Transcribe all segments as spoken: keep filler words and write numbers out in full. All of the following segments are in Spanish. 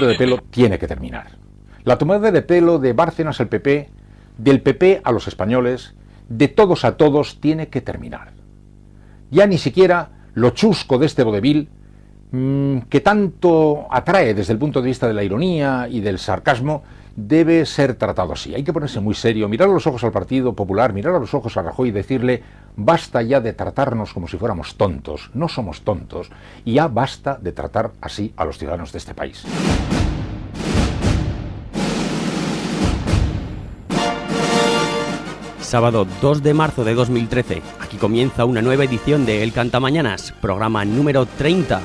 tomadura de pelo tiene que terminar. La tomadura de pelo de Bárcenas al P P, del P P a los españoles, de todos a todos, tiene que terminar. Ya ni siquiera lo chusco de este vodevil, mmm, que tanto atrae desde el punto de vista de la ironía y del sarcasmo, debe ser tratado así. Hay que ponerse muy serio, mirar a los ojos al Partido Popular, mirar a los ojos a Rajoy y decirle: basta ya de tratarnos como si fuéramos tontos, no somos tontos, y ya basta de tratar así a los ciudadanos de este país. Sábado dos de marzo de dos mil trece, aquí comienza una nueva edición de El Cantamañanas, programa número treinta.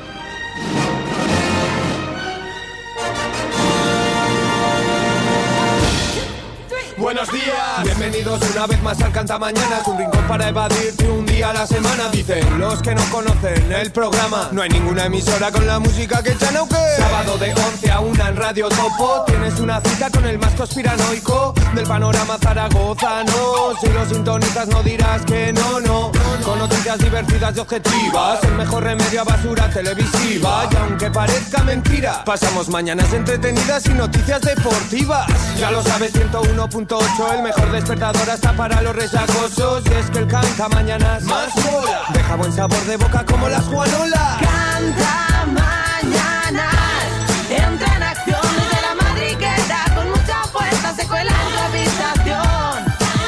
Buenos días, bienvenidos una vez más al Cantamañanas, un rincón para evadirte un día a la semana. Dicen los que no conocen el programa, no hay ninguna emisora con la música que echan auque. Sábado de once a una en Radio Topo, tienes una cita con el más conspiranoico del panorama zaragozano. Si lo sintonizas no dirás que no, no, con noticias divertidas y objetivas, el mejor remedio a basura televisiva. Y aunque parezca mentira, pasamos mañanas entretenidas y noticias deportivas. Ya lo sabes, ciento uno punto ocho, el mejor despertador hasta para los resacosos. Y es que el Cantamañanas más mola, deja buen sabor de boca como las Juanolas. Cantamañanas, entra en acción desde la madriguera, con mucha fuerza se cuela en tu habitación.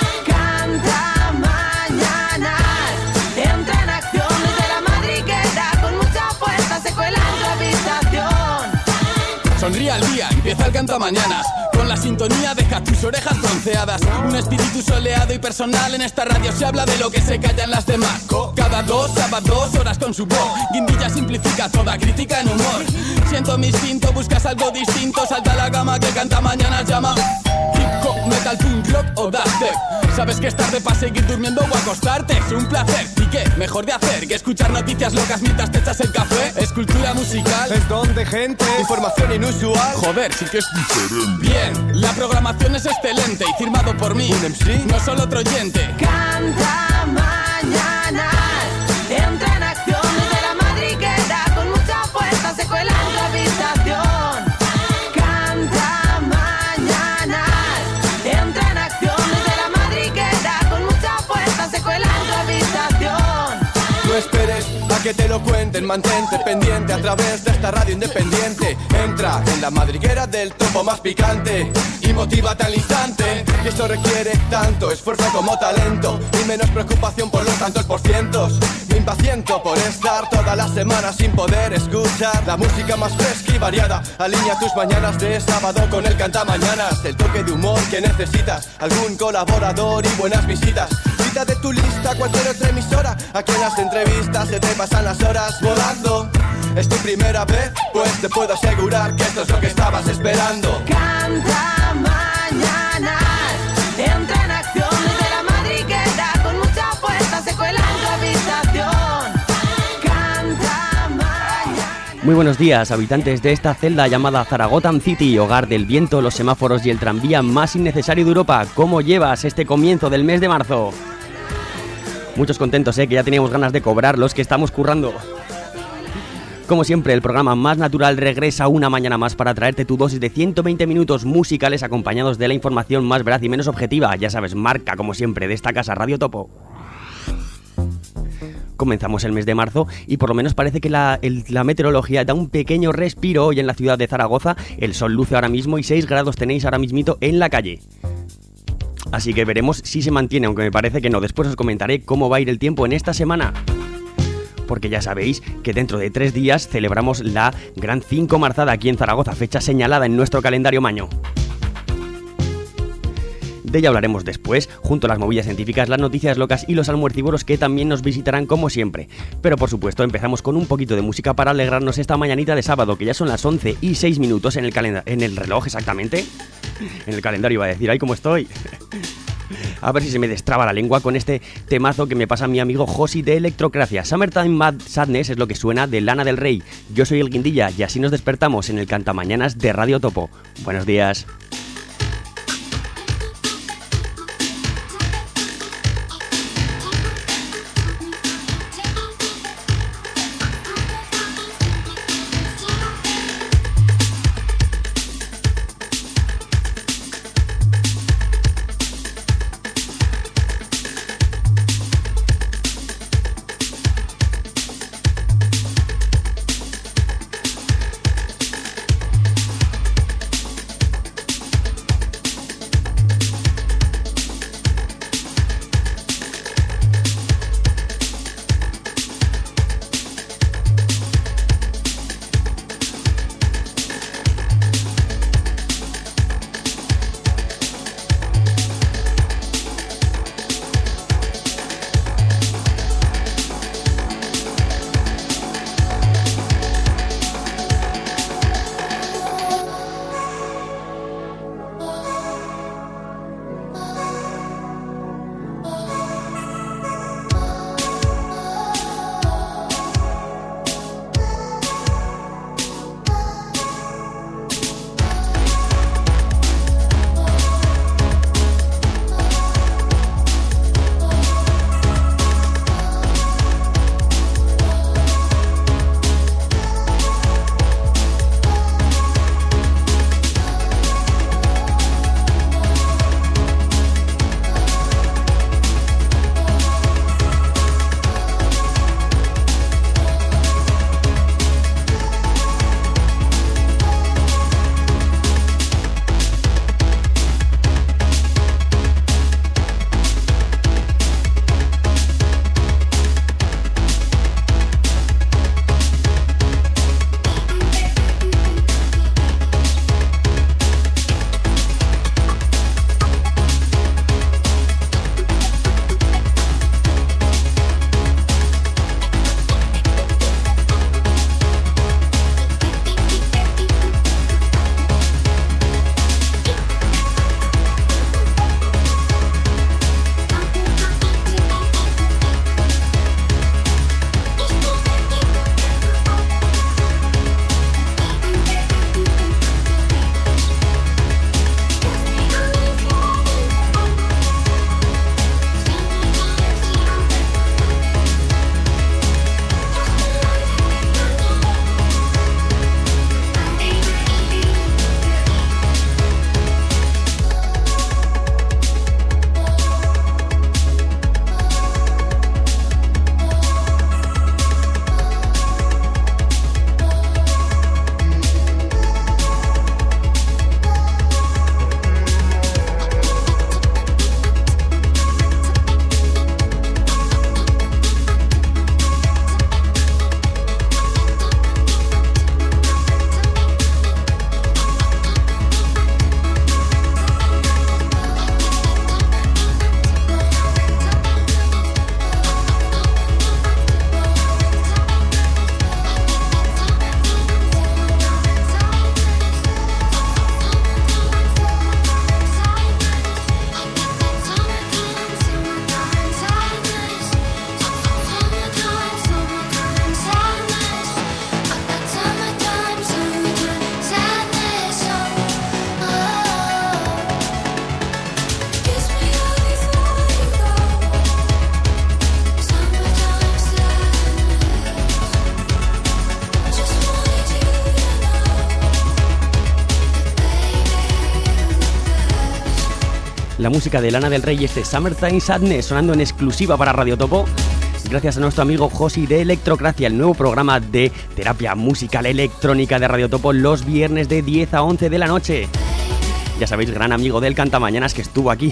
Cantamañanas, entra en acción desde la madriguera, con mucha fuerza se cuela en tu habitación. Sonríe al día, empieza el Cantamañanas, con la sintonía deja tus orejas bronceadas. Un espíritu soleado y personal, en esta radio se habla de lo que se callan las demás. Cada dos sábados horas con su voz, Guindilla simplifica toda crítica en humor. Siento mi instinto, buscas algo distinto, salta la gama que el Cantamañanas llama. Hip hop, metal, punk, rock o dubstep. Sabes que es tarde para seguir durmiendo o acostarte. Es un placer, ¿y qué? Mejor de hacer que escuchar noticias locas mientras te echas el café. Es cultura musical, es don de gente, información inusual. Joder, sí que es diferente. Bien, la programación es excelente y firmado por mí, un M C, no solo otro oyente. Cantamañanas, entra en acción desde la madriguera, con mucha fuerza se cuela en tu habitación. Cantamañanas, entra en acción desde la madriguera, con mucha fuerza se cuela en tu habitación. No esperes a que te lo cuenten, mantente pendiente a través de esta radio independiente. Entra en la madriguera del topo más picante y motívate al instante. Y esto requiere tanto esfuerzo como talento y menos preocupación por los tantos por cientos. Me impaciento por estar toda la semana sin poder escuchar la música más fresca y variada. Alinea tus mañanas de sábado con el Cantamañanas, el toque de humor que necesitas, algún colaborador y buenas visitas. Quita de tu lista cualquier otra emisora, aquí en las entrevistas se te pasan las horas volando. ¿Es tu primera vez? Pues te puedo asegurar que esto es lo que estabas esperando. Cantamañanas, entra en acción desde la madriguera, con mucha fuerza se cuela en tu habitación. Cantamañanas. Muy buenos días, habitantes de esta celda llamada Zaragoza City, hogar del viento, los semáforos y el tranvía más innecesario de Europa. ¿Cómo llevas este comienzo del mes de marzo? Muchos contentos, ¿eh? Que ya teníamos ganas de cobrar los que estamos currando. Como siempre, el programa más natural regresa una mañana más para traerte tu dosis de ciento veinte minutos musicales acompañados de la información más veraz y menos objetiva. Ya sabes, marca como siempre de esta casa, Radio Topo. Comenzamos el mes de marzo y por lo menos parece que la, el, la meteorología da un pequeño respiro hoy en la ciudad de Zaragoza. El sol luce ahora mismo y seis grados tenéis ahora mismito en la calle. Así que veremos si se mantiene, aunque me parece que no. Después os comentaré cómo va a ir el tiempo en esta semana. Porque ya sabéis que dentro de tres días celebramos la Gran Cinco Marzada aquí en Zaragoza, fecha señalada en nuestro calendario maño. De ella hablaremos después, junto a las movidas científicas, las noticias locas y los almuercívoros que también nos visitarán como siempre. Pero por supuesto empezamos con un poquito de música para alegrarnos esta mañanita de sábado, que ya son las once y seis minutos en el, calenda- en el reloj exactamente. En el calendario iba a decir, ¡ay, cómo estoy! A ver si se me destraba la lengua con este temazo que me pasa mi amigo Josi de Electrocracia. Summertime Mad Sadness es lo que suena de Lana del Rey. Yo soy el Guindilla y así nos despertamos en el Cantamañanas de Radio Topo. Buenos días. la música de Lana del Rey y este Summertime Sadness sonando en exclusiva para Radio Topo. Gracias a nuestro amigo Josi de Electrocracia, el nuevo programa de terapia musical electrónica de Radio Topo los viernes de diez a once de la noche. Ya sabéis, gran amigo del Cantamañanas que estuvo aquí.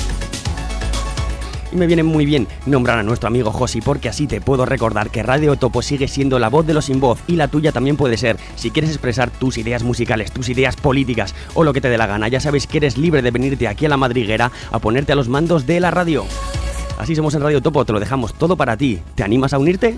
Y me viene muy bien nombrar a nuestro amigo Josi porque así te puedo recordar que Radio Topo sigue siendo la voz de los sin voz y la tuya también puede ser. Si quieres expresar tus ideas musicales, tus ideas políticas o lo que te dé la gana, ya sabes que eres libre de venirte aquí a la madriguera a ponerte a los mandos de la radio. Así somos en Radio Topo, te lo dejamos todo para ti. ¿Te animas a unirte?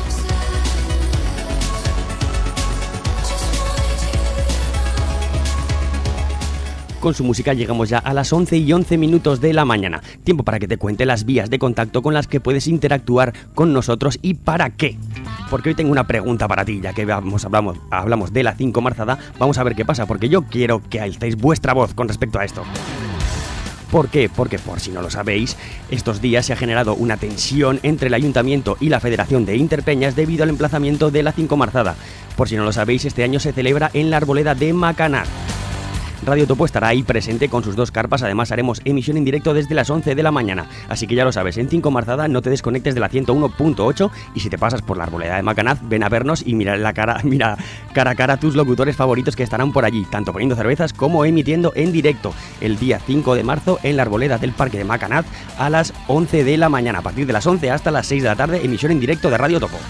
Con su música llegamos ya a las once y once minutos de la mañana. Tiempo para que te cuente las vías de contacto con las que puedes interactuar con nosotros y para qué. Porque hoy tengo una pregunta para ti, ya que vamos, hablamos, hablamos de la cinco marzada, vamos a ver qué pasa, porque yo quiero que alcéis vuestra voz con respecto a esto. ¿Por qué? Porque, por si no lo sabéis, estos días se ha generado una tensión entre el Ayuntamiento y la Federación de Interpeñas debido al emplazamiento de la cinco marzada. Por si no lo sabéis, este año se celebra en la Arboleda de Macanaz. Radio Topo estará ahí presente con sus dos carpas, además haremos emisión en directo desde las once de la mañana, así que ya lo sabes, en cinco marzada no te desconectes de la ciento uno punto ocho y si te pasas por la Arboleda de Macanaz, ven a vernos y mira la cara, mira cara a cara a tus locutores favoritos que estarán por allí, tanto poniendo cervezas como emitiendo en directo, el día cinco de marzo en la Arboleda del Parque de Macanaz a las once de la mañana, a partir de las once hasta las seis de la tarde, emisión en directo de Radio Topo.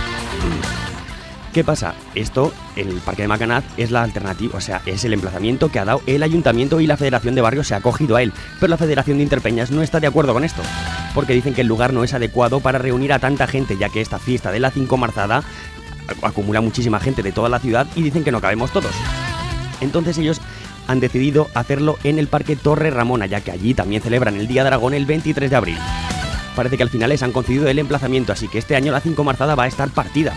¿Qué pasa? Esto, el Parque de Macanaz, es la alternativa, o sea, es el emplazamiento que ha dado el Ayuntamiento y la Federación de Barrios se ha acogido a él, pero la Federación de Interpeñas no está de acuerdo con esto, porque dicen que el lugar no es adecuado para reunir a tanta gente, ya que esta fiesta de la cinco marzada acumula muchísima gente de toda la ciudad y dicen que no cabemos todos. Entonces ellos han decidido hacerlo en el Parque Torre Ramona, ya que allí también celebran el Día de Aragón el veintitrés de abril. Parece que al final les han concedido el emplazamiento, así que este año la cinco marzada va a estar partida.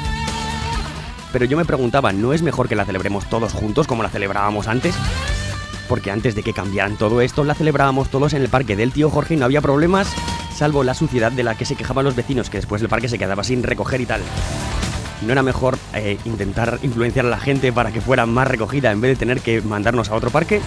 Pero yo me preguntaba, ¿no es mejor que la celebremos todos juntos como la celebrábamos antes? Porque antes de que cambiaran todo esto, la celebrábamos todos en el parque del tío Jorge y no había problemas, salvo la suciedad de la que se quejaban los vecinos, que después el parque se quedaba sin recoger y tal. ¿No era mejor eh, intentar influenciar a la gente para que fuera más recogida en vez de tener que mandarnos a otro parque?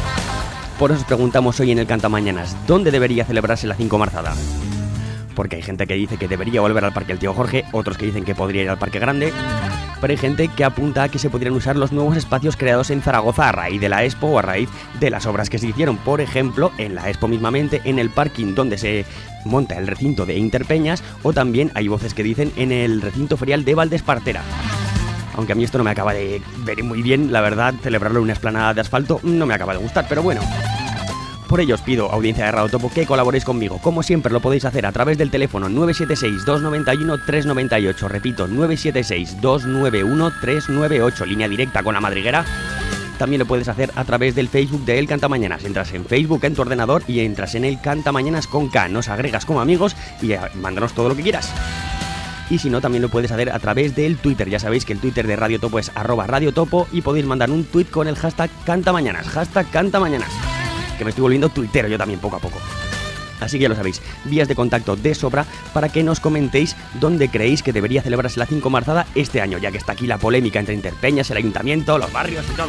Por eso os preguntamos hoy en el Cantamañanas, ¿dónde debería celebrarse la cinco marzada? Porque hay gente que dice que debería volver al parque del tío Jorge, otros que dicen que podría ir al parque grande, pero hay gente que apunta a que se podrían usar los nuevos espacios creados en Zaragoza a raíz de la Expo o a raíz de las obras que se hicieron. Por ejemplo, en la Expo mismamente, en el parking donde se monta el recinto de Interpeñas, o también hay voces que dicen en el recinto ferial de Valdespartera. Aunque a mí esto no me acaba de ver muy bien, la verdad, celebrarlo en una explanada de asfalto no me acaba de gustar, pero bueno. Por ello os pido, audiencia de Radio Topo, que colaboréis conmigo. Como siempre lo podéis hacer a través del teléfono nueve siete seis, dos nueve uno, tres nueve ocho. Repito, nueve siete seis, dos nueve uno, tres nueve ocho. Línea directa con la madriguera. También lo puedes hacer a través del Facebook de El Cantamañanas. Entras en Facebook en tu ordenador y entras en El Cantamañanas con K. Nos agregas como amigos y mándanos todo lo que quieras. Y si no, también lo puedes hacer a través del Twitter. Ya sabéis que el Twitter de Radio Topo es arroba Radio Topo y podéis mandar un tweet con el hashtag Cantamañanas. Hashtag Cantamañanas. Que me estoy volviendo tuitero yo también poco a poco. Así que ya lo sabéis, vías de contacto de sobra para que nos comentéis dónde creéis que debería celebrarse la cinco marzada este año, ya que está aquí la polémica entre Interpeñas, el Ayuntamiento, los barrios y todo.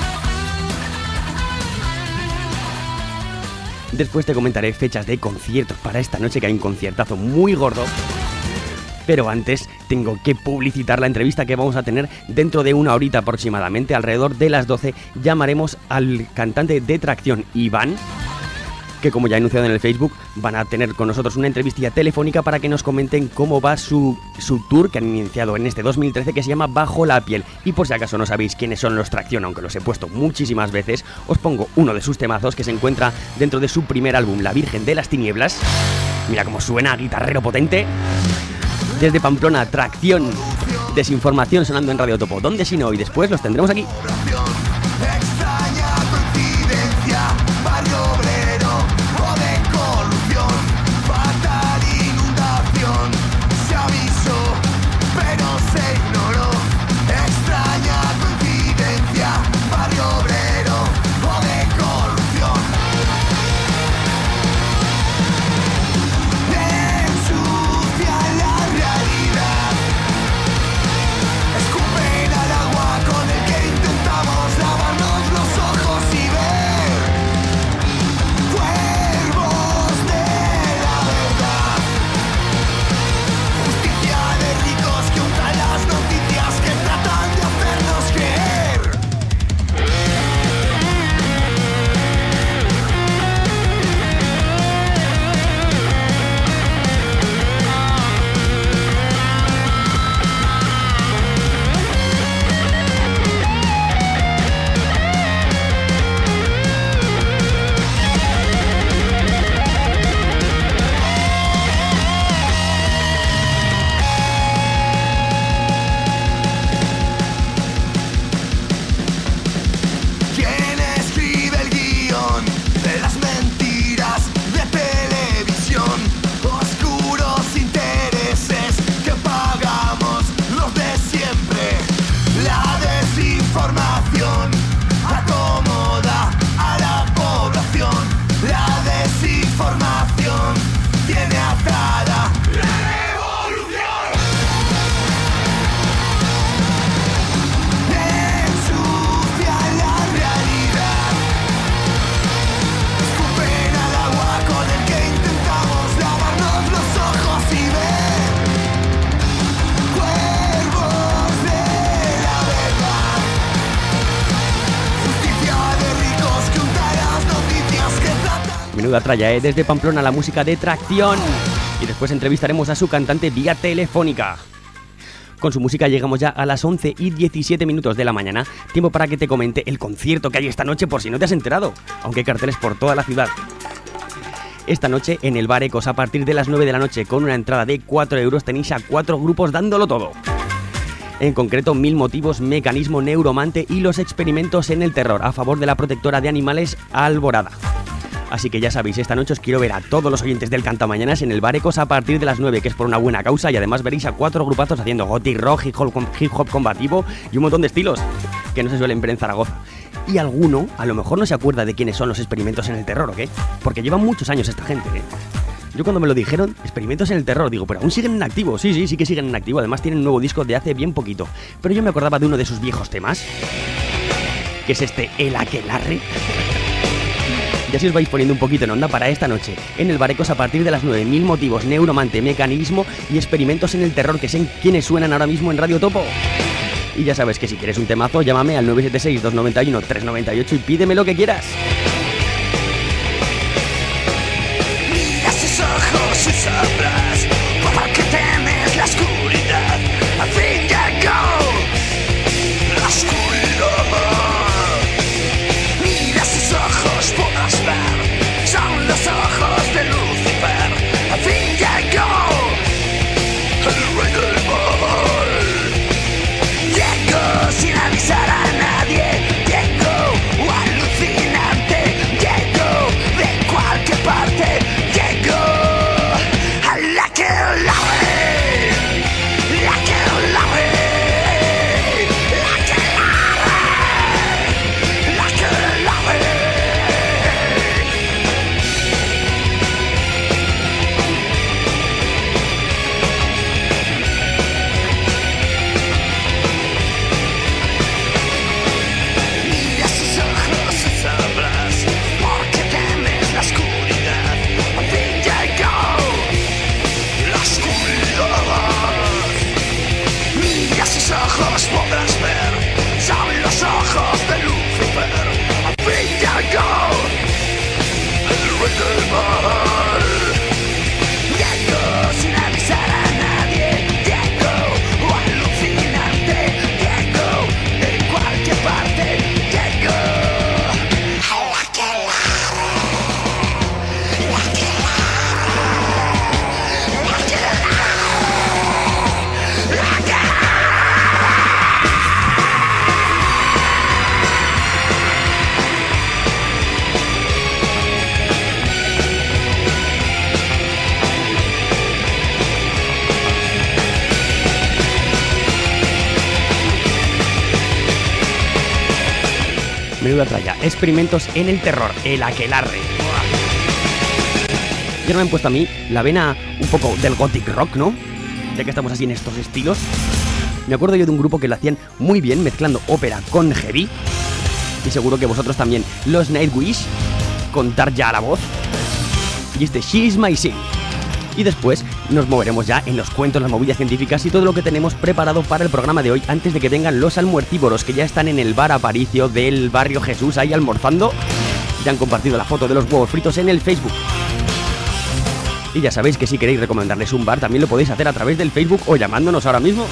Después te comentaré fechas de conciertos para esta noche, que hay un conciertazo muy gordo. Pero antes tengo que publicitar la entrevista que vamos a tener dentro de una horita aproximadamente, alrededor de las doce. Llamaremos al cantante de Tracción, Iván, que como ya he anunciado en el Facebook, van a tener con nosotros una entrevista telefónica para que nos comenten cómo va su, su tour que han iniciado en este dos mil trece, que se llama Bajo la Piel. Y por si acaso no sabéis quiénes son los Tracción, aunque los he puesto muchísimas veces, os pongo uno de sus temazos que se encuentra dentro de su primer álbum, La Virgen de las Tinieblas. Mira cómo suena, guitarrero potente. Desde Pamplona, Tracción, Desinformación sonando en Radio Topo. ¿Dónde si no? Y después los tendremos aquí. Escupen al agua con el que intentamos Menuda tralla, ¿eh? Desde Pamplona, la música de Tracción. Y después entrevistaremos a su cantante vía telefónica. Con su música llegamos ya a las once y diecisiete minutos de la mañana. Tiempo para que te comente el concierto que hay esta noche por si no te has enterado. Aunque hay carteles por toda la ciudad. Esta noche en el Bar Ecos a partir de las nueve de la noche con una entrada de cuatro euros tenéis a cuatro grupos dándolo todo. En concreto, Mil Motivos, Mecanismo, Neuromante y Los Experimentos en el Terror a favor de la protectora de animales Alborada. Así que ya sabéis, esta noche os quiero ver a todos los oyentes del Cantamañanas en el Bar Ecos a partir de las nueve, que es por una buena causa, y además veréis a cuatro grupazos haciendo gothic rock, hip hop, hip hop combativo y un montón de estilos que no se suelen ver en Zaragoza. Y alguno a lo mejor no se acuerda de quiénes son Los Experimentos en el Terror, ¿o qué? Porque llevan muchos años esta gente, ¿eh? Yo cuando me lo dijeron, Experimentos en el Terror, digo, pero aún siguen en activo. Sí, sí, sí que siguen en activo. Además tienen un nuevo disco de hace bien poquito. Pero yo me acordaba de uno de sus viejos temas, que es este El Aquelarre. Y así os vais poniendo un poquito en onda para esta noche en el Bar Ecos a partir de las nueve. Mil Motivos, Neuromante, Mecanismo y Experimentos en el Terror, que son quienes suenan ahora mismo en Radio Topo. Y ya sabes que si quieres un temazo, llámame al nueve siete seis, dos nueve uno, tres nueve ocho y pídeme lo que quieras. Mira sus ojos y sabrás por qué temes la oscuridad. Al fin llegó la oscuridad. Mira sus ojos, podrás ver, son los ojos de Lucifer. Al fin llegó el rey del mal. Llegó sin avisar a nadie, llegó alucinante, llegó de cualquier parte, llegó a la que la ve, la que la ve, la que la ve, la que la ve. Mira sus ojos y sabrás por qué temes la oscuridad. Al fin llegó la oscuridad. Mira sus ojos, podrás ver, son los ojos de Lucifer. Al fin llegó el rey del mal. Llegó sin avisar a nadie, llegó alucinante, llegó de cualquier parte, llegó a la que la ve, la que la ve, la que la ve, la que Menuda tralla, Experimentos en el Terror, El Aquelarre. Ya no me han puesto a mí la vena un poco del gothic rock, ¿no? Ya que estamos así en estos estilos. Me acuerdo yo de un grupo que lo hacían muy bien, mezclando ópera con heavy. Y seguro que vosotros también. Los Nightwish, con Tarja a la voz. Y este She's My Sin. Y después nos moveremos ya en los cuentos, las movidas científicas y todo lo que tenemos preparado para el programa de hoy antes de que vengan los almuercívoros que ya están en el bar Aparicio del barrio Jesús ahí almorzando. Ya han compartido la foto de los huevos fritos en el Facebook. Y ya sabéis que si queréis recomendarles un bar también lo podéis hacer a través del Facebook o llamándonos ahora mismo.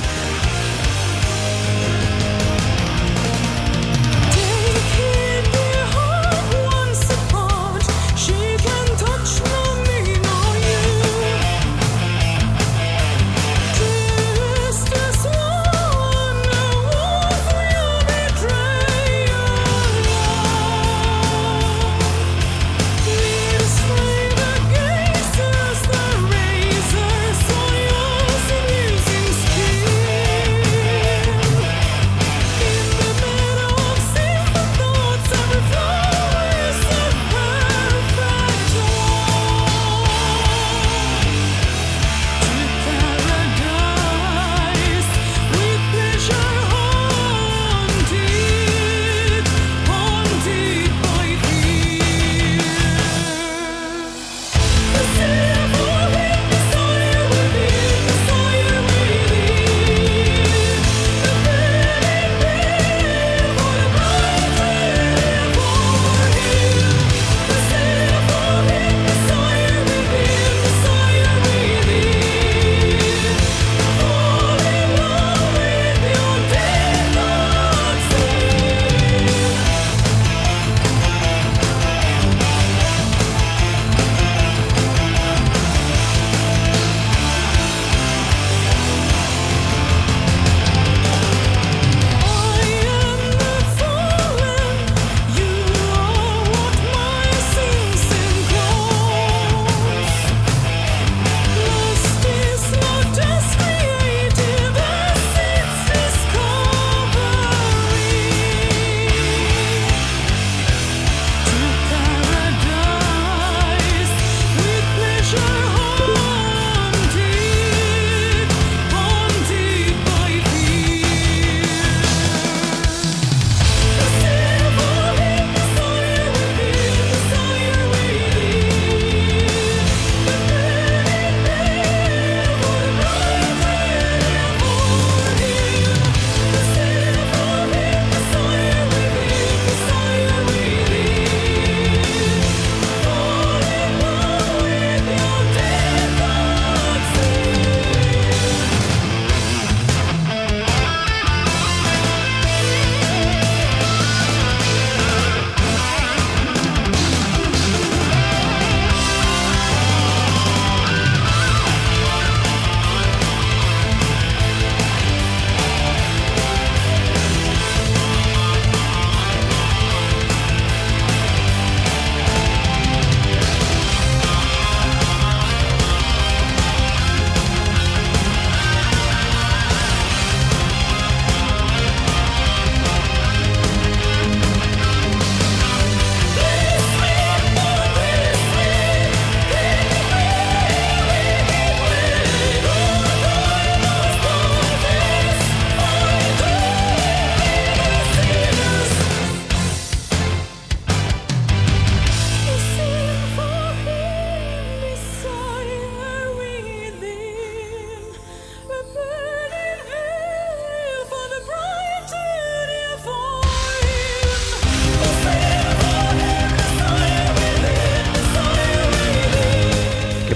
Razors, so yours and using skin.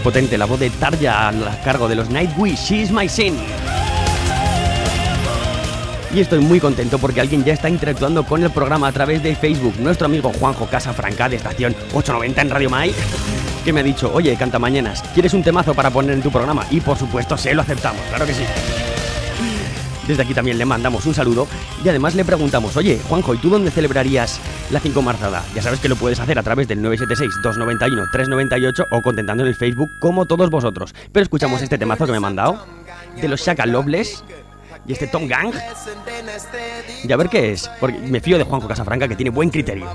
potente, la voz de Tarja a cargo de los Nightwish, She's My Sin. Y estoy muy contento porque alguien ya está interactuando con el programa a través de Facebook. Nuestro amigo Juanjo Casafranca de estación ochocientos noventa en Radio Mike, que me ha dicho, oye, Cantamañanas, ¿quieres un temazo para poner en tu programa? Y por supuesto, se lo aceptamos, claro que sí. Desde aquí también le mandamos un saludo y además le preguntamos, oye, Juanjo, ¿y tú dónde celebrarías la cinco marzada? Ya sabes que lo puedes hacer a través del nueve siete seis, dos nueve uno, tres nueve ocho o contentando en el Facebook como todos vosotros. Pero escuchamos este temazo que me ha mandado de los Shaka Loveless y este Tom Gang. Y a ver qué es, porque me fío de Juanjo Casafranca, que tiene buen criterio.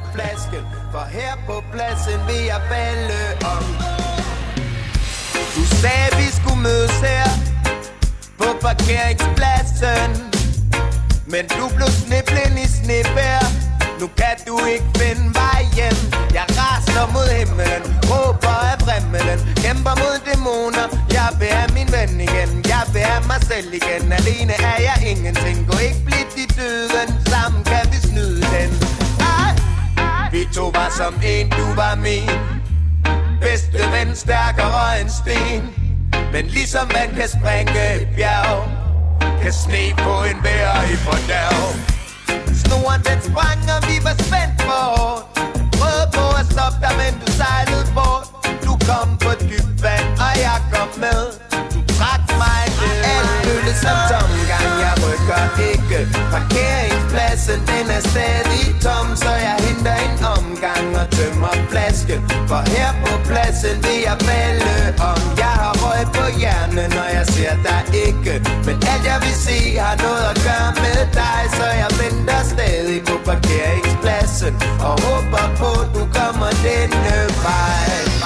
På parkeringspladsen. Men du blev sniblen i snebær. Nu kan du ikke finde vej hjem. Jeg raser mod himlen, råber af vrimmelen, kæmper mod dæmoner. Jeg vil have min ven igen, jeg vil have mig selv igen. Alene er jeg ingenting, gå ikke blidt i døden. Sammen kan vi snyde den. Ej. Vi to var som en, du var min. Bedste ven, stærkere end sten. Men ligesom man kan springe et bjerg, kan sne på en vejr i fordærv. Snoren den sprang, og vi var spændt på hårdt. Prøvede på at stoppe dig, men du sejlede bort. Du kom på dybt vand, og jeg kom med. Du trak mig ned. Alt føles som tomgang, jeg rykker ikke. Parkeringspladsen, den er stadig tom, så jeg henter en omgang og tømmer flasken. For her på pladsen vil jeg falde om. Jeg har røg på hjernen, når jeg ser dig ikke. Men alt jeg vil se har noget at gøre med dig, så jeg venter stadig på parkeringspladsen og håber på, du kommer denne vej.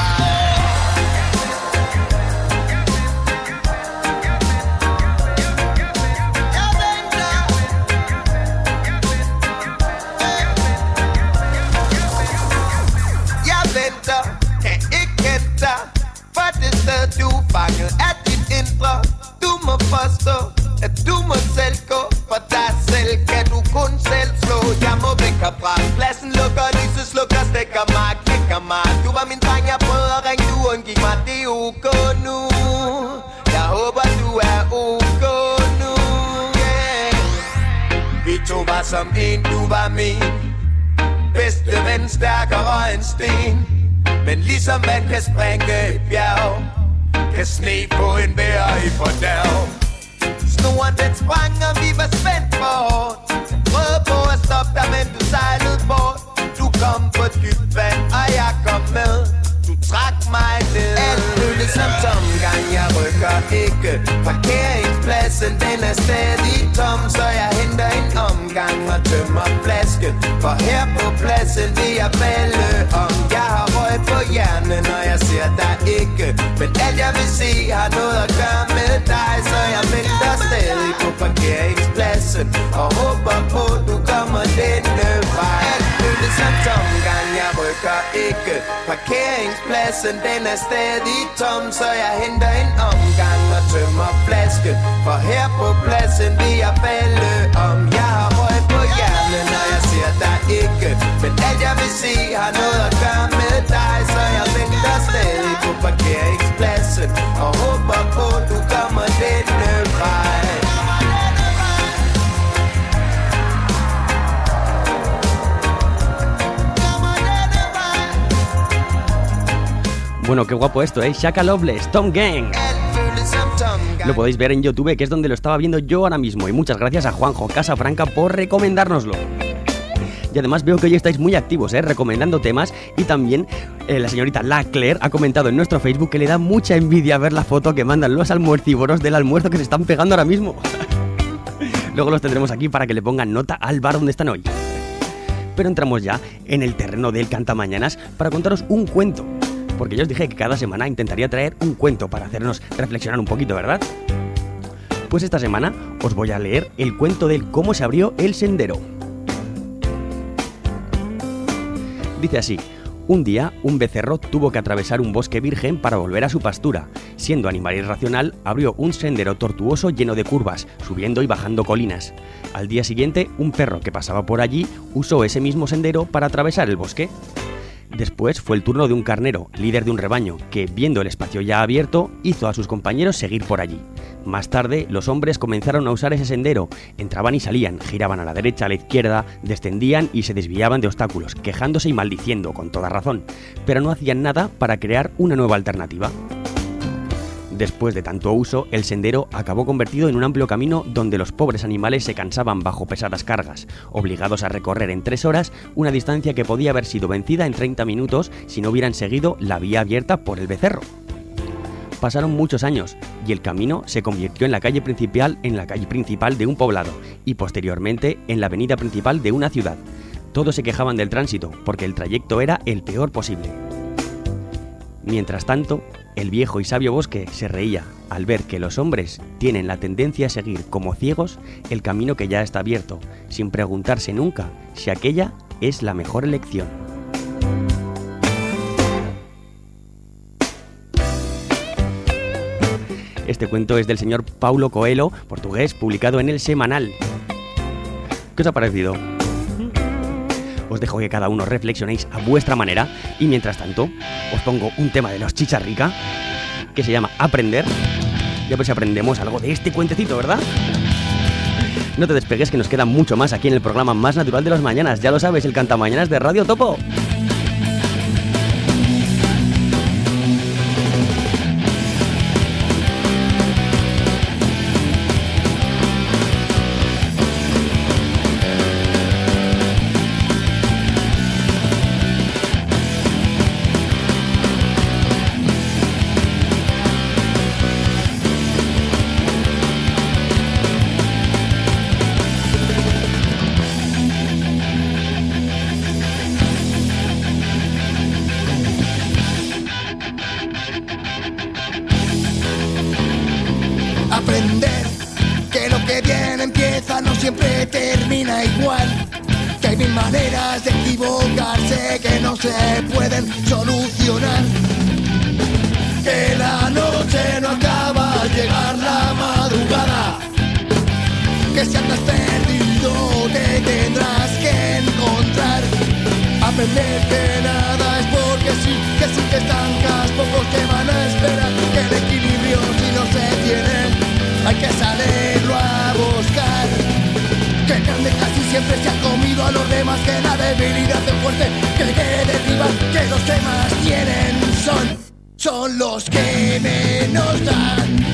Du er fanget af dit indre. Du må forstå, at du må selv gå. For dig selv kan du kun selv slå. Jeg må væk herfra. Pladsen lukker, lyset slukker, stikker mig, klikker mig. Du var min dreng, jeg prøvede at ringe, du undgik mig. Det er ok nu. Jeg håber du er ok nu, yeah. Vi to var som en, du var min. Bedste ven, stærkere end sten. Men ligesom man kan springe et bjerg, kan sne på en vejr i fordærv. Snoren den sprang, og vi var spændt på hårdt. Prøvede på at stoppe dig, men du sejlede bort. Du kom på dybt vand, og jeg kom med. Du trak mig ned. Alt føles som tomgang, jeg rykker ikke. Parkeringspladsen, den er stadig tom, så jeg henter en omgang og tømmer flasken. For her på pladsen vil jeg falde om. Jeg har røg på hjernen, når jeg ser dig ikke. Men alt jeg vil se har noget at gøre med dig, så jeg venter stadig på parkeringspladsen og håber på, du kommer denne vej. Alt føles som tomgang, jeg rykker ikke. Parkeringspladsen, den er stadig tom, så jeg henter en omgang og tømmer flasken. For her på pladsen vil jeg falde om. Jeg har røg på hjernen, når jeg ser dig ikke. Men alt jeg vil se har noget at gøre med dig, så jeg venter stadig på parkeringspladsen og håber på, du kommer denne vej. Bueno, qué guapo esto, ¿eh? Shaka Loveless, Tom Gang. Lo podéis ver en YouTube, que es donde lo estaba viendo yo ahora mismo. Y muchas gracias a Juanjo Casafranca por recomendárnoslo. Y además veo que hoy estáis muy activos, ¿eh? Recomendando temas. Y también eh, la señorita La Claire ha comentado en nuestro Facebook que le da mucha envidia ver la foto que mandan los almuercívoros del almuerzo que se están pegando ahora mismo. Luego los tendremos aquí para que le pongan nota al bar donde están hoy. Pero entramos ya en el terreno del Cantamañanas para contaros un cuento. Porque yo os dije que cada semana intentaría traer un cuento para hacernos reflexionar un poquito, ¿verdad? Pues esta semana os voy a leer el cuento del cómo se abrió el sendero. Dice así: un día, un becerro tuvo que atravesar un bosque virgen para volver a su pastura. Siendo animal irracional, abrió un sendero tortuoso lleno de curvas, subiendo y bajando colinas. Al día siguiente, un perro que pasaba por allí usó ese mismo sendero para atravesar el bosque. Después fue el turno de un carnero, líder de un rebaño, que, viendo el espacio ya abierto, hizo a sus compañeros seguir por allí. Más tarde, los hombres comenzaron a usar ese sendero, entraban y salían, giraban a la derecha, a la izquierda, descendían y se desviaban de obstáculos, quejándose y maldiciendo, con toda razón, pero no hacían nada para crear una nueva alternativa. Después de tanto uso, el sendero acabó convertido en un amplio camino donde los pobres animales se cansaban bajo pesadas cargas, obligados a recorrer en tres horas una distancia que podía haber sido vencida en treinta minutos si no hubieran seguido la vía abierta por el becerro. Pasaron muchos años y el camino se convirtió en la calle principal, en la calle principal de un poblado y posteriormente en la avenida principal de una ciudad. Todos se quejaban del tránsito porque el trayecto era el peor posible. Mientras tanto, el viejo y sabio bosque se reía al ver que los hombres tienen la tendencia a seguir como ciegos el camino que ya está abierto, sin preguntarse nunca si aquella es la mejor elección. Este cuento es del señor Paulo Coelho, portugués, publicado en El Semanal. ¿Qué os ha parecido? Os dejo que cada uno reflexionéis a vuestra manera y mientras tanto os pongo un tema de los Chicharrica que se llama Aprender. Ya pues aprendemos algo de este cuentecito, ¿verdad? No te despegues que nos queda mucho más aquí en el programa más natural de las mañanas. Ya lo sabes, el Cantamañanas de Radio Topo. Aprender que lo que bien empieza no siempre termina igual, que hay mil maneras de equivocarse que no se pueden solucionar, que la noche no acaba al llegar la madrugada, que si andas perdido te tendrás que encontrar. Aprender que nada es porque sí, que si te estancas pocos te van a esperar, que el equilibrio si no se tiene hay que saberlo a buscar, que el grande casi siempre se ha comido a los demás, que la debilidad del fuerte que le quede rival, que los que más tienen son, son los que menos dan.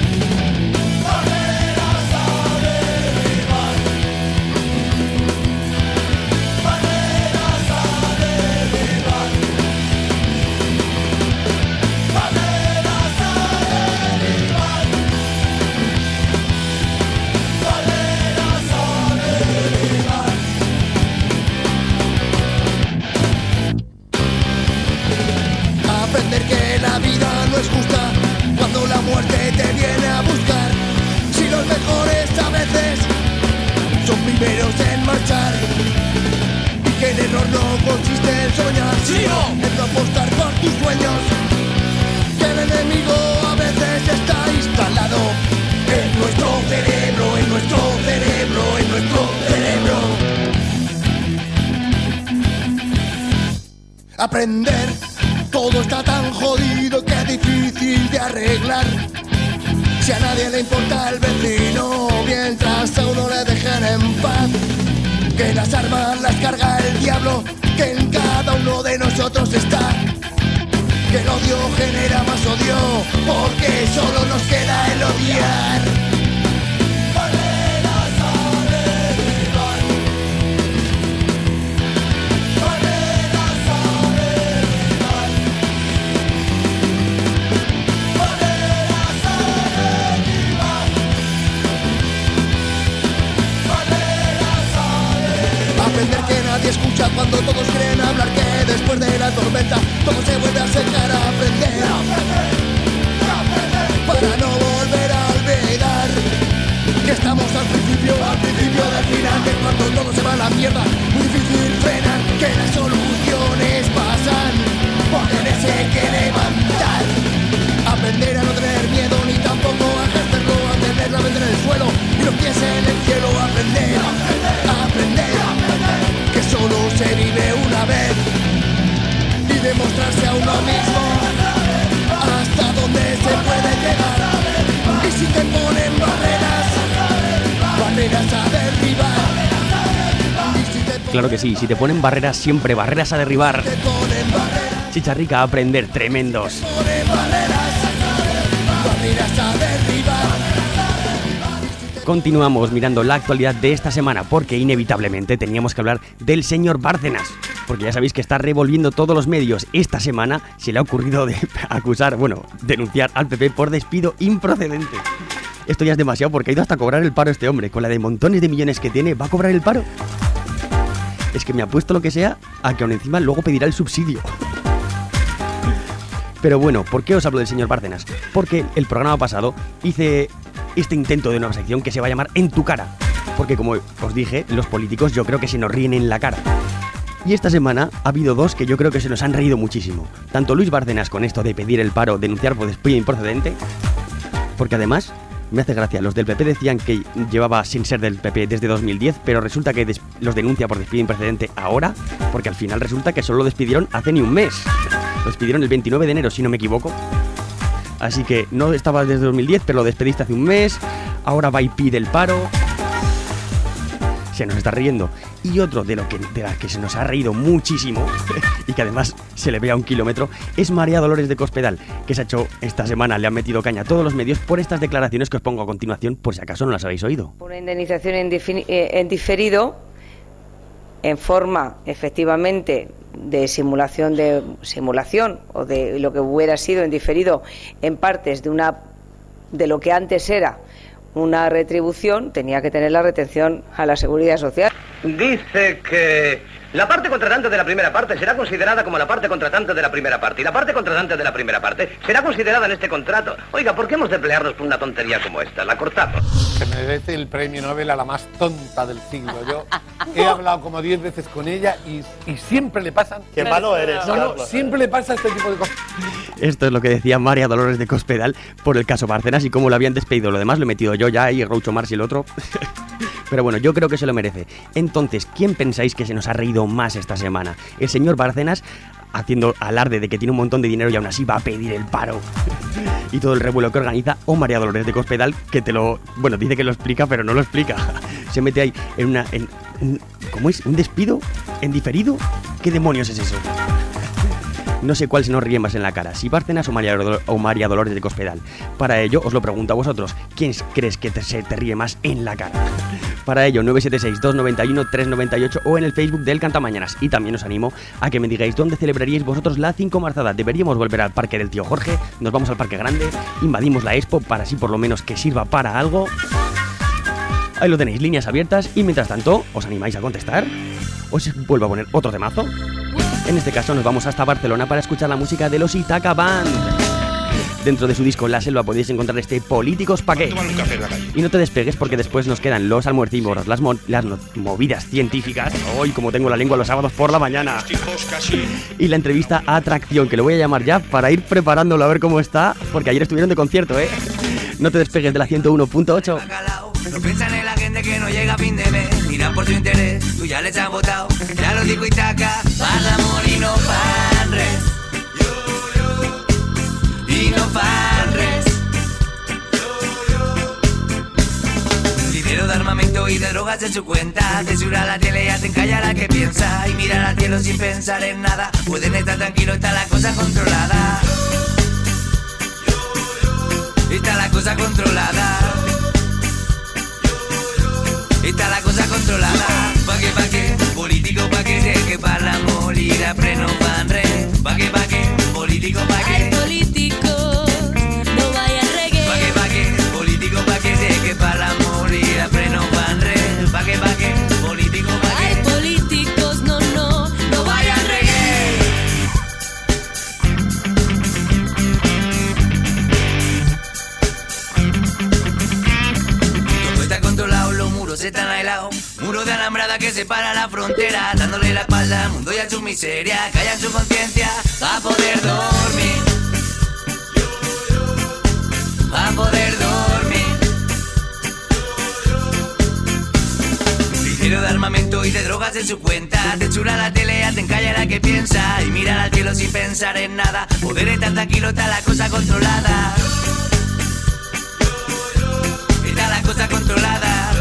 Es justa cuando la muerte te viene a buscar. Si los mejores a veces son primeros en marchar, y que el error no consiste en soñar, sino en no apostar por tus sueños, que el enemigo a veces está instalado en nuestro cerebro, en nuestro cerebro, en nuestro cerebro. Aprender. Todo está tan jodido que es difícil de arreglar. Si a nadie le importa el vecino, mientras a uno le dejen en paz. Que las armas las carga el diablo, que en cada uno de nosotros está. Que el odio genera más odio, porque solo nos queda el odiar. Aprender que nadie escucha cuando todos creen hablar, que después de la tormenta todo se vuelve a secar. Aprender para no volver a olvidar que estamos al principio, al principio del final, que cuando todo se va a la mierda muy difícil frenar, que las soluciones pasan por tenerse que levantar. Aprender a no tener miedo ni tampoco a ejercerlo, a tener la mente en el suelo y los pies en el cielo. Aprender, aprender, aprender que solo se vive una vez, y demostrarse a uno mismo hasta dónde se puede llegar. Y si te ponen barreras, barreras a derribar. Y si te ponen Claro que sí, si te ponen barreras, siempre barreras a derribar. te ponen barreras, Chicharrica a aprender, tremendos. ponen barreras, barreras a derribar. Continuamos mirando la actualidad de esta semana porque inevitablemente teníamos que hablar del señor Bárcenas, porque ya sabéis que está revolviendo todos los medios. Esta semana se le ha ocurrido de acusar, bueno, denunciar al P P por despido improcedente. Esto ya es demasiado porque ha ido hasta cobrar el paro este hombre. Con la de montones de millones que tiene, ¿va a cobrar el paro? Es que me apuesto lo que sea a que aún encima luego pedirá el subsidio. Pero bueno, ¿por qué os hablo del señor Bárcenas? Porque el programa pasado hice este intento de nueva sección que se va a llamar En tu cara. Porque como os dije, los políticos yo creo que se nos ríen en la cara. Y esta semana ha habido dos que yo creo que se nos han reído muchísimo. Tanto Luis Bárcenas con esto de pedir el paro, denunciar por despido improcedente, porque además me hace gracia, los del P P decían que llevaba sin ser del P P desde dos mil diez, pero resulta que des- los denuncia por despido improcedente ahora, porque al final resulta que solo lo despidieron hace ni un mes. Lo despidieron el veintinueve de enero, si no me equivoco. Así que no estaba desde dos mil diez, pero lo despediste hace un mes. Ahora va y pide el paro. Se nos está riendo. Y otro de lo que, de la que se nos ha reído muchísimo y que además se le ve a un kilómetro es María Dolores de Cospedal, que se ha hecho esta semana, le han metido caña a todos los medios por estas declaraciones que os pongo a continuación, por si acaso no las habéis oído. Una indemnización en, defini- eh, en diferido, en forma efectivamente de simulación de simulación o de lo que hubiera sido en diferido en partes de una de lo que antes era una retribución, tenía que tener la retención a la seguridad social. Dice que la parte contratante de la primera parte será considerada como la parte contratante de la primera parte y la parte contratante de la primera parte será considerada en este contrato. Oiga, ¿por qué hemos de pelearnos por una tontería como esta? La cortamos. Se merece el premio Nobel a la más tonta del siglo. Yo he hablado como diez veces con ella y, y siempre le pasan... Qué malo eres, No, no, Carlos. siempre le pasa este tipo de cosas. Esto es lo que decía María Dolores de Cospedal por el caso Bárcenas y cómo lo habían despedido. Lo demás lo he metido yo ya y Groucho Marx y el otro. Pero bueno, yo creo que se lo merece. Entonces, ¿quién pensáis que se nos ha reído más esta semana? ¿El señor Bárcenas, haciendo alarde de que tiene un montón de dinero y aún así va a pedir el paro y todo el revuelo que organiza, o María Dolores de Cospedal, que te lo... bueno, dice que lo explica, pero no lo explica? Se mete ahí en una... En, un, ¿cómo es? ¿Un despido? ¿En diferido? ¿Qué demonios es eso? No sé cuál se nos ríe más en la cara, si Bárcenas o María, Dol- o María Dolores de Cospedal. Para ello, os lo pregunto a vosotros, ¿quién crees que te, se te ríe más en la cara? Para ello, nueve siete seis, dos nueve uno, tres nueve ocho o en el Facebook del Cantamañanas. Y también os animo a que me digáis dónde celebraríais vosotros la cinco marzada. Deberíamos volver al parque del tío Jorge, nos vamos al parque grande, invadimos la Expo para así por lo menos que sirva para algo. Ahí lo tenéis, líneas abiertas, y mientras tanto, ¿os animáis a contestar? ¿Os vuelvo a poner otro temazo? En este caso nos vamos hasta Barcelona para escuchar la música de los Itaca Band. Dentro de su disco La Selva podéis encontrar este Políticos pa' qué. Y no te despegues porque después nos quedan los almuercívoros, las, mo- las no- movidas científicas, hoy como tengo la lengua los sábados por la mañana, y la entrevista a Atracción, que lo voy a llamar ya para ir preparándolo a ver cómo está, porque ayer estuvieron de concierto, ¿eh? No te despegues de la ciento uno punto ocho. No piensan en la gente que no llega a fin de mes. Miran por su interés, tú ya les has votado. Ya lo digo Itaca, van a morir, no fan res. Y no fan res. Dinero de armamento y de drogas en su cuenta. Censura la tele y hacen callar a que piensa. Y mirar al cielo sin pensar en nada. Pueden estar tranquilos, está la cosa controlada. Está la cosa controlada. Está la cosa controlada. Pa' que, pa' que, político pa' que, sé que para morir apre no van re. Pa' que, pa' que, político pa' que. Ay, político, no vaya reggae. Pa' que, pa' que, político pa' que, sé que para morir apre no van re. Pa' que, pa' que, político pa' que. Ay, políticos, no, no, no vayan reggae. Todo está controlado, los muros están aislados. Muro de alambrada que separa la frontera, dándole la espalda al mundo y a su miseria. Callan su conciencia a poder dormir. A poder dormir. Dinero de armamento y y de drogas en su cuenta. Te chula la tele, te encalla la que piensa y mirar al cielo sin pensar en nada. Poder estar tranquilo, está la cosa controlada. Está la cosa controlada.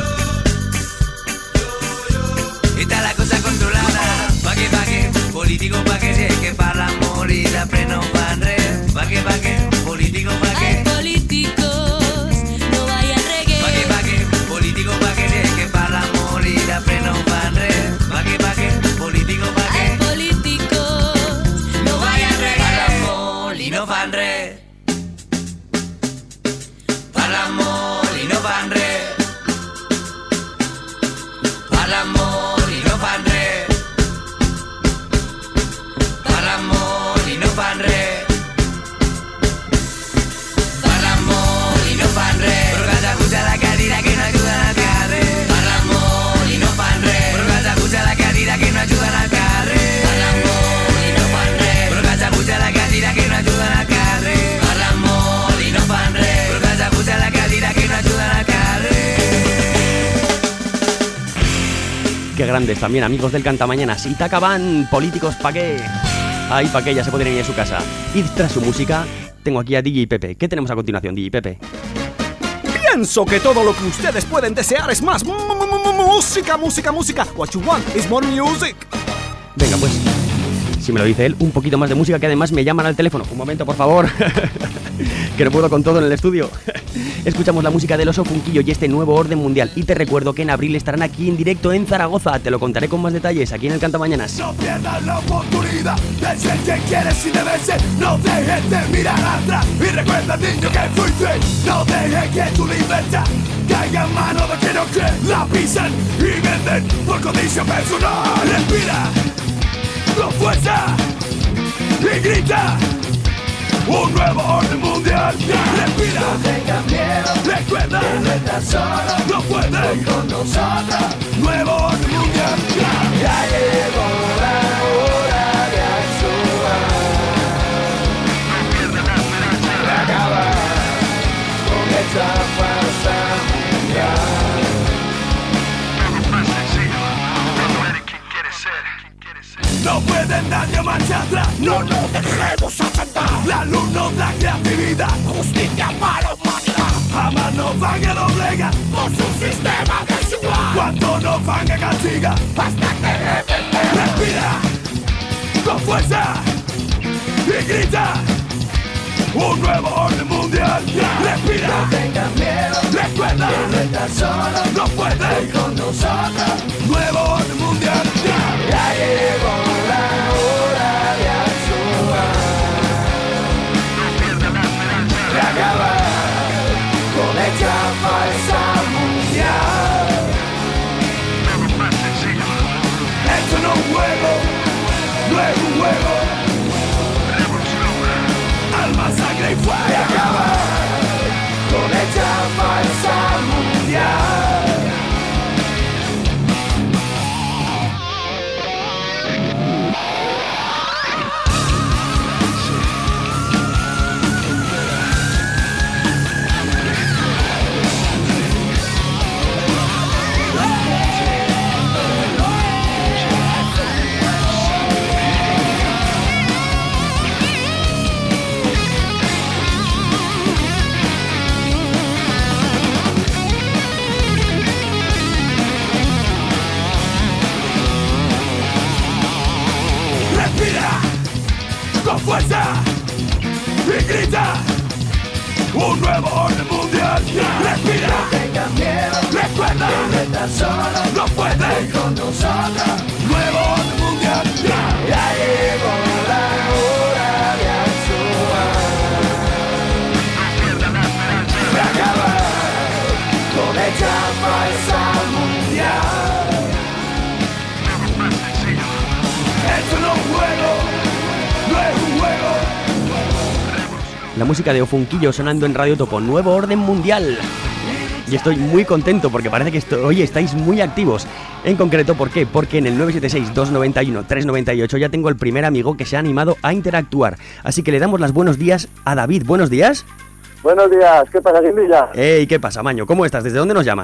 Está la cosa controlada. Pa' que, pa' que, político pa' que, si hay que parlar morir, després no fan res. Pa' que, pa' que, político pa' que. Ay, políticos, no vayan reggae. Pa' que, pa' que, político pa' que, si hay que parlar morir, després no fan res. Pa' que, pa' que, político pa' que. Ay, políticos, no vayan reggae. Parlan molt i no fan res. Parlan molt i no fan res. Parlan molt i no fan res. Parlan molt i no fan res. Parlan molt i no fan res. Però que s'acusa la cadira que no ajuden al carrer. Parlan molt i no fan res. Però que s'acusa la cadira que no ajuden al carrer. Parlan molt i no fan res. Però que s'acusa la cadira que no ajuden al carrer. Parlan molt i no fan res. Però que s'acusa la cadira que no ajuden al carrer. Qué grandes también, amigos del Cantamañanas. Y Tacaban, políticos, ¿pa' qué? Ay, ¿pa' qué? Ya se pueden ir a su casa. Y tras su música, tengo aquí a D J Pepe. ¿Qué tenemos a continuación, D J Pepe? Pienso que todo lo que ustedes pueden desear es más m- m- m- música, música, música. What you want is more music. Venga, pues, si me lo dice él, un poquito más de música, que además me llaman al teléfono. Un momento, por favor, que no puedo con todo en el estudio. Escuchamos la música del Oso Funquillo y este nuevo orden mundial. Y te recuerdo que en abril estarán aquí en directo en Zaragoza. Te lo contaré con más detalles aquí en el Cantamañanas. No pierdas la oportunidad de ser quien quieres y debes ser. No dejes de mirar atrás y recuerda, niño, que fuiste. No dejes que tu libertad caiga en manos de quien no cree. La pisan y venden por condición personal. Respira con fuerza y grita. Un nuevo orden mundial. Respira, no tengas miedo. Recuerda que no estás solo. No puedes con nosotros. Nuevo orden mundial. Ya llegó la hora de actuar. Acaba con esta farsa mundial. No pueden darle marcha atrás. No nos dejemos asentar. La luz nos da creatividad. Justicia para la humanidad. Jamás nos van a doblegar por su sistema desigual. Cuando nos van a castigar hasta que reventen. Respira con fuerza y grita. Un nuevo orden mundial. Respira, no tengas miedo. Recuerda que no estás solo. No puedes con nosotros. Nuevo orden mundial. Ya llegó la hora de actuar. De acabar con esta falsa mundial. Esto no es un juego, no es un juego. Alma, sangre y fuego. De acabar con esta falsa mundial. Con fuerza y grita. Un nuevo orden mundial. Respira, no tengas miedo. Recuerda que no estás solo. No puedes con nosotros. Nuevo orden mundial. Ya llegó la hora de actuar. De acabar con esta falsa mundial. Esto no es un juego. La música de Ofunquillo sonando en Radio Topo, nuevo orden mundial. Y estoy muy contento porque parece que estoy, oye, estáis muy activos. En concreto, ¿por qué? Porque en el nueve siete seis, dos nueve uno, tres nueve ocho ya tengo el primer amigo que se ha animado a interactuar. Así que le damos los buenos días a David. ¿Buenos días? Buenos días, ¿qué pasa, Guindilla? Ey, ¿qué pasa, Maño? ¿Cómo estás? ¿Desde dónde nos llamas?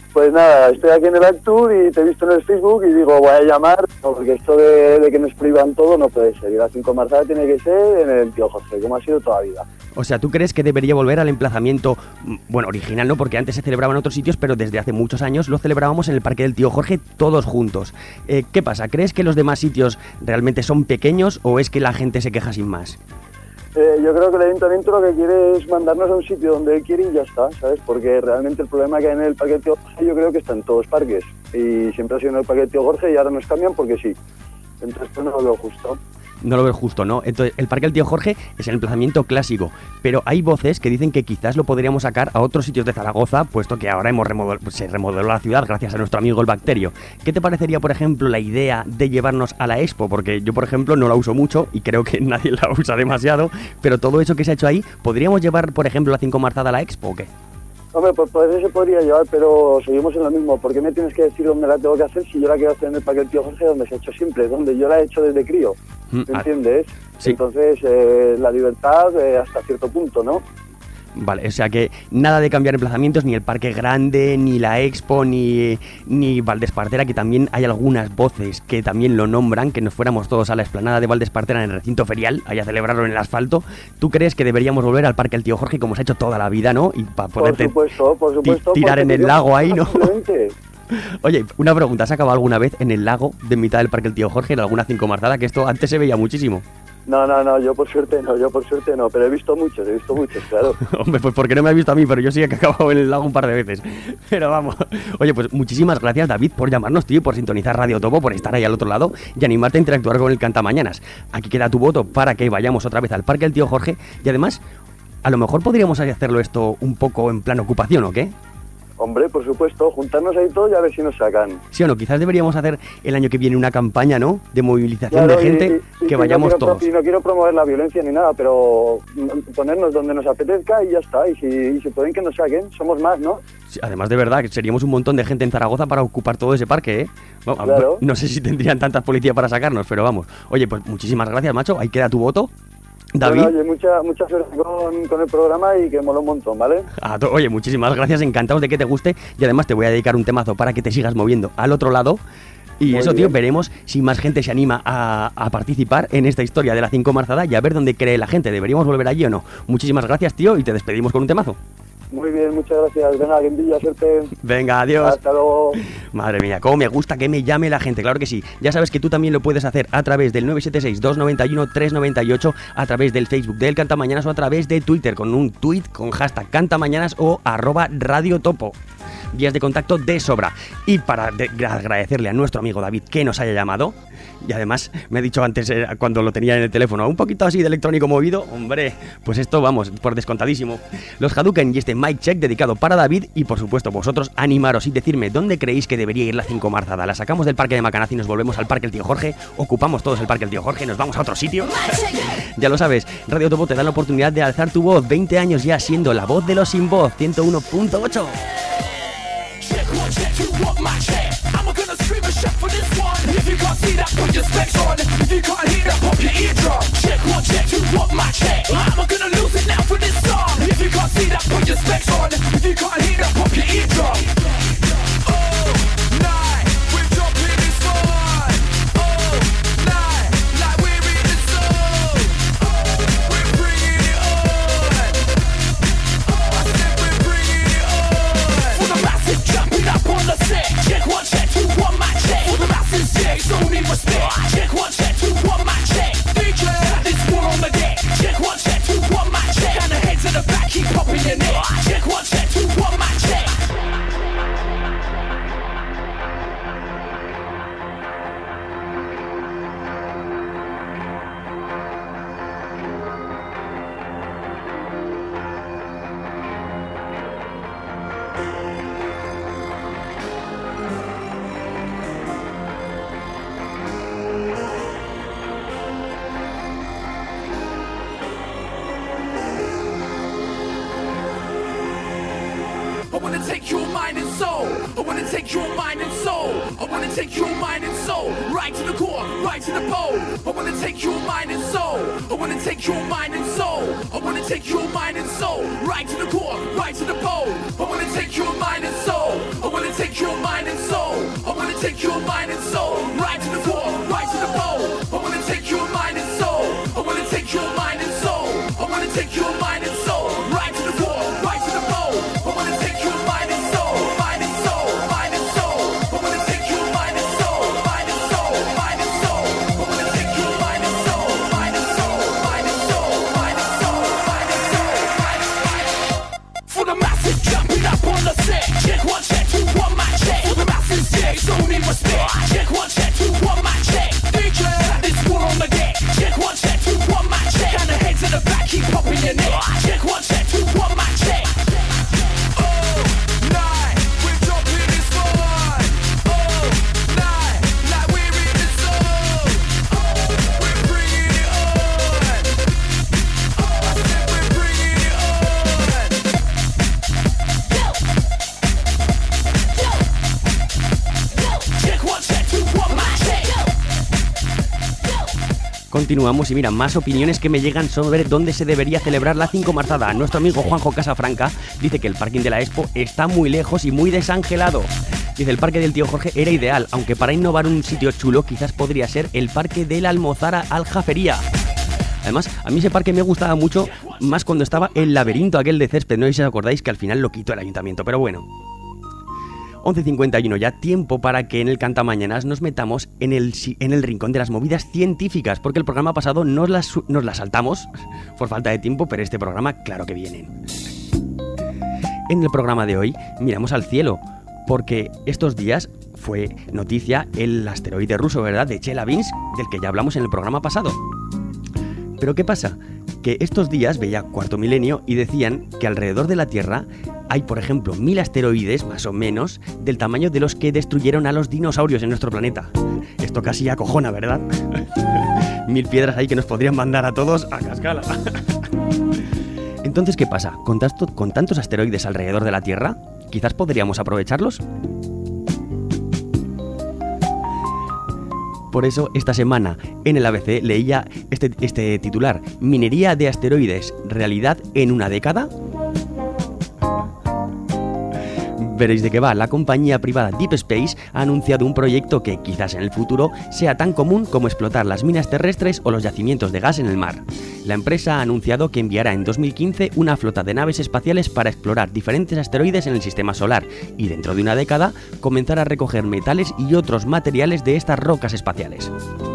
Pues nada, estoy aquí en el Actur y te he visto en el Facebook y digo, voy a llamar, porque esto de, de que nos prohíban todo no puede ser. Y la cinco Marzada tiene que ser en el Tío Jorge, como ha sido toda la vida. O sea, ¿tú crees que debería volver al emplazamiento, bueno, original, no? Porque antes se celebraba en otros sitios, pero desde hace muchos años lo celebrábamos en el Parque del Tío Jorge todos juntos. Eh, ¿Qué pasa? ¿Crees que los demás sitios realmente son pequeños o es que la gente se queja sin más? Eh, yo creo que el ayuntamiento lo que quiere es mandarnos a un sitio donde él quiere y ya está, ¿sabes? Porque realmente el problema que hay en el Parque del Tío Jorge yo creo que está en todos los parques. Y siempre ha sido en el Parque del Tío Jorge y ahora nos cambian porque sí. Entonces pues no lo veo justo. No lo veo justo, ¿no? Entonces, el Parque del Tío Jorge es el emplazamiento clásico, pero hay voces que dicen que quizás lo podríamos sacar a otros sitios de Zaragoza, puesto que ahora hemos remodel- pues se remodeló la ciudad gracias a nuestro amigo el Bacterio. ¿Qué te parecería, por ejemplo, la idea de llevarnos a la Expo? Porque yo, por ejemplo, no la uso mucho y creo que nadie la usa demasiado, pero todo eso que se ha hecho ahí, ¿podríamos llevar, por ejemplo, la cinco Marzada a la Expo o qué? Hombre, pues, pues eso se podría llevar, pero seguimos en lo mismo. ¿Por qué me tienes que decir dónde la tengo que hacer si yo la quiero hacer en el Parque del Tío Jorge, donde se ha hecho siempre, donde yo la he hecho desde crío? ¿Me Mm, ah, entiendes? sí. Entonces, eh, la libertad eh, hasta cierto punto, ¿no? Vale, o sea que nada de cambiar emplazamientos, ni el Parque Grande, ni la Expo, ni, ni Valdespartera, que también hay algunas voces que también lo nombran, que nos fuéramos todos a la explanada de Valdespartera en el recinto ferial, allá a celebrarlo en el asfalto. ¿Tú crees que deberíamos volver al Parque del Tío Jorge como se ha hecho toda la vida, ¿no? Y para poderte Por supuesto, por supuesto. ti- tirar en el lago ahí, ¿no? Absolutamente. Oye, una pregunta, ¿has acabado alguna vez en el lago de mitad del Parque del Tío Jorge, en alguna cinco Marzada? Que esto antes se veía muchísimo. No, no, no, yo por suerte no, yo por suerte no, pero he visto muchos, he visto muchos, claro. Hombre, pues porque no me has visto a mí, pero yo sí que he acabado en el lago un par de veces. Pero vamos. Oye, pues muchísimas gracias, David, por llamarnos, tío, por sintonizar Radio Topo, por estar ahí al otro lado y animarte a interactuar con el Cantamañanas. Aquí queda tu voto para que vayamos otra vez al Parque del Tío Jorge y además, a lo mejor podríamos hacerlo esto un poco en plan ocupación, ¿o qué? Hombre, por supuesto, juntarnos ahí todos y a ver si nos sacan. Sí o no, quizás deberíamos hacer el año que viene una campaña, ¿no? De movilización Claro, de gente, y- y- y que no vayamos quiero pro- todos. Y no quiero promover la violencia ni nada, pero mm, ponernos donde nos apetezca y ya está. Y si, y si pueden que nos saquen, somos más, ¿no? Sí, además, de verdad, que seríamos un montón de gente en Zaragoza para ocupar todo ese parque, ¿eh? Bueno, Claro. no sé si tendrían tantas policías para sacarnos, pero vamos. Oye, pues muchísimas gracias, macho. Ahí queda tu voto. David. Bueno, oye, mucha, mucha suerte con, con el programa y que mola un montón, ¿vale? A to- Oye, muchísimas gracias, encantados de que te guste y además te voy a dedicar un temazo para que te sigas moviendo al otro lado. Y Muy eso, tío, bien. veremos si más gente se anima a, a participar en esta historia de la cinco Marzada y a ver dónde cree la gente. ¿Deberíamos volver allí o no? Muchísimas gracias, tío, y te despedimos con un temazo. Muy bien, muchas gracias. Venga, Guindilla, suerte. Venga, adiós. Hasta luego. Madre mía, cómo me gusta que me llame la gente, claro que sí. Ya sabes que tú también lo puedes hacer a través del nueve siete seis, dos nueve uno, tres nueve ocho, a través del Facebook del Cantamañanas o a través de Twitter con un tweet con hashtag Cantamañanas o arroba Radio Topo. Vías de contacto de sobra. Y para de- agradecerle a nuestro amigo David que nos haya llamado, y además me ha dicho antes eh, cuando lo tenía en el teléfono, un poquito así de electrónico movido, hombre, pues esto vamos, por descontadísimo. Los Hadouken y este Mic Check dedicado para David y por supuesto vosotros animaros y decirme dónde creéis que debería ir la cinco Marzada. La sacamos del Parque de Macanaz y nos volvemos al Parque el Tío Jorge, ocupamos todos el Parque el Tío Jorge, nos vamos a otro sitio. Ya lo sabes, Radio Topo te da la oportunidad de alzar tu voz, veinte años ya siendo la voz de los sin voz, ciento uno punto ocho. Check one, check two, want my check. I'm gonna scream a chef for this one. If you can't see that, put your specs on. If you can't hear that, pop your eardrum. Check one, check two, want my check. I'm gonna lose it now for this song. If you can't see that, put your specs on. If you can't hear that, pop your eardrum. Oh, night, we're dropping this one. Oh, night, like we're in the zone. We're bringing it on. I said we're bringing it on. For the masses jumping up on the set. Check one, check two, one my check. For the masses, yeah, it's only respect. Check one, check two, one my check. D J, got this war on the deck. Check one, check two, one my check. Down the heads of the back, keep popping your neck. Check one, check two, one my check. I wanna take your mind and soul. I wanna take your mind and soul. I wanna take your mind and soul. Right to the core, right to the pole. I wanna take your mind and soul. I wanna take your mind and soul. I wanna take your mind and soul. Right to the core, right to the pole. I wanna take your mind and soul. I wanna take continuamos y mira, más opiniones que me llegan sobre dónde se debería celebrar la cinco marzada. Nuestro amigo Juanjo Casafranca dice que el parking de la Expo está muy lejos y muy desangelado. Dice, el parque del tío Jorge era ideal, aunque para innovar un sitio chulo quizás podría ser el parque de la Almozara Aljafería. Además, a mí ese parque me gustaba mucho, más cuando estaba el laberinto aquel de césped. No sé si os acordáis que al final lo quitó el ayuntamiento, pero bueno. once cincuenta y uno, ya tiempo para que en el Cantamañanas nos metamos en el, en el rincón de las movidas científicas, porque el programa pasado nos las, nos las saltamos por falta de tiempo, pero este programa claro que vienen. En el programa de hoy miramos al cielo, porque estos días fue noticia el asteroide ruso, ¿verdad?, de Chelyabinsk, del que ya hablamos en el programa pasado. Pero ¿qué pasa? Que estos días veía Cuarto Milenio y decían que alrededor de la Tierra hay, por ejemplo, mil asteroides, más o menos, del tamaño de los que destruyeron a los dinosaurios en nuestro planeta. Esto casi acojona, ¿verdad? Mil piedras ahí que nos podrían mandar a todos a cascala. Entonces, ¿qué pasa? ¿Con, tanto, ¿Con tantos asteroides alrededor de la Tierra, quizás podríamos aprovecharlos? Por eso, esta semana, en el A B C, leía este, este titular: ¿Minería de asteroides, realidad en una década? Veréis de qué va. La compañía privada Deep Space ha anunciado un proyecto que quizás en el futuro sea tan común como explotar las minas terrestres o los yacimientos de gas en el mar. La empresa ha anunciado que enviará en dos mil quince una flota de naves espaciales para explorar diferentes asteroides en el sistema solar y dentro de una década comenzar a recoger metales y otros materiales de estas rocas espaciales.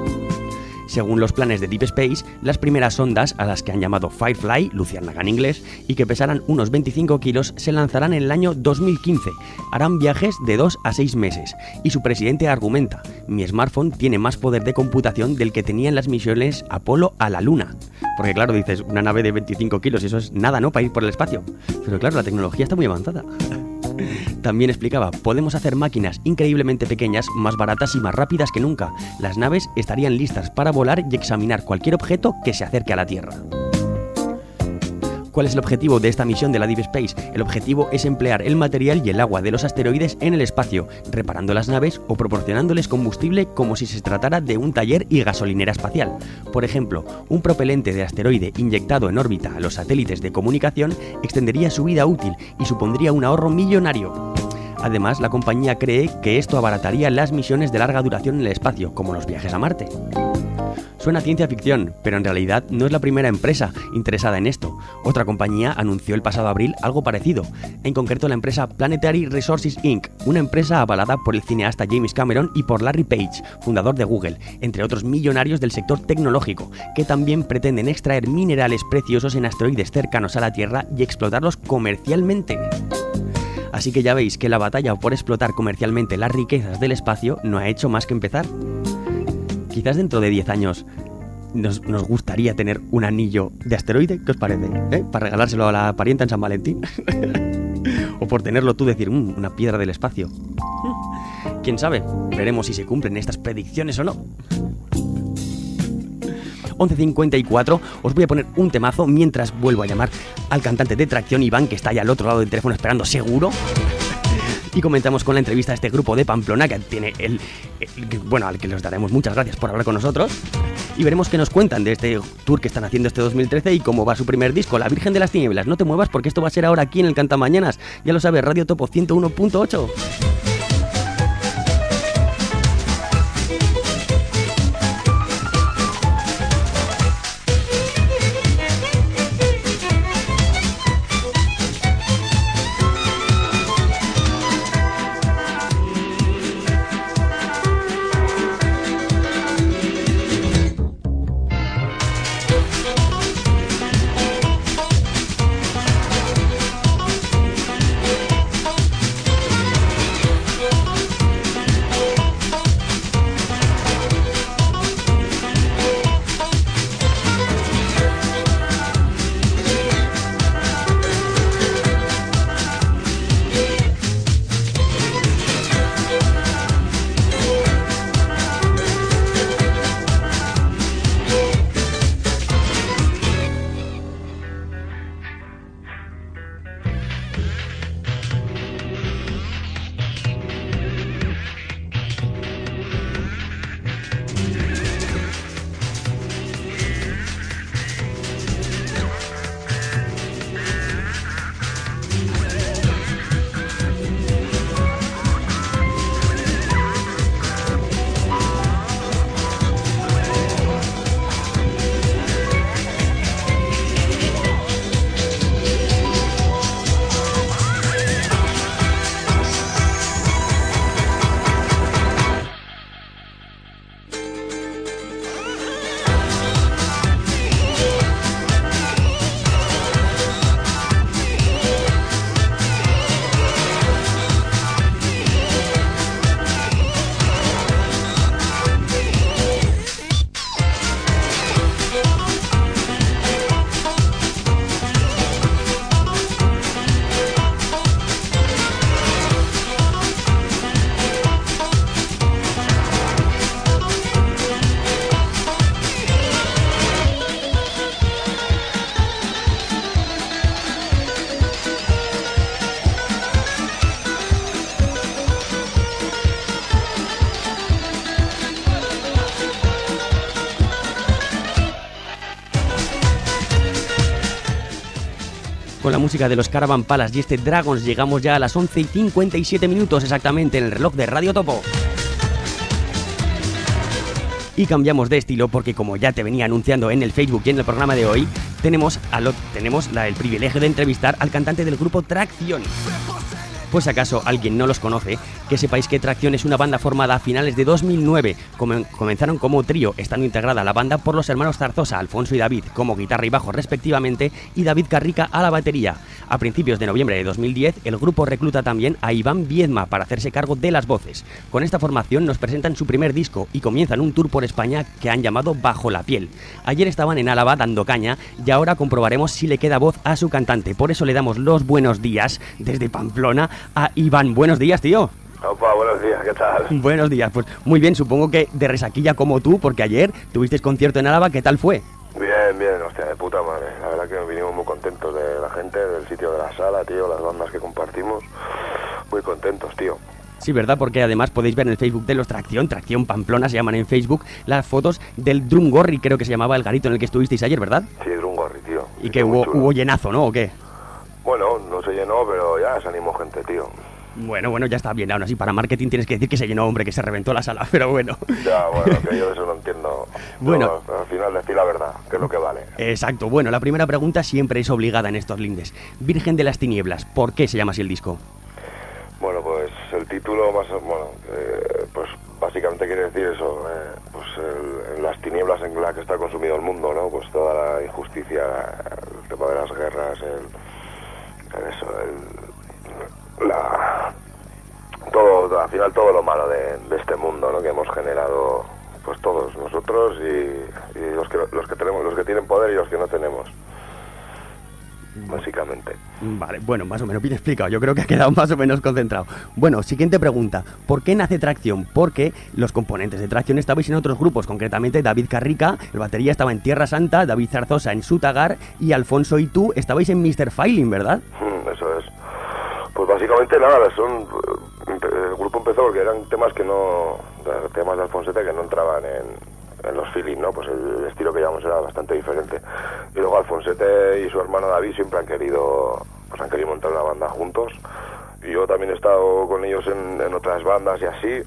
Según los planes de Deep Space, las primeras sondas, a las que han llamado Firefly, luciérnaga en inglés, y que pesarán unos veinticinco kilos, se lanzarán en el año dos mil quince. Harán viajes de dos a seis meses. Y su presidente argumenta: mi smartphone tiene más poder de computación del que tenían las misiones Apolo a la Luna. Porque claro, dices, una nave de veinticinco kilos, eso es nada, ¿no?, para ir por el espacio. Pero claro, la tecnología está muy avanzada. También explicaba, podemos hacer máquinas increíblemente pequeñas, más baratas y más rápidas que nunca. Las naves estarían listas para volar y examinar cualquier objeto que se acerque a la Tierra. ¿Cuál es el objetivo de esta misión de la Deep Space? El objetivo es emplear el material y el agua de los asteroides en el espacio, reparando las naves o proporcionándoles combustible como si se tratara de un taller y gasolinera espacial. Por ejemplo, un propelente de asteroide inyectado en órbita a los satélites de comunicación extendería su vida útil y supondría un ahorro millonario. Además, la compañía cree que esto abarataría las misiones de larga duración en el espacio, como los viajes a Marte. Suena ciencia ficción, pero en realidad no es la primera empresa interesada en esto. Otra compañía anunció el pasado abril algo parecido, en concreto la empresa Planetary Resources incorporated, una empresa avalada por el cineasta James Cameron y por Larry Page, fundador de Google, entre otros millonarios del sector tecnológico, que también pretenden extraer minerales preciosos en asteroides cercanos a la Tierra y explotarlos comercialmente. Así que ya veis que la batalla por explotar comercialmente las riquezas del espacio no ha hecho más que empezar. Quizás dentro de diez años nos, nos gustaría tener un anillo de asteroide, ¿qué os parece? ¿Eh? Para regalárselo a la parienta en San Valentín. O por tenerlo tú decir, mmm, una piedra del espacio. ¿Quién sabe? Veremos si se cumplen estas predicciones o no. once cincuenta y cuatro, os voy a poner un temazo mientras vuelvo a llamar al cantante de Tracción, Iván, que está allá al otro lado del teléfono esperando seguro. Y comentamos con la entrevista a este grupo de Pamplona que tiene el, el... Bueno, al que les daremos muchas gracias por hablar con nosotros. Y veremos qué nos cuentan de este tour que están haciendo este dos mil trece y cómo va su primer disco, La Virgen de las Tinieblas. No te muevas porque esto va a ser ahora aquí en el Cantamañanas. Ya lo sabes, Radio Topo ciento uno punto ocho. con la música de los Caravan Palace y este Dragons llegamos ya a las once y cincuenta y siete minutos exactamente en el reloj de Radio Topo. Y cambiamos de estilo porque, como ya te venía anunciando en el Facebook y en el programa de hoy, tenemos, a lo, tenemos la, el privilegio de entrevistar al cantante del grupo Tracción. Pues acaso alguien no los conoce, que sepáis que Tracción es una banda formada a finales de dos mil nueve. Come- comenzaron como trío, estando integrada a la banda por los hermanos Zarzosa, Alfonso y David, como guitarra y bajo respectivamente, y David Carrica a la batería. A principios de noviembre de dos mil diez, el grupo recluta también a Iván Viedma para hacerse cargo de las voces. Con esta formación nos presentan su primer disco y comienzan un tour por España que han llamado Bajo la Piel. Ayer estaban en Álava dando caña y ahora comprobaremos si le queda voz a su cantante. Por eso le damos los buenos días desde Pamplona a Iván. Buenos días, tío. Opa, buenos días, ¿qué tal? Buenos días, pues muy bien, supongo que de resaquilla como tú, porque ayer tuvisteis concierto en Álava, ¿qué tal fue? Bien, bien, hostia, de puta madre. La verdad que vinimos muy contentos de la gente, del sitio de la sala, tío, las bandas que compartimos. Muy contentos, tío. Sí, ¿verdad? Porque además podéis ver en el Facebook de los Tracción, Tracción Pamplona se llaman en Facebook, las fotos del Drumgorri, creo que se llamaba el garito en el que estuvisteis ayer, ¿verdad? Sí, Drumgorri, tío. Y que hubo, hubo llenazo, ¿no? ¿O qué? Bueno, no se llenó, pero ya se animó gente, tío. Bueno, bueno, ya está bien, aún así para marketing tienes que decir que se llenó, hombre, que se reventó la sala, pero bueno. Ya, bueno, que yo de eso no entiendo. Bueno. Pero al final decir la verdad, que es lo que vale. Exacto, bueno, la primera pregunta siempre es obligada en estos lindes. Virgen de las Tinieblas, ¿por qué se llama así el disco? Bueno, pues el título más, bueno, eh, pues básicamente quiere decir eso, eh, pues el, en las tinieblas en la que está consumido el mundo, ¿no? Pues toda la injusticia, el tema de las guerras, el, el eso, el, la, todo, al final todo lo malo de, de este mundo, ¿no? Que hemos generado, pues todos nosotros y, y los que los que tenemos, los que tienen poder y los que no tenemos. Básicamente. Vale, bueno, más o menos bien explicado. Yo creo que ha quedado más o menos concentrado. Bueno, siguiente pregunta. ¿Por qué nace Tracción? Porque los componentes de Tracción estabais en otros grupos, concretamente David Carrica, el batería estaba en Tierra Santa, David Zarzosa en Sutagar y Alfonso y tú estabais en mister Filing, ¿verdad? Mm, eso es. Pues básicamente nada, son el grupo empezó porque eran temas que no, temas de Alfonsete que no entraban en en los feeling, ¿no? Pues el estilo que llevamos era bastante diferente. Y luego Alfonsete y su hermano David siempre han querido, pues han querido montar una banda juntos. Y yo también he estado con ellos en, en otras bandas y así,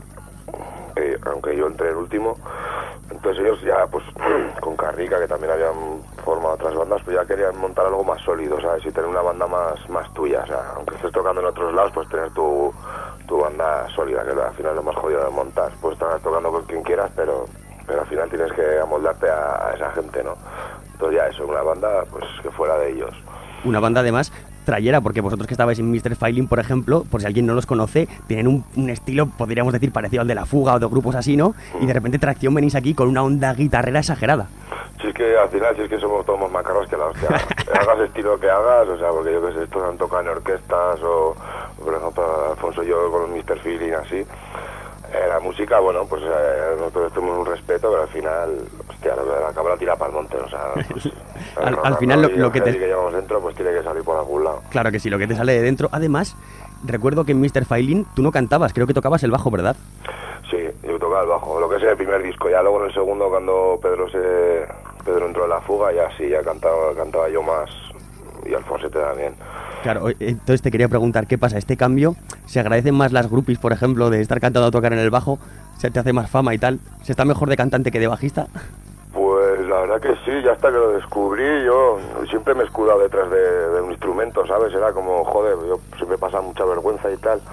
eh, aunque yo entré el último. Entonces ellos ya, pues, con Carrica, que también habían formado otras bandas, pues ya querían montar algo más sólido, ¿sabes? Y tener una banda más, más tuya, o sea, aunque estés tocando en otros lados, pues tener tu, tu banda sólida, que al final es lo más jodido de montar. Pues estar tocando con quien quieras, pero... pero al final tienes que amoldarte a, a esa gente, ¿no? Entonces ya eso, una banda pues que fuera de ellos. Una banda además trayera, porque vosotros que estabais en mister Filing, por ejemplo, por si alguien no los conoce, tienen un, un estilo, podríamos decir, parecido al de La Fuga o de grupos así, ¿no? Mm. Y de repente Tracción venís aquí con una onda guitarrera exagerada. Si es que al final, si es que somos todos más macarros que la hostia. Hagas estilo que hagas, o sea, porque yo que sé, estos han tocado en orquestas o, por ejemplo, Alfonso y yo con mister Filing así. Eh, la música, bueno, pues eh, nosotros tenemos un respeto, pero al final, hostia, la cámara tira para el monte, o sea... Pues, al, al final lo, lo que te... que llevamos dentro, pues tiene que salir por algún lado. Claro que sí, lo que te sale de dentro. Además, recuerdo que en mister Filing tú no cantabas, creo que tocabas el bajo, ¿verdad? Sí, yo tocaba el bajo, lo que es el primer disco, ya luego en el segundo, cuando Pedro se Pedro entró en La Fuga, ya sí, ya cantaba, cantaba yo más, y Alfonsete también. Claro, entonces te quería preguntar, ¿qué pasa? ¿Este cambio se agradecen más las groupies, por ejemplo, de estar cantando a tocar en el bajo? ¿Se te hace más fama y tal? ¿Se está mejor de cantante que de bajista? Pues la verdad que sí, ya hasta que lo descubrí, yo siempre me he escudado detrás de, de un instrumento, ¿sabes? Era como, joder, yo siempre pasa mucha vergüenza y tal,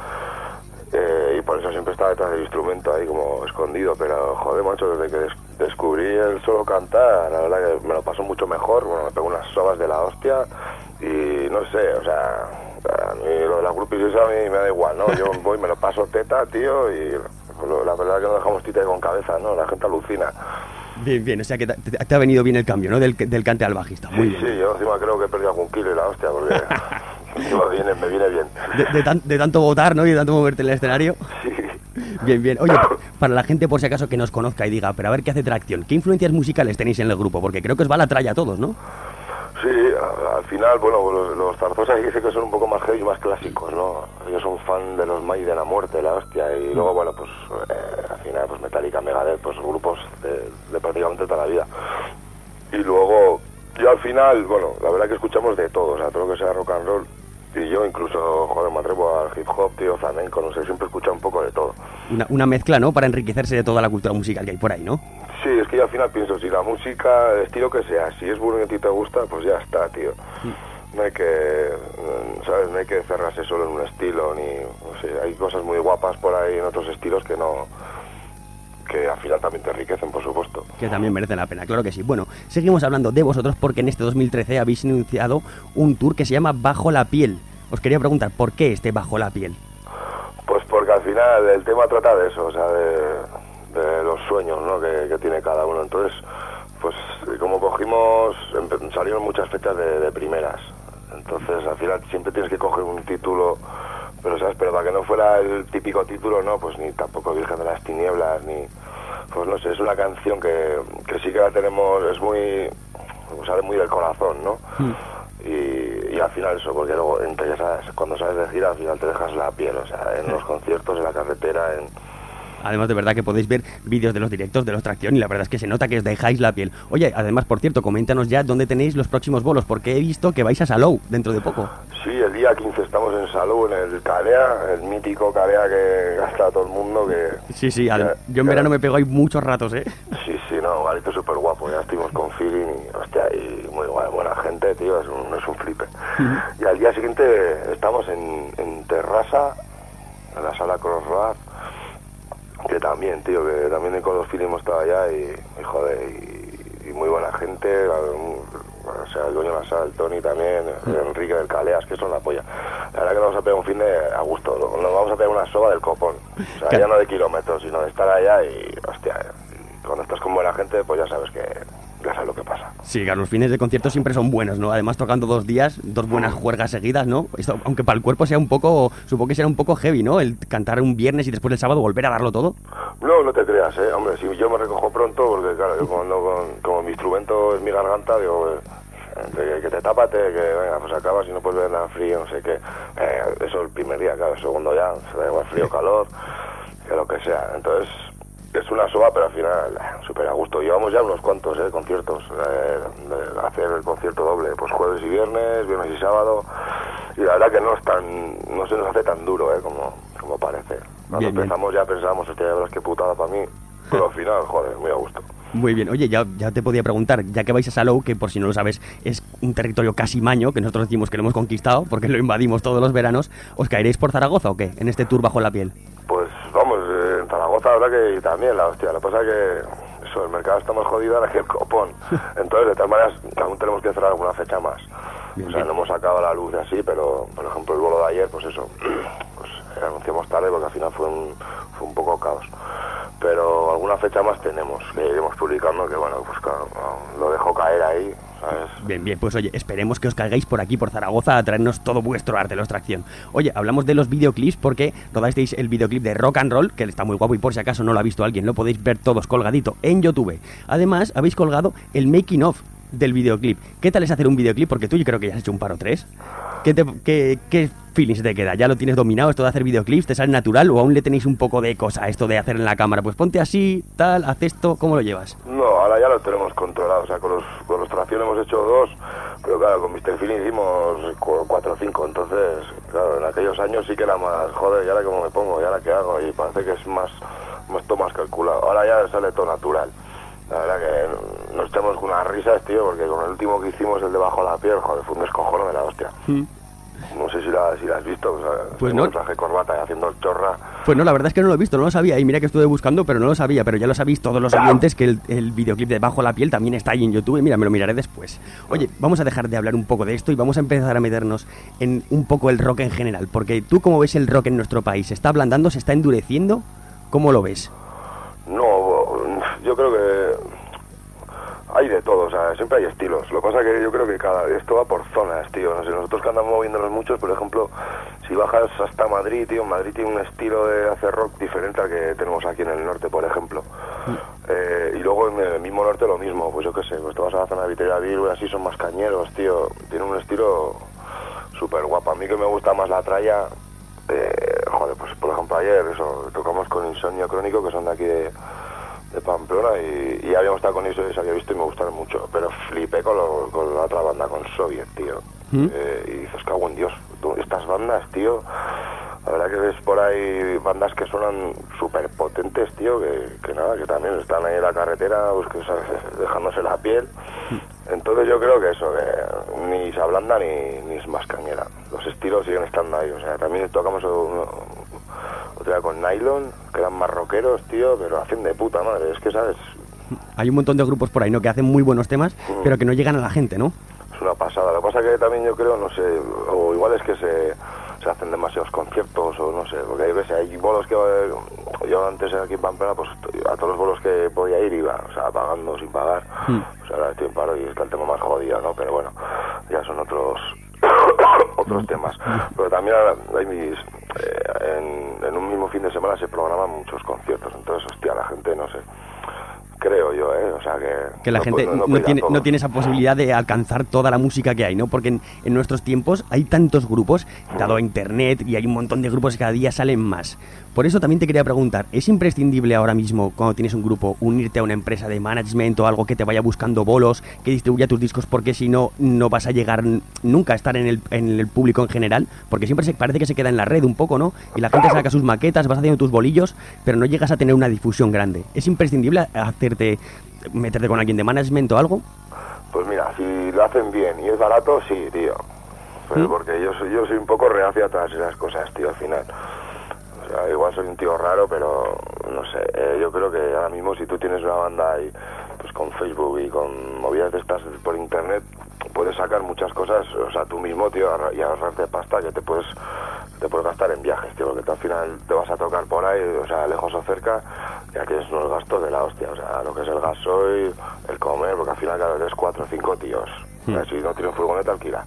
eh, y por eso siempre estaba detrás del instrumento ahí como escondido, pero joder, macho, desde que des descubrí el solo cantar, la verdad que me lo paso mucho mejor, bueno, me pego unas sobas de la hostia. Y no sé, o sea, a mí lo de las groupies eso a mí me da igual, ¿no? Yo voy, me lo paso teta, tío, y la verdad que no dejamos tita con cabeza, ¿no? La gente alucina. Bien, bien, o sea que te, te ha venido bien el cambio, ¿no? Del, del cante al bajista, muy sí, bien. Sí, yo encima creo que he perdido algún kilo y la hostia, porque me viene, me viene bien. De, de, tan, de tanto votar, ¿no? Y de tanto moverte en el escenario. Sí. Bien, bien. Oye, para la gente por si acaso que nos conozca y diga, pero a ver qué hace Tracción, ¿qué influencias musicales tenéis en el grupo? Porque creo que os va la tralla a todos, ¿no? Sí, al final, bueno, los, los Zarzosa dicen que son un poco más heavy y más clásicos, ¿no? Ellos son fan de los Maiden a muerte, la hostia, y luego, bueno, pues eh, al final, pues Metallica, Megadeth, pues grupos de, de prácticamente toda la vida. Y luego, yo al final, bueno, la verdad que escuchamos de todo, o sea, todo lo que sea rock and roll. Y yo incluso, joder, me atrevo al hip hop, tío, flamenco, no sé, siempre he escuchado un poco de todo. Una, una mezcla, ¿no? Para enriquecerse de toda la cultura musical que hay por ahí, ¿no? Sí, es que yo al final pienso, si la música, el estilo que sea, si es bueno y a ti te gusta, pues ya está, tío. No hay que, ¿sabes? No hay que cerrarse solo en un estilo, ni, no sé, hay cosas muy guapas por ahí en otros estilos que no... que al final también te enriquecen, por supuesto. Que también merecen la pena, claro que sí. Bueno, seguimos hablando de vosotros porque en este dos mil trece habéis iniciado un tour que se llama Bajo la Piel. Os quería preguntar, ¿por qué este Bajo la Piel? Pues porque al final el tema trata de eso, o sea, de, de los sueños, ¿no? que, que tiene cada uno. Entonces, pues como cogimos, salieron muchas fechas de, de primeras. Entonces, al final siempre tienes que coger un título, pero sabes, pero para que no fuera el típico título, no, pues ni tampoco Virgen de las Tinieblas, ni, pues no sé, es una canción que, que sí que la tenemos, es muy, sale muy del corazón, ¿no? Mm. Y, y al final eso, porque luego entre, ya sabes, cuando sales de gira al final te dejas la piel, o sea, en los conciertos, en la carretera, en... Además, de verdad que podéis ver vídeos de los directos de los Tracción y la verdad es que se nota que os dejáis la piel. Oye, además, por cierto, coméntanos ya dónde tenéis los próximos bolos, porque he visto que vais a Salou dentro de poco. Sí, el día quince estamos en Salou, en el Carea, el mítico Carea que gasta todo el mundo, que... Sí, sí, al, yo en verano me pego ahí muchos ratos, ¿eh? Sí, sí, no, Garito es súper guapo, ya estuvimos con feeling y, hostia, y muy buena gente, tío, es un, es un flipe. Uh-huh. Y al día siguiente estamos en, en Terrassa, en la sala Crossroad, que también, tío, que también con los feeling hemos estado allá y, y joder, y, y muy buena gente, o sea, el dueño de la sala, el Tony también, el Enrique del Caleas, que son la polla. La verdad que nos vamos a pegar un fin de a gusto, nos vamos a pegar una soba del copón, o sea, ya no de kilómetros, sino de estar allá y, hostia, y cuando estás con buena gente, pues ya sabes que ya sabes lo que pasa. Sí, claro, los fines de concierto siempre son buenos, ¿no? Además tocando dos días, dos buenas juergas seguidas, ¿no? Esto, aunque para el cuerpo sea un poco, supongo que será un poco heavy, ¿no? El cantar un viernes y después el sábado volver a darlo todo. No, no te creas, ¿eh? Hombre, si yo me recojo pronto, porque claro, yo cuando, con, como mi instrumento es mi garganta, digo, eh, que, que te tápate, que venga, pues acabas y no puedes ver nada frío, no sé qué. Eh, eso el primer día, claro, el segundo ya, se da igual frío, calor, que lo que sea. Entonces... es una soba, pero al final súper a gusto. Llevamos ya unos cuantos eh, conciertos, eh, de hacer el concierto doble, pues jueves y viernes, viernes y sábado, y la verdad que no es tan, no se nos hace tan duro eh, como, como parece. Cuando bien, empezamos bien. Ya pensábamos, hostia, ya verás qué putada para mí, pero al final, joder, muy a gusto. Muy bien, oye, ya, ya te podía preguntar, ya que vais a Salou, que por si no lo sabes, es un territorio casi maño, que nosotros decimos que lo hemos conquistado, porque lo invadimos todos los veranos, ¿os caeréis por Zaragoza o qué, en este tour Bajo la Piel? Pues vamos, eh, en Zaragoza la verdad que también, la hostia, lo que pasa es que eso, el mercado está más jodido ahora que el copón, entonces de tal manera aún tenemos que cerrar alguna fecha más, bien, o sea, bien. No hemos sacado a la luz así, pero por ejemplo el bolo de ayer, pues eso, pues eh, anunciamos tarde porque al final fue un, fue un poco caos. Pero alguna fecha más tenemos, que iremos publicando, que bueno, pues claro, lo dejo caer ahí, ¿sabes? Bien, bien, pues oye, esperemos que os caigáis por aquí, por Zaragoza, a traernos todo vuestro arte, los Tracción. Oye, hablamos de los videoclips porque rodasteis el videoclip de Rock and Roll, que está muy guapo y por si acaso no lo ha visto alguien, lo podéis ver todos colgadito en YouTube. Además, habéis colgado el making of del videoclip. ¿Qué tal es hacer un videoclip? Porque tú yo creo que ya has hecho un par o tres. ¿Qué, te, qué, qué feelings te queda? ¿Ya lo tienes dominado esto de hacer videoclips? ¿Te sale natural o aún le tenéis un poco de cosa esto de hacer en la cámara? Pues ponte así, tal, haz esto, ¿cómo lo llevas? No, ahora ya lo tenemos controlado, o sea, con los, con los Tracción hemos hecho dos, pero claro, con mister Feeling hicimos cuatro o cinco, entonces, claro, en aquellos años sí que era más, joder, ¿y ahora cómo me pongo? ¿Y ahora qué hago? Y parece que es más, más todo más calculado, ahora ya sale todo natural. La verdad que nos echamos con unas risas, tío, porque con el último que hicimos, el de Bajo la Piel, joder, fue un descojono de la hostia. Mm. No sé si la, si la has visto, o sea, pues no. Traje corbata y haciendo el chorra. Pues no, la verdad es que no lo he visto, no lo sabía. Y mira que estuve buscando, pero no lo sabía. Pero ya lo sabéis todos los oyentes que el, el videoclip de Bajo la Piel también está ahí en YouTube. Y mira, me lo miraré después. Oye, vamos a dejar de hablar un poco de esto y vamos a empezar a meternos en un poco el rock en general. Porque tú, ¿cómo ves el rock en nuestro país? ¿Se está ablandando? ¿Se está endureciendo? ¿Cómo lo ves? No, yo creo que hay de todo, o sea, siempre hay estilos. Lo que pasa es que yo creo que cada esto va por zonas, tío. No sé, nosotros que andamos moviéndonos muchos, por ejemplo, si bajas hasta Madrid, tío, Madrid tiene un estilo de hacer rock diferente al que tenemos aquí en el norte, por ejemplo. Mm. Eh, y luego en el mismo norte lo mismo, pues yo qué sé, pues te vas a la zona de Vitoria-Gasteiz, así son más cañeros, tío. Tienen un estilo súper guapo. A mí que me gusta más la tralla, eh, joder, pues por ejemplo ayer, eso, tocamos con Insomnio Crónico, que son de aquí de... de Pamplona, y, y habíamos estado con ellos y se había visto y me gustaron mucho, pero flipé con, lo, con la otra banda, con Soviet, tío. ¿Mm? Eh, y dices, cago en Dios, tú, estas bandas, tío, la verdad que ves por ahí bandas que suenan súper potentes, tío, que, que nada, que también están ahí en la carretera, pues que, ¿sabes? Dejándose la piel. Entonces yo creo que eso, que ni se ablanda ni, ni es más cañera. Los estilos siguen estando ahí, o sea, también tocamos uno, otra vez con Nylon, que eran más rockeros, tío, pero hacen de puta madre, es que, ¿sabes? Hay un montón de grupos por ahí, ¿no?, que hacen muy buenos temas, mm. pero que no llegan a la gente, ¿no? Es una pasada. Lo que pasa que también yo creo, no sé, o igual es que se, se hacen demasiados conciertos, o no sé, porque hay veces, hay bolos que yo antes aquí en Pamplona, pues a todos los bolos que podía ir iba, o sea, pagando sin pagar. Mm. O sea, ahora estoy en paro y está el tema más jodido, ¿no? Pero bueno, ya son otros otros temas. Pero también hay mis, eh, en, en un mismo fin de semana se programan muchos conciertos, entonces, hostia, la gente, no sé, creo yo, ¿eh? O sea, que... Que la no, gente no, no, no, tiene, no tiene esa posibilidad de alcanzar toda la música que hay, ¿no? Porque en, en nuestros tiempos hay tantos grupos, dado a internet, y hay un montón de grupos que cada día salen más. Por eso también te quería preguntar, ¿es imprescindible ahora mismo, cuando tienes un grupo, unirte a una empresa de management o algo que te vaya buscando bolos, que distribuya tus discos, porque si no, no vas a llegar nunca a estar en el, en el público en general? Porque siempre se, parece que se queda en la red un poco, ¿no? Y la gente saca sus maquetas, vas haciendo tus bolillos, pero no llegas a tener una difusión grande. ¿Es imprescindible hacerte, meterte con alguien de management o algo? Pues mira, si lo hacen bien y es barato, sí, tío. Pero ¿Mm? Porque yo soy, yo soy un poco reacio a todas esas cosas, tío, al final. O sea, igual soy un tío raro, pero no sé, eh, yo creo que ahora mismo si tú tienes una banda y pues con Facebook y con movidas de estas por internet, puedes sacar muchas cosas, o sea, tú mismo, tío, y ahorrarte pasta que te puedes te puedes gastar en viajes, tío, porque tú al final te vas a tocar por ahí, o sea, lejos o cerca, ya tienes unos gastos de la hostia, o sea, lo que es el gasoil, el comer, porque al final, claro, eres cuatro o cinco tíos. Hmm. Si no tienes furgoneta, alquila.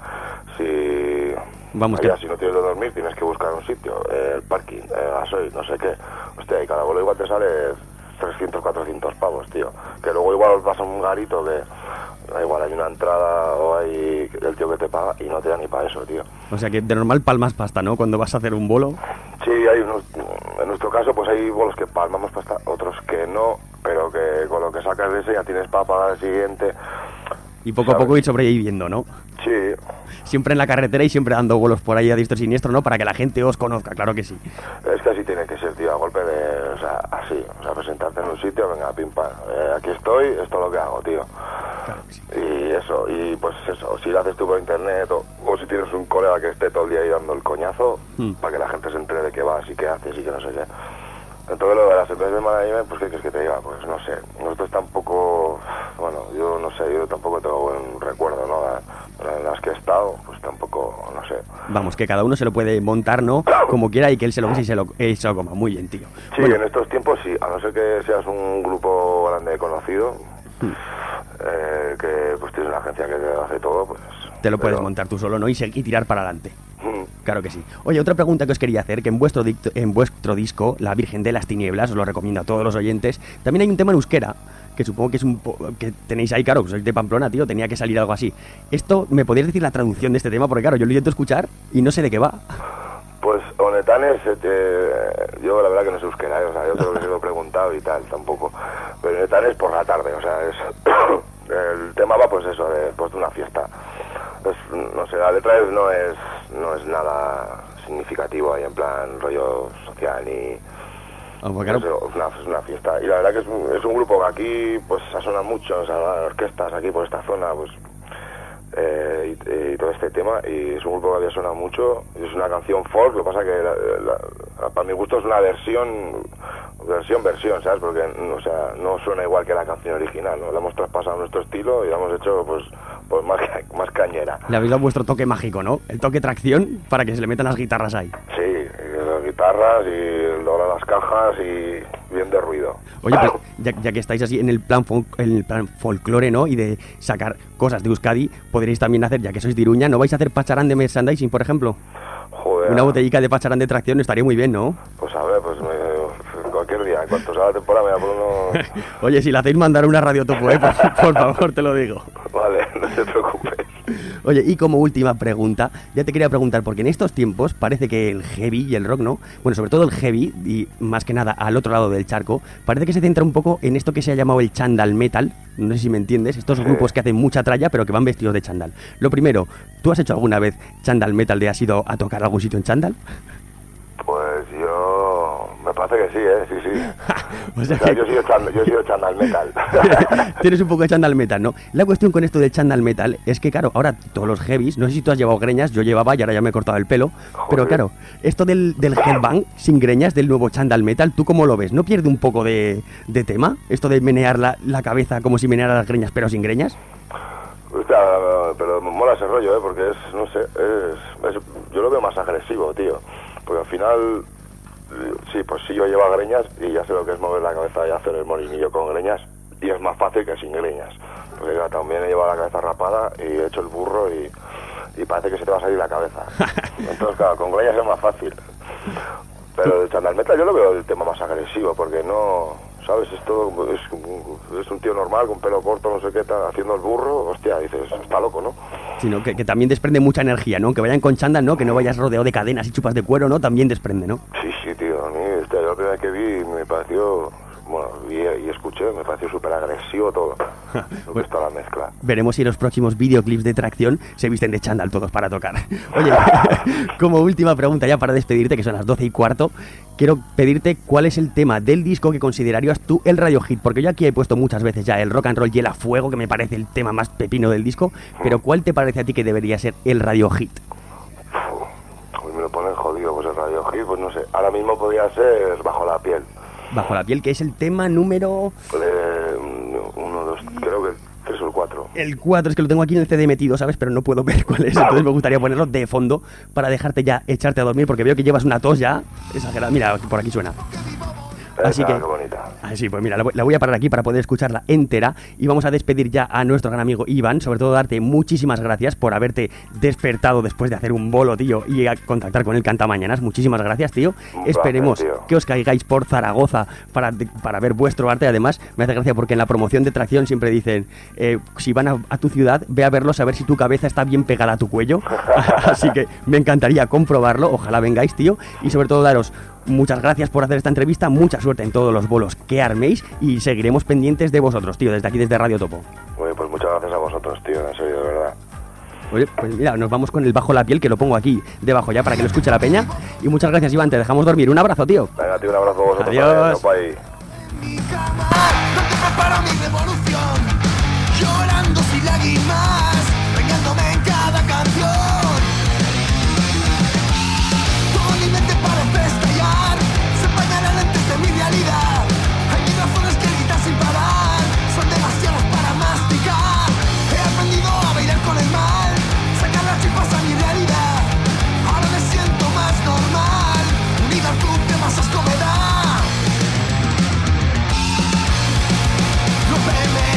Si... Vamos, Allá, que... si no tienes de dormir, tienes que buscar un sitio, eh, el parking, el gasoil, no sé qué. Hostia, y cada vuelo igual te sale trescientos, cuatrocientos pavos, tío. Que luego igual vas a un garito que igual hay una entrada o hay el tío que te paga y no te da ni para eso, tío. O sea que de normal palmas pasta, ¿no? Cuando vas a hacer un bolo. Sí, hay unos, en nuestro caso pues hay bolos que palmamos pasta, otros que no, pero que con lo que sacas de ese ya tienes para pagar el siguiente. Y poco ¿sabes? A poco ir sobreviviendo, ¿no? Sí. Siempre en la carretera y siempre dando bolos por ahí a diestro y siniestro, ¿no? Para que la gente os conozca, claro que sí. Es que así tiene que ser, tío, a golpe de... O sea, así. O sea, presentarte en un sitio, venga, pim, pam. Eh, aquí estoy, esto es lo que hago, tío. Claro que sí. Y eso, y pues eso, si lo haces tú por internet o, o si tienes un colega que esté todo el día ahí dando el coñazo, hmm. para que la gente se entere de qué vas y qué haces y que no sé qué. Entonces lo de las empresas de management, pues ¿qué quieres que te diga? Pues no sé, nosotros tampoco, bueno, yo no sé, yo tampoco tengo buen recuerdo, ¿no? En las que he estado, pues tampoco, no sé. Vamos, que cada uno se lo puede montar, ¿no? Como quiera y que él se lo vea y se lo, eh, se lo coma. Muy bien, tío. Sí, bueno. En estos tiempos sí, a no ser que seas un grupo grande conocido, hmm. eh, que pues tienes una agencia que te hace todo, pues... Te lo puedes pero... montar tú solo, ¿no? Y, se, y tirar para adelante. Claro que sí. Oye, otra pregunta que os quería hacer, que en vuestro, dicto, en vuestro disco, La Virgen de las Tinieblas, os lo recomiendo a todos los oyentes, también hay un tema en euskera, que supongo que es un po que tenéis ahí, claro, que sois de Pamplona, tío, tenía que salir algo así. Esto, ¿me podrías decir la traducción de este tema? Porque claro, yo lo intento escuchar y no sé de qué va. Pues, Onetanes, eh, yo la verdad que no sé euskera, eh, o sea, yo te lo he preguntado y tal, tampoco. Pero Onetanes por la tarde, o sea, es... el tema va pues eso, de, pues de una fiesta. Pues, no sé, la letra es, no es no es nada significativo ahí en plan rollo social ni... Oh, pues claro. No sé, es, una, es una fiesta. Y la verdad que es un, es un grupo que aquí pues suena mucho, o sea, las orquestas aquí por esta zona, pues... Eh, y, y todo este tema, y es un grupo que había sonado mucho, es una canción folk, lo que pasa que la, la, la, para mi gusto es una versión versión versión, ¿sabes? Porque o sea, no suena igual que la canción original, ¿no? La hemos traspasado a nuestro estilo y la hemos hecho pues pues más, más cañera. Le habéis dado vuestro toque mágico, ¿no? El toque tracción para que se le metan las guitarras ahí. Sí, las guitarras y luego las cajas y bien de ruido. Oye, pues ya, ya que estáis así en el plan fol en el plan folclore, ¿no? Y de sacar cosas de Euskadi, podréis también hacer, ya que sois de Iruña, ¿no vais a hacer pacharán de merchandising, por ejemplo? Joder. Una botellica de pacharán de tracción estaría muy bien, ¿no? Pues a ver, pues me, cualquier día, en cuanto sea la temporada me voy a poner uno... Oye, si la hacéis mandar una radio topo, ¿eh? Por, por favor, te lo digo. Vale, no te preocupes. Oye, y como última pregunta, ya te quería preguntar, porque en estos tiempos parece que el heavy y el rock, ¿no? Bueno, sobre todo el heavy, y más que nada al otro lado del charco, parece que se centra un poco en esto que se ha llamado el chandal metal, no sé si me entiendes, estos grupos que hacen mucha tralla pero que van vestidos de chandal. Lo primero, ¿tú has hecho alguna vez chandal metal de has ido a tocar algún sitio en chandal? Pues yo... me parece que sí, ¿eh? Sí, sí. O sea, o sea, yo he sido chandal, yo he sido chandal metal. Tienes un poco de chandal metal, ¿no? La cuestión con esto del chandal metal es que, claro, ahora todos los heavies, no sé si tú has llevado greñas, yo llevaba y ahora ya me he cortado el pelo, Joder. Pero claro, esto del, del headbang sin greñas, del nuevo chandal metal, ¿tú cómo lo ves? ¿No pierde un poco de, de tema? Esto de menear la, la cabeza como si meneara las greñas pero sin greñas. O sea, pero me mola ese rollo, ¿eh? Porque es, no sé, es, es, yo lo veo más agresivo, tío. Porque al final... Sí, pues sí, yo llevo greñas y ya sé lo que es mover la cabeza y hacer el molinillo con greñas, y es más fácil que sin greñas, porque ya también he llevado la cabeza rapada y he hecho el burro y, y parece que se te va a salir la cabeza. Entonces, claro, con greñas es más fácil. Pero el chandal metal yo lo veo el tema más agresivo, porque no, ¿sabes? Es todo, es, es un tío normal con pelo corto, no sé qué, está haciendo el burro, hostia, dices, está loco, ¿no? Sino que, que también desprende mucha energía, ¿no? Que vayan con chándal, ¿no? Que no vayas rodeado de cadenas y chupas de cuero, ¿no? También desprende, ¿no? Sí, sí, tío. A mí, este, yo la primera vez que vi me pareció... Bueno, vi y escuché, me pareció súper agresivo todo. Lo que está la mezcla. Veremos si en los próximos videoclips de Tracción se visten de chándal todos para tocar. Oye, como última pregunta ya para despedirte, que son las doce y cuarto, quiero pedirte cuál es el tema del disco que considerarías tú el radio hit, porque yo aquí he puesto muchas veces ya el Rock and Roll Hiela Fuego, que me parece el tema más pepino del disco, pero ¿cuál te parece a ti que debería ser el radio hit? Uy, me lo ponen jodido, pues el radio hit, pues no sé. Ahora mismo podría ser Bajo la piel. Bajo la piel, que es el tema número... Eh, uno, dos, creo que tres o el cuatro. El cuatro, es que lo tengo aquí en el C D metido, ¿sabes? Pero no puedo ver cuál es, entonces me gustaría ponerlo de fondo para dejarte ya echarte a dormir, porque veo que llevas una tos ya exagerada. Mira, por aquí suena. Así Esa, que, qué bonita. Así, pues mira, la voy, la voy a parar aquí para poder escucharla entera y vamos a despedir ya a nuestro gran amigo Iván, sobre todo darte muchísimas gracias por haberte despertado después de hacer un bolo, tío, y a contactar con el Cantamañanas. Muchísimas gracias, tío. Un Esperemos placer, tío. que os caigáis por Zaragoza para, para ver vuestro arte. Además, me hace gracia porque en la promoción de Tracción siempre dicen, eh, si van a, a tu ciudad, ve a verlos, a ver si tu cabeza está bien pegada a tu cuello. Así que me encantaría comprobarlo, ojalá vengáis, tío, y sobre todo daros muchas gracias por hacer esta entrevista, mucha suerte en todos los bolos que arméis y seguiremos pendientes de vosotros, tío, desde aquí, desde Radio Topo. Oye, pues muchas gracias a vosotros, tío, en serio, de verdad. Oye, pues mira, nos vamos con el Bajo la piel, que lo pongo aquí debajo ya para que lo escuche la peña. Y muchas gracias, Iván, te dejamos dormir. Un abrazo, tío. Venga, tío, un abrazo a vosotros. Adiós. También, Mi cama, no te preparo mi revolución, llorando sin lágrimas, bañándome en cada canción. Todo mi mente parece estallar, se empañarán antes de mi realidad. Hay mil razones que gritan sin parar, son demasiadas para masticar. He aprendido a bailar con el mal, sacar las chispas a mi realidad. Ahora me siento más normal, unido al club que más asco me da. Rómpeme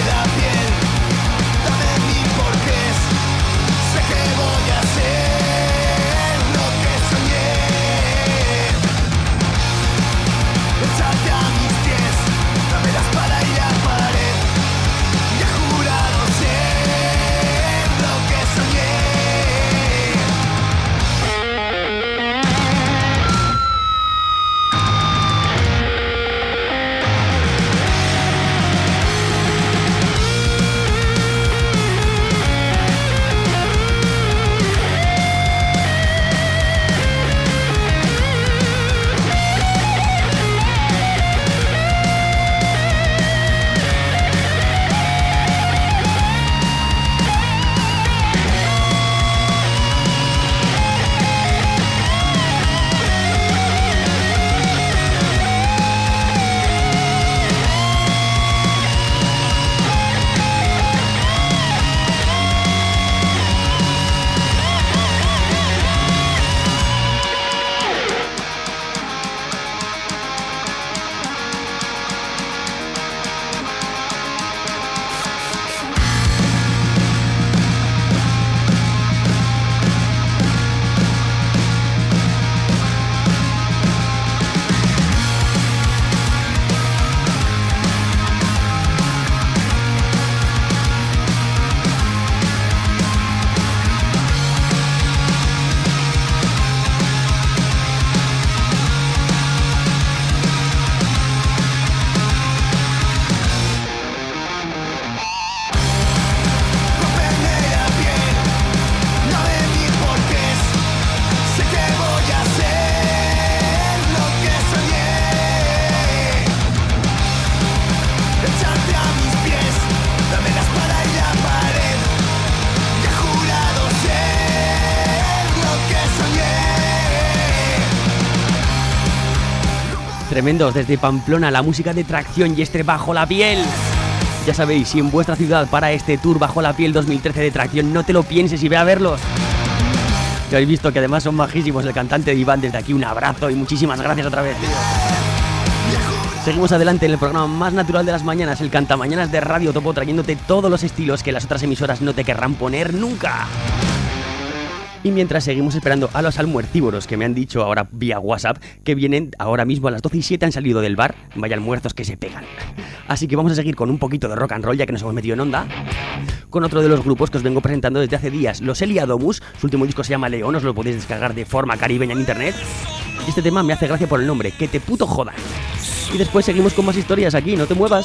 Tremendos, desde Pamplona, la música de Tracción y este Bajo la Piel. Ya sabéis, si en vuestra ciudad para este tour Bajo la Piel dos mil trece de Tracción, no te lo pienses y ve a verlos. Ya habéis visto que además son majísimos. El cantante de Iván, desde aquí un abrazo y muchísimas gracias otra vez, tío. Seguimos adelante en el programa más natural de las mañanas, el Cantamañanas de Radio Topo, trayéndote todos los estilos que las otras emisoras no te querrán poner nunca. Y mientras seguimos esperando a los almuercívoros que me han dicho ahora vía WhatsApp que vienen ahora mismo a las doce y siete, han salido del bar, vaya almuerzos que se pegan. Así que vamos a seguir con un poquito de rock and roll, ya que nos hemos metido en onda, con otro de los grupos que os vengo presentando desde hace días, los Eliadomus. Su último disco se llama León, os lo podéis descargar de forma caribeña en internet. Y este tema me hace gracia por el nombre, que te puto jodan. Y después seguimos con más historias aquí, no te muevas.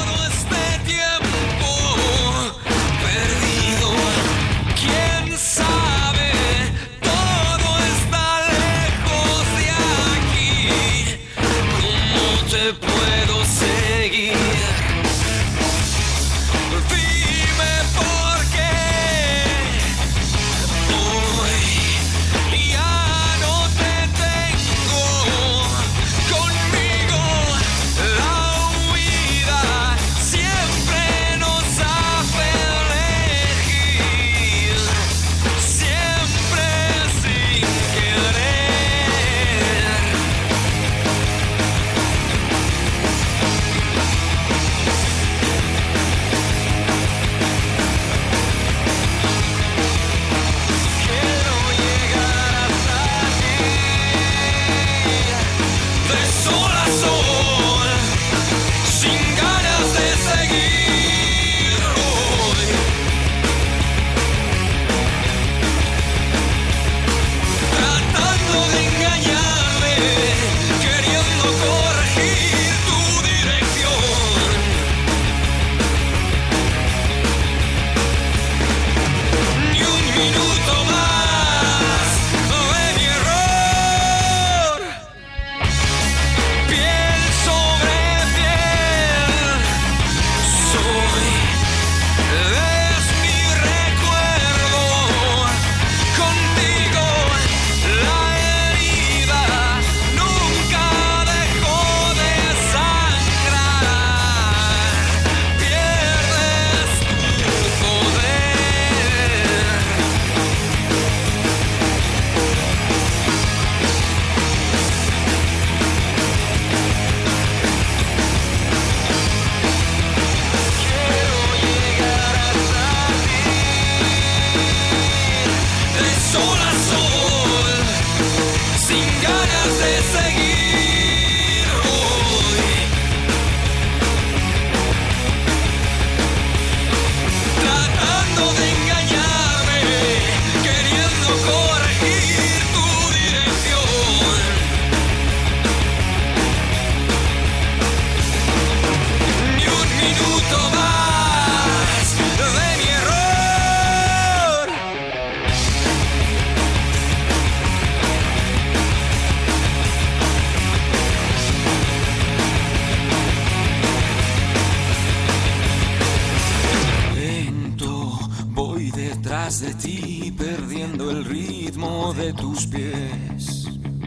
De ti, perdiendo el ritmo de tus pies.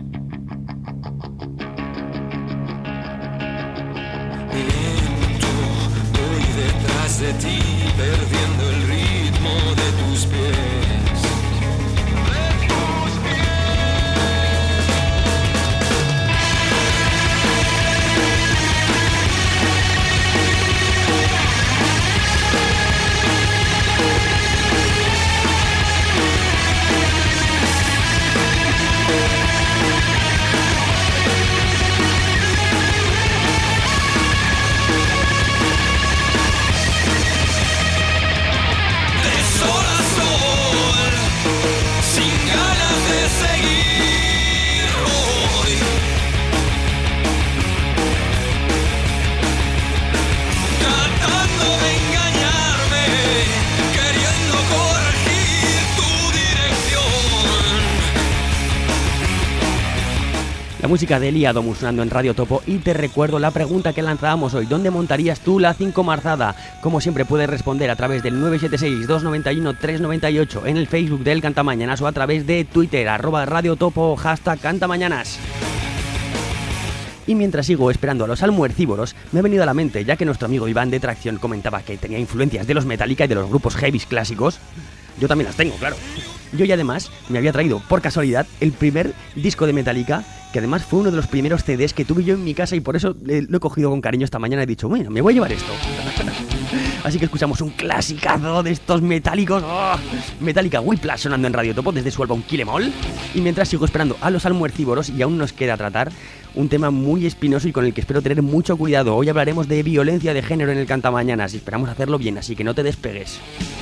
Lento, voy detrás de ti, perdiendo el ritmo de tus pies. De tus pies. La música de Eliadomus sonando en Radio Topo. Y te recuerdo la pregunta que lanzábamos hoy: ¿dónde montarías tú la cinco marzada? Como siempre puedes responder a través del nueve siete seis, dos nueve uno, tres nueve ocho, en el Facebook del Cantamañanas o a través de Twitter, arroba Radio Topo, hashtag Cantamañanas. Y mientras sigo esperando a los almuercívoros, me ha venido a la mente, ya que nuestro amigo Iván de Tracción comentaba que tenía influencias de los Metallica y de los grupos heavies clásicos. Yo también las tengo, claro. Yo y además me había traído, por casualidad, el primer disco de Metallica, que además fue uno de los primeros C Ds que tuve yo en mi casa y por eso lo he cogido con cariño esta mañana y he dicho, bueno, me voy a llevar esto. Así que escuchamos un clasicazo de estos metálicos. ¡Oh! Metallica Whiplash sonando en Radio Topo desde su álbum Kill 'Em All. Y mientras sigo esperando a los almuercívoros y aún nos queda tratar un tema muy espinoso y con el que espero tener mucho cuidado. Hoy hablaremos de violencia de género en el Cantamañanas y esperamos hacerlo bien, así que no te despegues.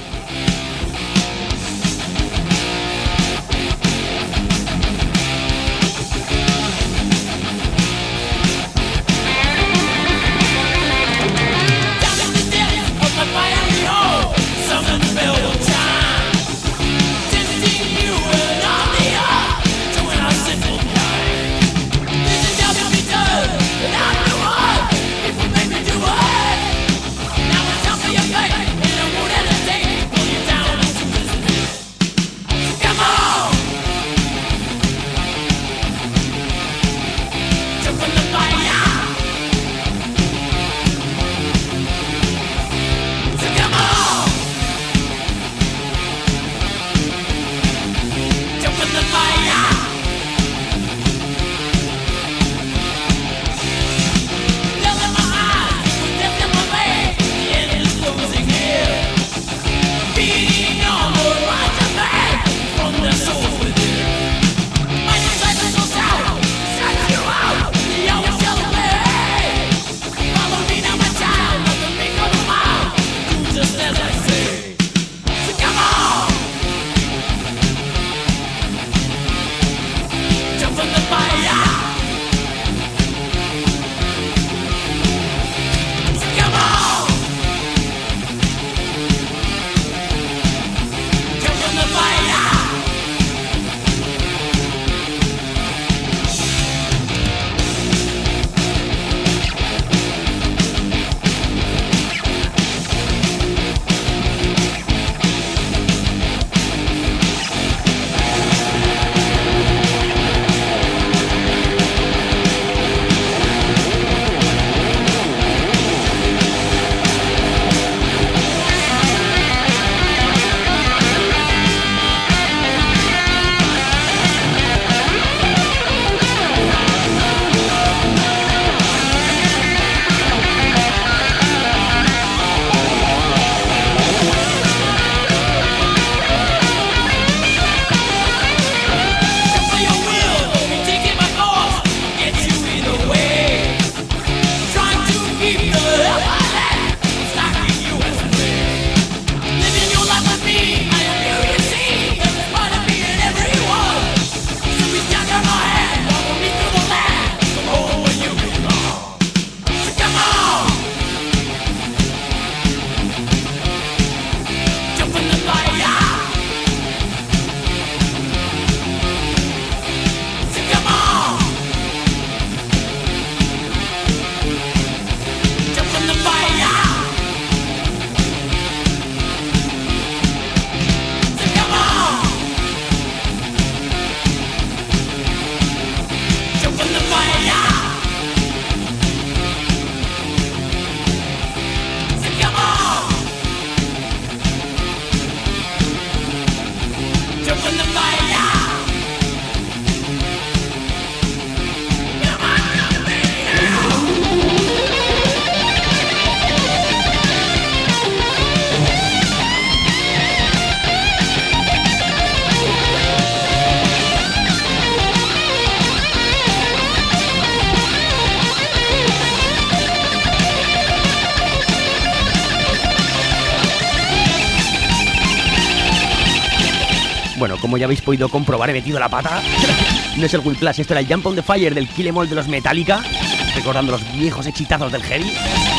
Bueno, como ya habéis podido comprobar, he metido la pata. No es el Whiplash, esto era el Jump on the Fire del Kill 'Em All de los Metallica, recordando los viejos exitazos del heavy.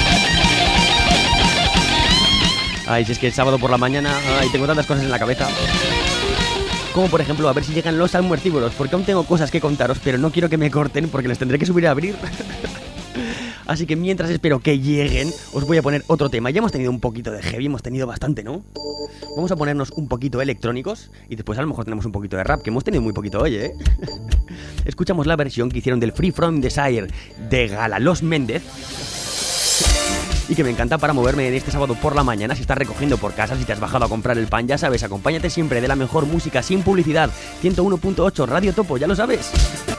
Ay, si es que el sábado por la mañana, ay, tengo tantas cosas en la cabeza. Como por ejemplo, a ver si llegan los almuercívoros, porque aún tengo cosas que contaros, pero no quiero que me corten porque les tendré que subir a abrir. Así que mientras espero que lleguen, os voy a poner otro tema. Ya hemos tenido un poquito de heavy, hemos tenido bastante, ¿no? Vamos a ponernos un poquito electrónicos y después a lo mejor tenemos un poquito de rap, que hemos tenido muy poquito hoy, ¿eh? Escuchamos la versión que hicieron del Free From Desire de Gala Los Méndez y que me encanta para moverme en este sábado por la mañana. Si estás recogiendo por casa, si te has bajado a comprar el pan, ya sabes, acompáñate siempre de la mejor música sin publicidad. ciento uno punto ocho Radio Topo, ya lo sabes.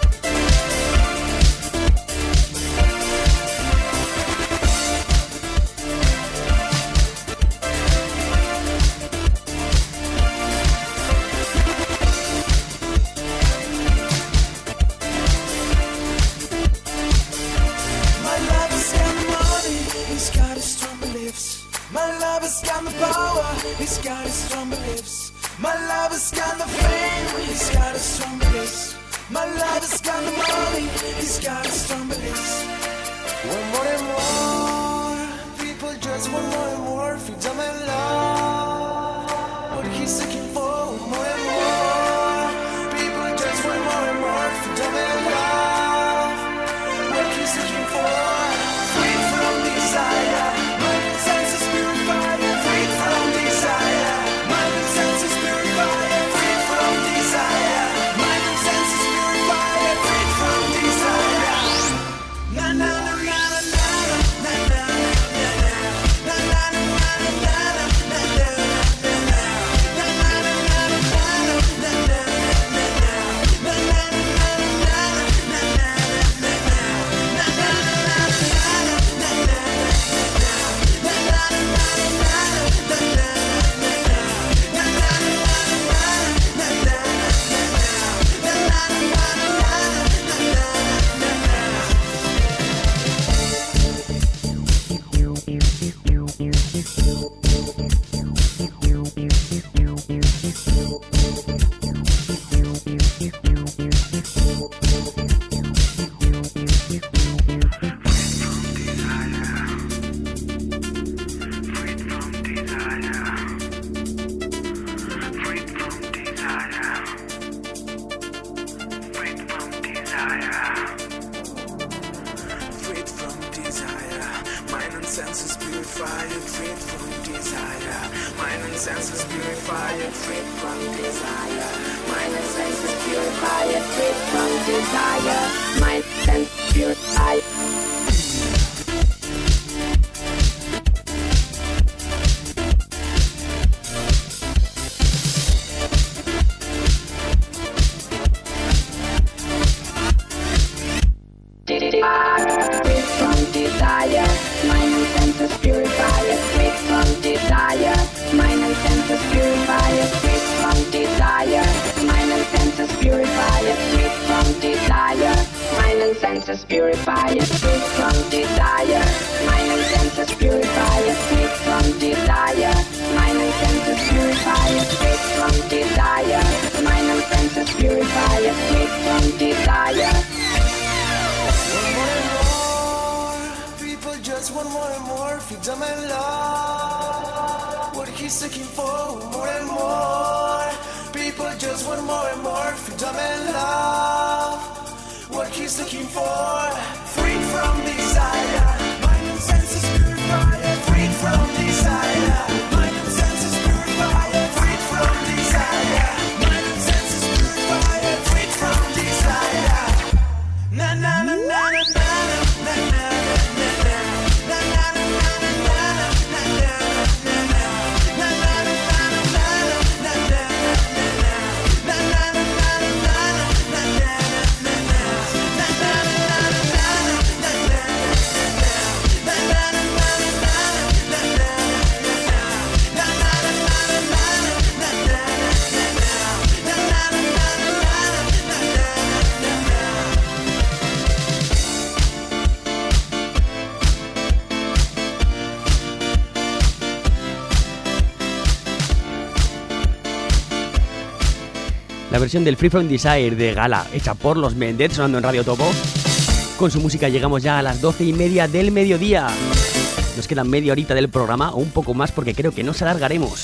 La versión del Free From Desire de Gala, hecha por Los Méndez, sonando en Radio Topo. Con su música llegamos ya a las doce y media del mediodía. Nos queda media horita del programa, o un poco más, porque creo que nos alargaremos.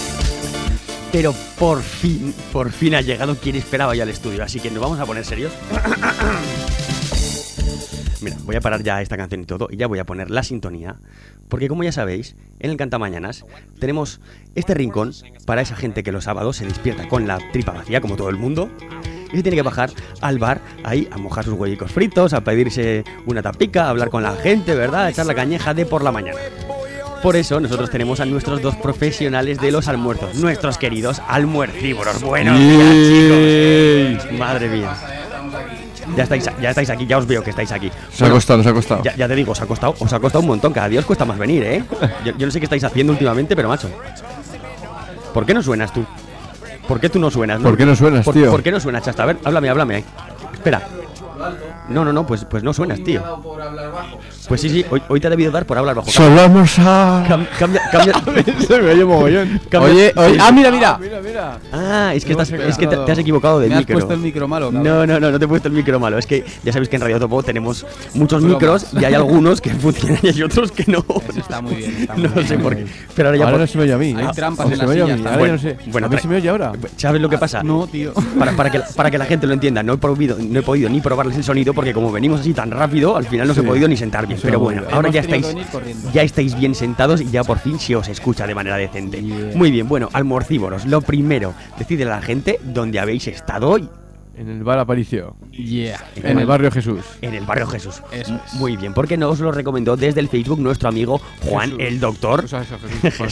Pero por fin, por fin ha llegado quien esperaba ya al estudio, así que nos vamos a poner serios. Mira, voy a parar ya esta canción y todo y ya voy a poner la sintonía. Porque como ya sabéis, en el Cantamañanas tenemos este rincón para esa gente que los sábados se despierta con la tripa vacía, como todo el mundo, y se tiene que bajar al bar ahí a mojar sus huevicos fritos, a pedirse una tapica, a hablar con la gente, ¿verdad? A echar la cañeja de por la mañana. Por eso nosotros tenemos a nuestros dos profesionales de los almuerzos, nuestros queridos almuercívoros. Buenos días, chicos. Madre mía. Ya estáis, ya estáis aquí, ya os veo que estáis aquí. Se ha costado, se ha costado. Ya, ya te digo, os ha costado, os ha costado un montón. Cada día os cuesta más venir, ¿eh? Yo, yo no sé qué estáis haciendo últimamente, pero macho. ¿Por qué no suenas tú? ¿Por qué tú no suenas? ¿Por qué no suenas, ¿Por, tío? ¿Por qué no suenas, Chasta? A ver, háblame, háblame. Espera. No, no, no, pues, pues no suenas, tío. Pues sí, sí, hoy, hoy te ha debido dar por hablar bajo. Solo almorzar. Cam, cambia, cambia. Se me oye mogollón. Cambia- Oye, oye. Sí. Ah, mira, mira. Mira, mira. Ah, es que, No estás, sé qué es que te, ha te has equivocado de Me has micro. puesto el micro malo, cabrón. No, no, no, no te he puesto el micro malo. Es que ya sabéis que en Radio Topo tenemos muchos Bromas. micros y hay algunos que funcionan y hay otros que no. Eso está muy bien. Está muy No bien. sé por qué. Pero ahora ya Ahora por- no se me oye a mí. Hay ¿eh? trampas Ahora en se las me oye a sillas mí. también. Ahora Bueno, yo no sé. bueno, ¿A mí tra- se me oye ahora? ¿Sabes lo que pasa? No, tío. Para, para, que, para que la gente lo entienda, no he, prohibido, no he podido ni probarles el sonido porque como venimos así tan rápido, al final no se Sí. he podido ni sentar bien. Eso Pero es bueno, muy ahora Hemos ya tenido estáis, que venir corriendo. ya estáis bien sentados y ya por fin se os escucha de manera decente. Yeah. Muy bien, bueno, almorcívoros, lo primero, decidle a la gente dónde habéis estado hoy. En el bar Aparicio. Yeah. En el barrio Jesús. En el barrio Jesús. Eso es. Muy bien, porque nos lo recomendó desde el Facebook nuestro amigo Juan Jesús. el Doctor. O sea, eso, Jesús.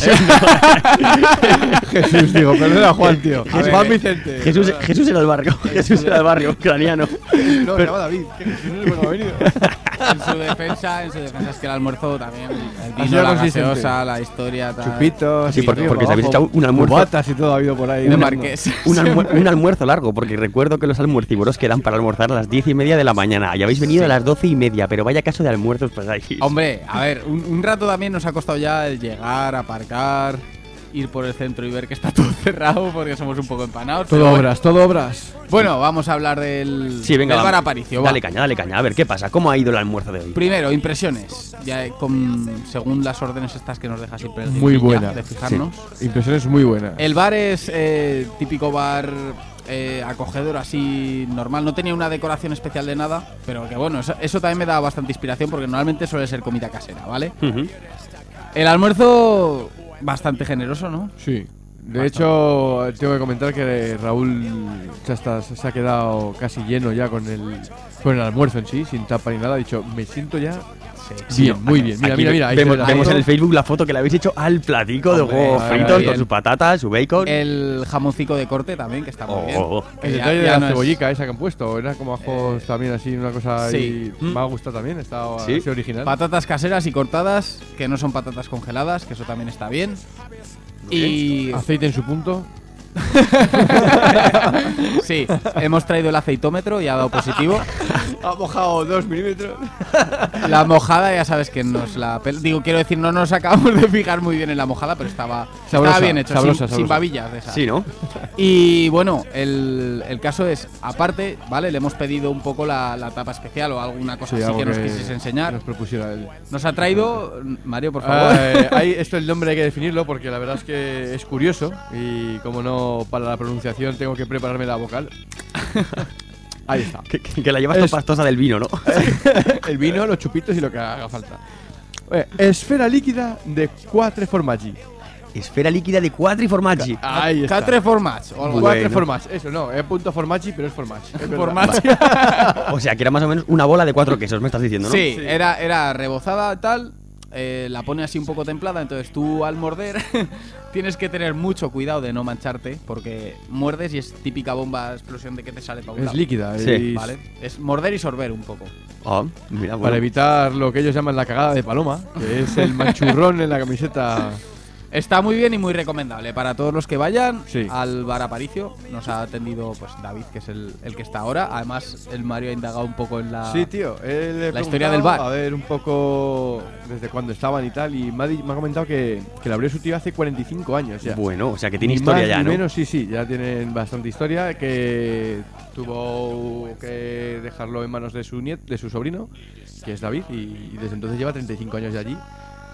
Jesús, digo, perdona, Juan, tío. Jesús- Juan Vicente. Jesús, Jesús era el barrio, Jesús era el barrio ucraniano. No, se llama David. Que Jesús no es bueno, ha venido. En su defensa, en su defensa es que el almuerzo también, el Ha vino, sido la consistente. gaseosa, la historia, tal. Chupitos. Sí, y porque- arriba, porque os habéis abajo, echado un almuerzo. cubatas y todo ha habido por ahí. De ¿no? Marqués. Un, almuer- un almuerzo largo, porque recuerdo que los almuercívoros quedan para almorzar a las diez y media de la mañana. Y habéis venido Sí. a las doce y media, pero vaya caso de almuerzos pasáis. Hombre, a ver, un, un rato también nos ha costado ya el llegar, aparcar, ir por el centro y ver que está todo cerrado porque somos un poco empanados. Todo pero bueno. obras, todo obras. Bueno, vamos a hablar del, Sí, venga, del vamos. bar Aparicio. va. Dale caña, dale caña. A ver, ¿qué pasa? ¿Cómo ha ido el almuerzo de hoy? Primero, impresiones. Ya con, según las órdenes estas que nos deja siempre el Muy Guilla, buena. de fijarnos. Sí. Impresiones muy buenas. El bar es eh, típico bar eh, acogedor, así normal. No tenía una decoración especial de nada, pero que bueno, eso, eso también me da bastante inspiración porque normalmente suele ser comida casera, ¿vale? Ujú. El almuerzo bastante generoso, ¿no? Sí. De hecho, tengo que comentar que Raúl ya está- se ha quedado casi lleno ya con el, con el almuerzo en sí, sin tapa ni nada. Ha dicho, me siento ya Sí, bien, no, muy aquí- bien. Mira, aquí mira, mira. ahí Vemos, se ve la vemos foto. en el Facebook la foto que le habéis hecho al platico de Hombre, huevos ah, fritos bien. con sus patatas, su bacon. El jamoncico de corte también, que está muy Oh, bien. oh, oh. Que El ya- detalle de ya la no es- cebollica esa que han puesto, era como ajos también así, una cosa sí. ahí. Mm. Me ha gustado también, está Sí. así original. Patatas caseras y cortadas, que no son patatas congeladas, que eso también está bien. Y Aceite en su punto. sí, hemos traído el aceitómetro y ha dado positivo. Ha mojado dos milímetros. La mojada ya sabes que nos la pel- digo, quiero decir, no nos acabamos de fijar muy bien en la mojada, pero estaba, Sabrosa, estaba bien hecho, sabrosa, sin, sabrosa. sin babillas de esas. Sí, ¿no? Y bueno, el, el caso es, aparte, ¿vale? Le hemos pedido un poco la, la tapa especial o alguna cosa Sí, así algo que nos que quisiese enseñar. Nos propusiera él. Nos ha traído, Mario, por favor. Eh, ahí, esto el nombre hay que definirlo porque la verdad es que es curioso y como no para la pronunciación tengo que prepararme la vocal. Ahí está. Que, que- que la llevas Es- toda pastosa del vino, ¿no? El vino, los chupitos y lo que haga falta. Eh, esfera líquida de cuatro formaggi. Esfera líquida de cuatro formaggi. Ahí está. Quatre formats o algo Cuatro Bueno. formaggi. Eso no, es punto formaggi, pero es formaggi. Es verdad. Formaggi. O sea, que era más o menos una bola de cuatro quesos, me estás diciendo, ¿no? Sí, Era, era rebozada tal, eh, la pone así un poco templada, entonces tú al morder tienes que tener mucho cuidado de no mancharte, porque muerdes y es típica bomba explosión de que te sale para un Es lado. líquida. Sí. y- ¿Vale? Es morder y sorber un poco. Ah, mira, bueno. Para evitar lo que ellos llaman la cagada de paloma, que es el manchurrón en la camiseta. Está muy bien y muy recomendable para todos los que vayan Sí. al bar Aparicio. Nos ha atendido pues David, que es el, el que está ahora. Además, el Mario ha indagado un poco en la... Sí, tío. él le he La historia preguntado del bar. A ver un poco desde cuándo estaban y tal. Y me ha, di- me ha comentado que, que la abrió su tío hace cuarenta y cinco años ya. Bueno, o sea, que tiene Ni historia más ya, ni ¿no? menos, sí, sí, ya tienen bastante historia. Que tuvo que dejarlo en manos de su niet, de su sobrino, que es David, y, y desde entonces lleva treinta y cinco años de allí.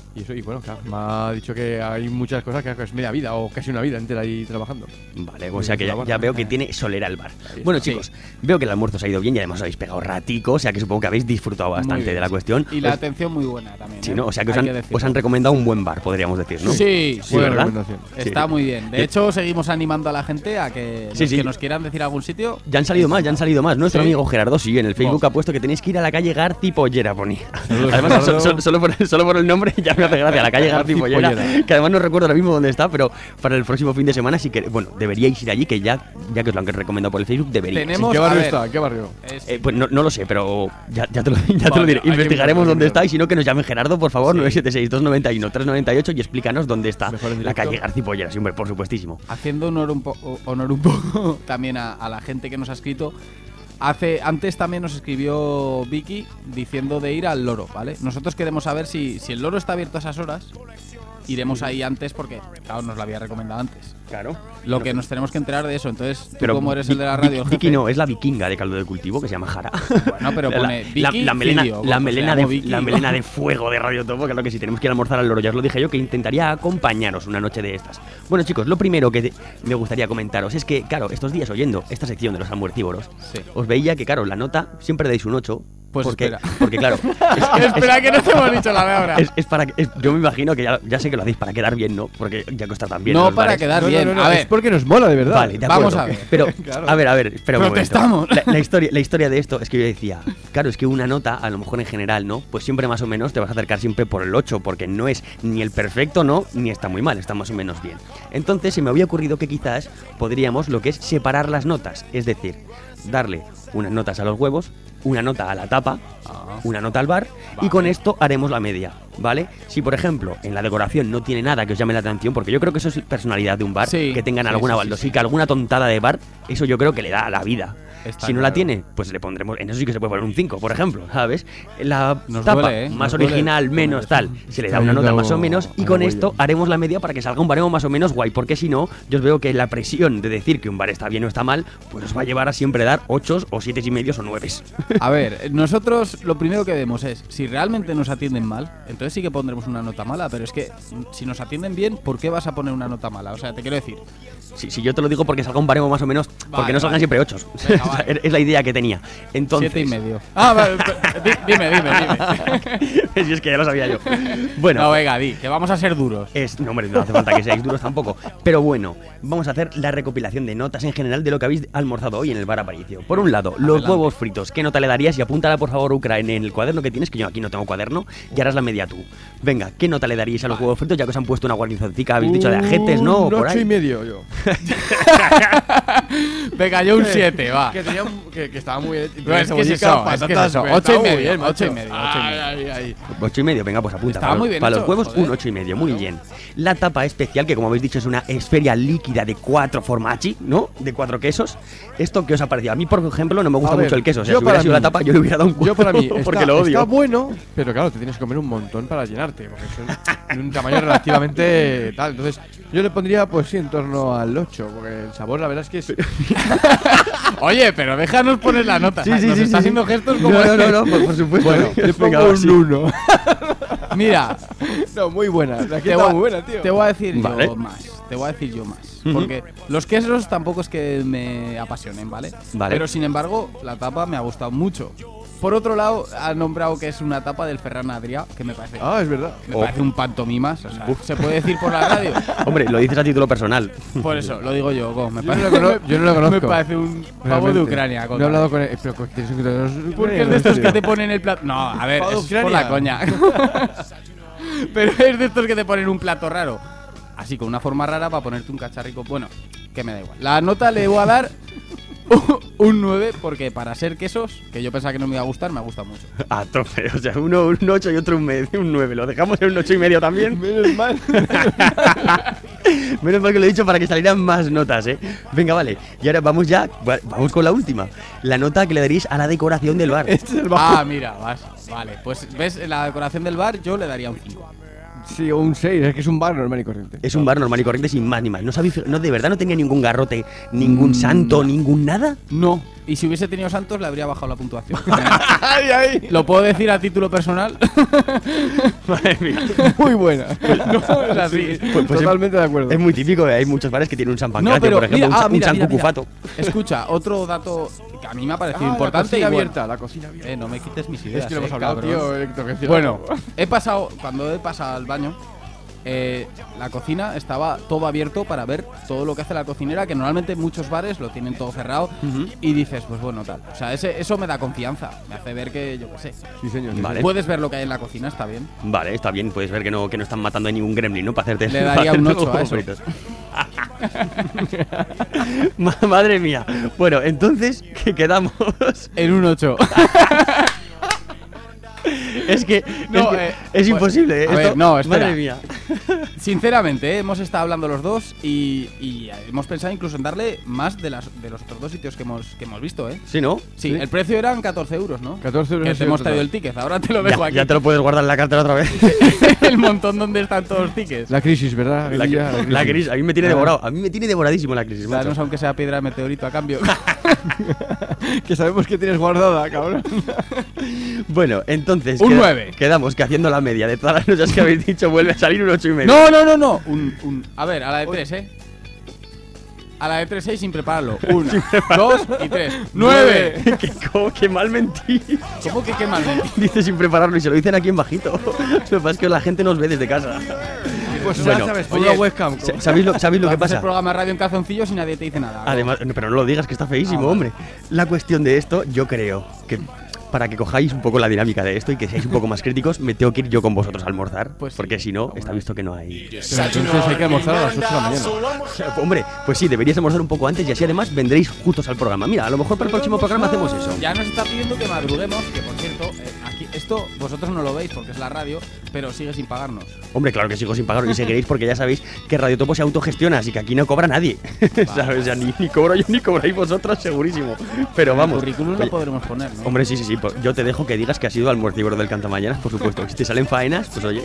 Y eso, y bueno, claro, me ha dicho que hay muchas cosas que es media vida o casi una vida entera ahí trabajando. Vale, o sea que ya, ya veo que tiene solera el bar. Bueno, chicos, sí. veo que el almuerzo se ha ido bien y además os habéis pegado ratico, o sea que supongo que habéis disfrutado bastante bien, de la sí. cuestión. Y la os... atención muy buena también. Sí, ¿eh? ¿no? O sea que os han, que os han recomendado un buen bar, podríamos decir, ¿no? Sí, sí, ¿verdad? Está sí. muy bien. De hecho, seguimos animando a la gente a que, sí, los sí. que nos quieran decir algún sitio. Ya han salido más, ya han salido más. Nuestro sí. amigo Gerardo sí, en el Facebook oh. ha puesto que tenéis que ir a la calle Garci Pollera, ponía. Además, so, so, solo, por, solo por el nombre ya me hace gracia, la calle Garci Pollera, que además no recuerdo ahora mismo dónde está, pero para el próximo fin de semana sí que, bueno, deberíais ir allí, que ya, ya que os lo han recomendado por el Facebook, deberíais. Tenemos, ¿Qué barrio ver, está? ¿Qué barrio? Eh, pues no, no lo sé, pero ya, ya te lo, ya vale, te lo diré. Investigaremos dónde está y si no, que nos llame Gerardo, por favor, sí. nueve siete seis, dos nueve uno, tres nueve ocho y explícanos dónde está la calle Garci Pollera, sí, hombre, por supuestísimo. Haciendo honor un, po honor un poco también a, a la gente que nos ha escrito. Hace, antes también nos escribió Vicky diciendo de ir al Loro, ¿vale? Nosotros queremos saber si, si el Loro está abierto a esas horas. Iremos ahí antes porque, claro, nos lo había recomendado antes. Claro. Lo que nos tenemos que enterar de eso. Entonces, tú pero como eres el de la radio... Vicky no, es la vikinga de caldo de cultivo que se llama Jara. Bueno, pero pone Vicky la, la, melena, Filio, la, melena de, Vicky, la melena de fuego de Radio Topo, claro que sí, tenemos que ir a almorzar al Loro. Ya os lo dije yo que intentaría acompañaros una noche de estas. Bueno, chicos, lo primero que te, me gustaría comentaros es que, claro, estos días oyendo esta sección de los almuercívoros, sí. os veía que, claro, la nota siempre dais un ocho. Pues porque, espera. Porque, claro. Es, es, espera, es, que no te hemos dicho la de ahora. Es, es para, es, yo me imagino que ya, ya sé que lo hacéis para quedar bien, ¿no? Porque ya que está tan bien. No, para bares. quedar no, bien. No, no, no, a ver. es porque nos mola, de verdad. Vale, de acuerdo. Vamos a ver. Pero, claro. a ver, a ver, espera un Protestamos. momento. La, la, historia, la historia de esto es que yo decía, claro, es que una nota, a lo mejor en general, ¿no? Pues siempre más o menos te vas a acercar siempre por el ocho, porque no es ni el perfecto, ¿no? Ni está muy mal, está más o menos bien. Entonces se me había ocurrido que quizás podríamos lo que es separar las notas, es decir, darle unas notas a los huevos, una nota a la tapa, ah, una nota al bar, vale. y con esto haremos la media, ¿vale? Si, por ejemplo, en la decoración no tiene nada que os llame la atención, porque yo creo que eso es personalidad de un bar, sí, que tengan sí, alguna sí, baldosica, sí. alguna tontada de bar, eso yo creo que le da a la vida. Está si no claro. la tiene, pues le pondremos, en eso sí que se puede poner un cinco, por ejemplo, ¿sabes? La Nos tapa duele, ¿eh? más Nos original, duele. menos tal, se le da una nota más o menos, y con esto haremos la media para que salga un baremo más o menos guay, porque si no, yo os veo que la presión de decir que un bar está bien o está mal, pues os va a llevar a siempre dar ochos o siete y medios o nueves. A ver, nosotros lo primero que vemos es, si realmente nos atienden mal, entonces sí que pondremos una nota mala, pero es que si nos atienden bien, ¿por qué vas a poner una nota mala? O sea, te quiero decir... Si, si yo te lo digo porque salga un baremo más o menos, porque vale, no salgan vale. siempre ochos. Venga, vale. Es la idea que tenía. Entonces... Siete y medio. Ah, vale, dime, dime, dime. Si es que ya lo sabía yo. Bueno. No, venga, di, que vamos a ser duros. Es, no, hombre, no hace falta que seáis duros tampoco. Pero bueno, vamos a hacer la recopilación de notas en general de lo que habéis almorzado hoy en el bar Aparicio. Por un lado, los Adelante. huevos fritos. ¿Qué nota le darías? Y apúntala, por favor, Ucra, en el cuaderno que tienes, que yo aquí no tengo cuaderno, y harás la media tú. Venga, ¿qué nota le daríais a los huevos fritos? Ya que os han puesto una guarnizoncita, habéis dicho de ajetes, ¿no? Un Por ocho ahí. y medio, yo. Venga, yo un siete, va. Que, tenía un, que, que estaba muy bien. No, es que es eso, es que es eso. Ocho y medio, ocho y medio, ocho y medio. Ay, ay, ay. Ocho y medio, venga, pues apunta. Estaba para, muy bien para hecho, los huevos, joder. un ocho y medio, muy bien. La tapa especial, que como habéis dicho es una esferia líquida de cuatro formaggi, ¿no? De cuatro quesos. ¿Esto qué os ha parecido? A mí, por ejemplo, no me gusta A ver, mucho el queso. O sea, yo si hubiera para sido mí- la tapa, yo le hubiera dado un Yo para mí porque está, lo odio. está bueno, pero claro, te tienes que comer un montón para llenarte, porque son de un tamaño relativamente tal. Entonces, yo le pondría, pues sí, en torno al ocho, porque el sabor, la verdad es que es... Oye, pero déjanos poner la nota. Sí, sí, Nos sí, está sí, haciendo sí. gestos como... No, no, no, no, por, por supuesto. Bueno, le pongo Venga, va, sí. un uno. Mira, No, muy buena. La que te está voy, muy buena, tío. te voy a decir Vale. yo más. Te voy a decir yo más. Ujú. Porque los quesos tampoco es que me apasionen, ¿vale? Vale. Pero sin embargo, la tapa me ha gustado mucho. Por otro lado, ha nombrado que es una tapa del Ferran Adrià, que me parece, Ah, es verdad. me Oh. parece un pantomimas. O sea, se puede decir por la radio. Hombre, lo dices a título personal. Por eso, lo digo yo. Go, me Yo parece, no lo cono- yo no lo conozco. Me parece un pavo Realmente. de Ucrania. No he hablado con él. Pero con- tienes que- no- Porque es de estos que te ponen el plato. No, a ver, Pavo de es por la Ucrania. coña. Pero es de estos que te ponen un plato raro. Así, con una forma rara para ponerte un cacharrico. Bueno, que me da igual. La nota le voy a dar un nueve, porque para ser quesos, que yo pensaba que no me iba a gustar, me ha gustado mucho. A tope, o sea, uno un ocho y otro un medio, un nueve. ¿Lo dejamos en un ocho y medio también? Menos mal. Menos mal que lo he dicho para que salieran más notas, ¿eh? Venga, vale. Y ahora vamos ya, va- vamos con la última. La nota que le daréis a la decoración del bar. Este es el Ah, mira, vas. Vale, pues ves, en la decoración del bar yo le daría un cinco. Sí, o un seis, es que es un bar normal y corriente. Es un bar normal y corriente sin más ni más. ¿No sabéis? No, de verdad no tenía ningún garrote, ningún santo, ningún nada. No. Y si hubiese tenido santos, le habría bajado la puntuación. Ay, ay. ¿Lo puedo decir a título personal? Madre mía. Muy buena. No, es así. Pues, pues Totalmente es, de acuerdo. Es muy típico, hay muchos bares que tienen un San Pancracio, No, pero por ejemplo, mira, un, ah, un mira, San mira, Cucufato. mira. Escucha, otro dato que a mí me ha parecido Ah, importante. la cocina y bueno. abierta, la cocina abierta. Eh, no me quites mis ideas. Es que lo hemos eh, hablado, cabrón. tío, electrogenciado. Bueno, he pasado, cuando he pasado al baño, eh, la cocina estaba todo abierto para ver todo lo que hace la cocinera, que normalmente muchos bares lo tienen todo cerrado. Uh-huh. Y dices, pues bueno, tal. O sea, ese, eso me da confianza. Me hace ver que, yo qué sé. Sí, señor. Vale. Puedes ver lo que hay en la cocina, está bien. Vale, está bien, puedes ver que no, que no están matando a ningún gremlin, ¿no? Para hacerte. Le daría un ocho a eso. Madre mía. Bueno, entonces, ¿qué quedamos? En un ocho. Es que, no, es, que eh, es pues, imposible, ¿eh? A ver, Esto, no, espera. Madre mía. Sinceramente, ¿eh? hemos estado hablando los dos y, y hemos pensado incluso en darle más de, las, de los otros dos sitios que hemos, que hemos visto, ¿eh? ¿Sí, no? Sí, ¿Sí? el precio eran catorce euros, ¿no? catorce euros. Que te hemos traído el ticket, ahora te lo dejo ya, aquí. Ya te lo puedes guardar en la cartera otra vez. El montón donde están todos los tickets. La crisis, ¿verdad? La, Guilla, la crisis. la crisis, a mí me tiene Ah. devorado. A mí me tiene devoradísimo la crisis. Danos macho. aunque sea piedra de meteorito a cambio. Que sabemos que tienes guardada, cabrón. Bueno, entonces. Un queda- nueve. Quedamos que haciendo la media de todas las noches que habéis dicho vuelve a salir un ocho y medio. No, no, no, no. Un, un, a ver, a la de tres, ¿eh? A la de tres seis sin prepararlo. Una, dos y tres. ¡Nueve! ¿Qué, cómo, qué mal mentí. ¿Cómo que qué mal mentí? Dice sin prepararlo y se lo dicen aquí en bajito. Lo que pasa es que la gente nos ve desde casa. Pues Bueno, ya sabes, pon oye, una webcam. Sa- ¿Sabéis lo, ¿sabéis lo que Haces el pasa? programa de radio en calzoncillos y nadie te dice nada. Además, no, pero no lo digas que está feísimo, Ah, vale. hombre. La cuestión de esto, yo creo que para que cojáis un poco la dinámica de esto y que seáis un poco más críticos, me tengo que ir yo con vosotros a almorzar. Pues sí. Porque si no, está visto que no hay. Pero entonces hay que almorzar a las ocho de la mañana. Hombre, pues sí, deberíais almorzar un poco antes y así además vendréis justos al programa. Mira, a lo mejor para el próximo programa hacemos eso. Ya nos está pidiendo que madruguemos, que por cierto, eh, aquí esto vosotros no lo veis porque es la radio, pero sigue sin pagarnos. Hombre, claro que sigo sin pagar y seguiréis porque ya sabéis que Radio Topo se autogestiona, así que aquí no cobra nadie. ¿Sabes? O sea, ni, ni cobro yo ni cobráis vosotros, segurísimo. Pero vamos. El currículum oye, lo podremos poner, ¿no? Hombre, sí, sí, sí. pues yo te dejo que digas que has sido almuercívoro del Cantamañanas, por supuesto. Si te salen faenas, pues oye.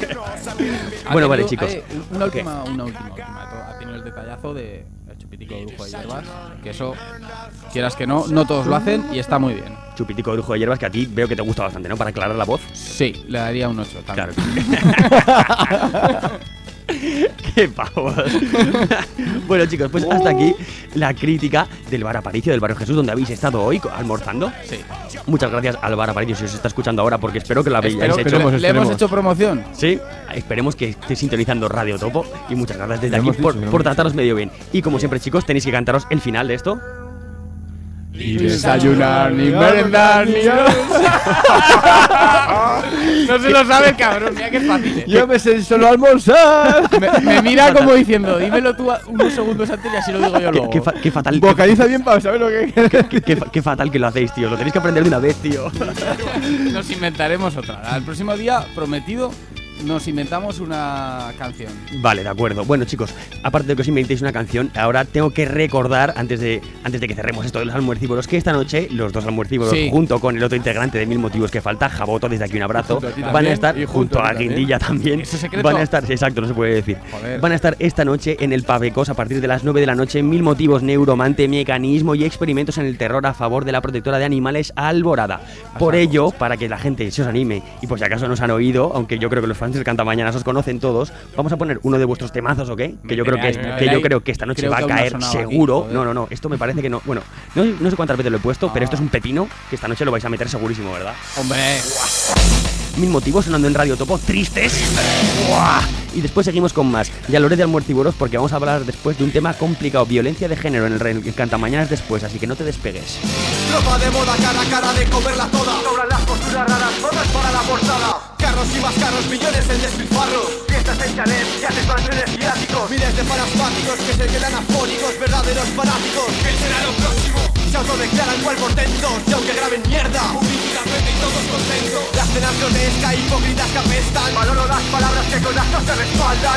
Ha Bueno, vale, tenido- chicos. eh, una última, una última, última. Ha tenido el detallazo de el chupitico de brujo de hierbas, que eso, quieras que no, no todos lo hacen y está muy bien. Chupitico de brujo de hierbas que a ti veo que te gusta bastante, ¿no? Para aclarar la voz. Sí, le daría un ocho también. Claro. ¡Qué pavos! Bueno, chicos, pues hasta aquí la crítica del Bar Aparicio del Barrio Jesús, donde habéis estado hoy co- almorzando. Sí. Muchas gracias al Bar Aparicio si os está escuchando ahora, porque espero que lo habéis Espero que hecho. le, le hemos hecho promoción. Sí, esperemos que esté sintonizando Radio Topo. Y muchas gracias desde Lo aquí hemos por, dicho, lo por hemos trataros medio bien. Y como siempre, chicos, tenéis que cantaros el final de esto. Ni desayunar, ni merendar, ni... No se lo sabe el cabrón, mira que es fácil, ¿eh? Yo me sé solo almorzar. Me, me mira como diciendo, dímelo tú a- unos segundos antes y así lo digo yo Qué, luego. qué fa- qué fatal. Vocaliza bien para saber lo que Qué, qué fa- qué fatal que lo hacéis, tío. Lo tenéis que aprender de una vez, tío. Nos inventaremos otra. Al próximo día, prometido, nos inventamos una canción. Vale, de acuerdo. Bueno, chicos, aparte de que os inventéis una canción, ahora tengo que recordar, antes de antes de que cerremos esto de los almuercívoros, que esta noche los dos almuercívoros, Sí. junto con el otro integrante de Mil Motivos que falta, Jaboto, desde aquí un abrazo, Junto a ti van a también, estar, y junto junto a a ti también. Guindilla también, ¿Eso es secreto? van a estar, sí, exacto, no se puede decir, Joder. van a estar esta noche en el Pavecos a partir de las nueve de la noche, Mil Motivos, Neuromante, Mecanismo y Experimentos en el Terror a favor de la protectora de animales Alborada. Por ello, para que la gente se os anime, y por si acaso nos han oído, aunque yo creo que los fans del Cantamañanas os conocen todos, vamos a poner uno de vuestros temazos, ¿ok? Que Me yo creo que, veráis, me que yo veráis. creo que esta noche Creo va que a aún no ha caer sonado seguro. aquí, joder. no, no, no, esto me parece que no. Bueno, no, no sé cuántas veces lo he puesto, pero esto es un pepino que esta noche lo vais a meter segurísimo, ¿verdad? Hombre, Mil Motivos sonando en Radio Topo, tristes. ¡Buah! Y después seguimos con más. Ya lo haré de almuercívoros porque vamos a hablar después de un tema complicado, violencia de género en el, re- el Cantamañanas después, así que no te despegues. Ropa de moda, cara a cara de comerla toda. Sobran las posturas raras, modas para la portada. Carros y más carros, millones en despilfarros. Fiestas en chalet, yates mansiones y áticos. Miles de parasmáticos que se quedan afónicos, verdaderos fanáticos. ¿Qué será lo próximo? Se autodeclaran cual portentos, y aunque graben mierda, publicidad vende y todos contentos. Las cenas grotescas, hipócritas que apestan. Valoro las palabras que con actos se respaldan.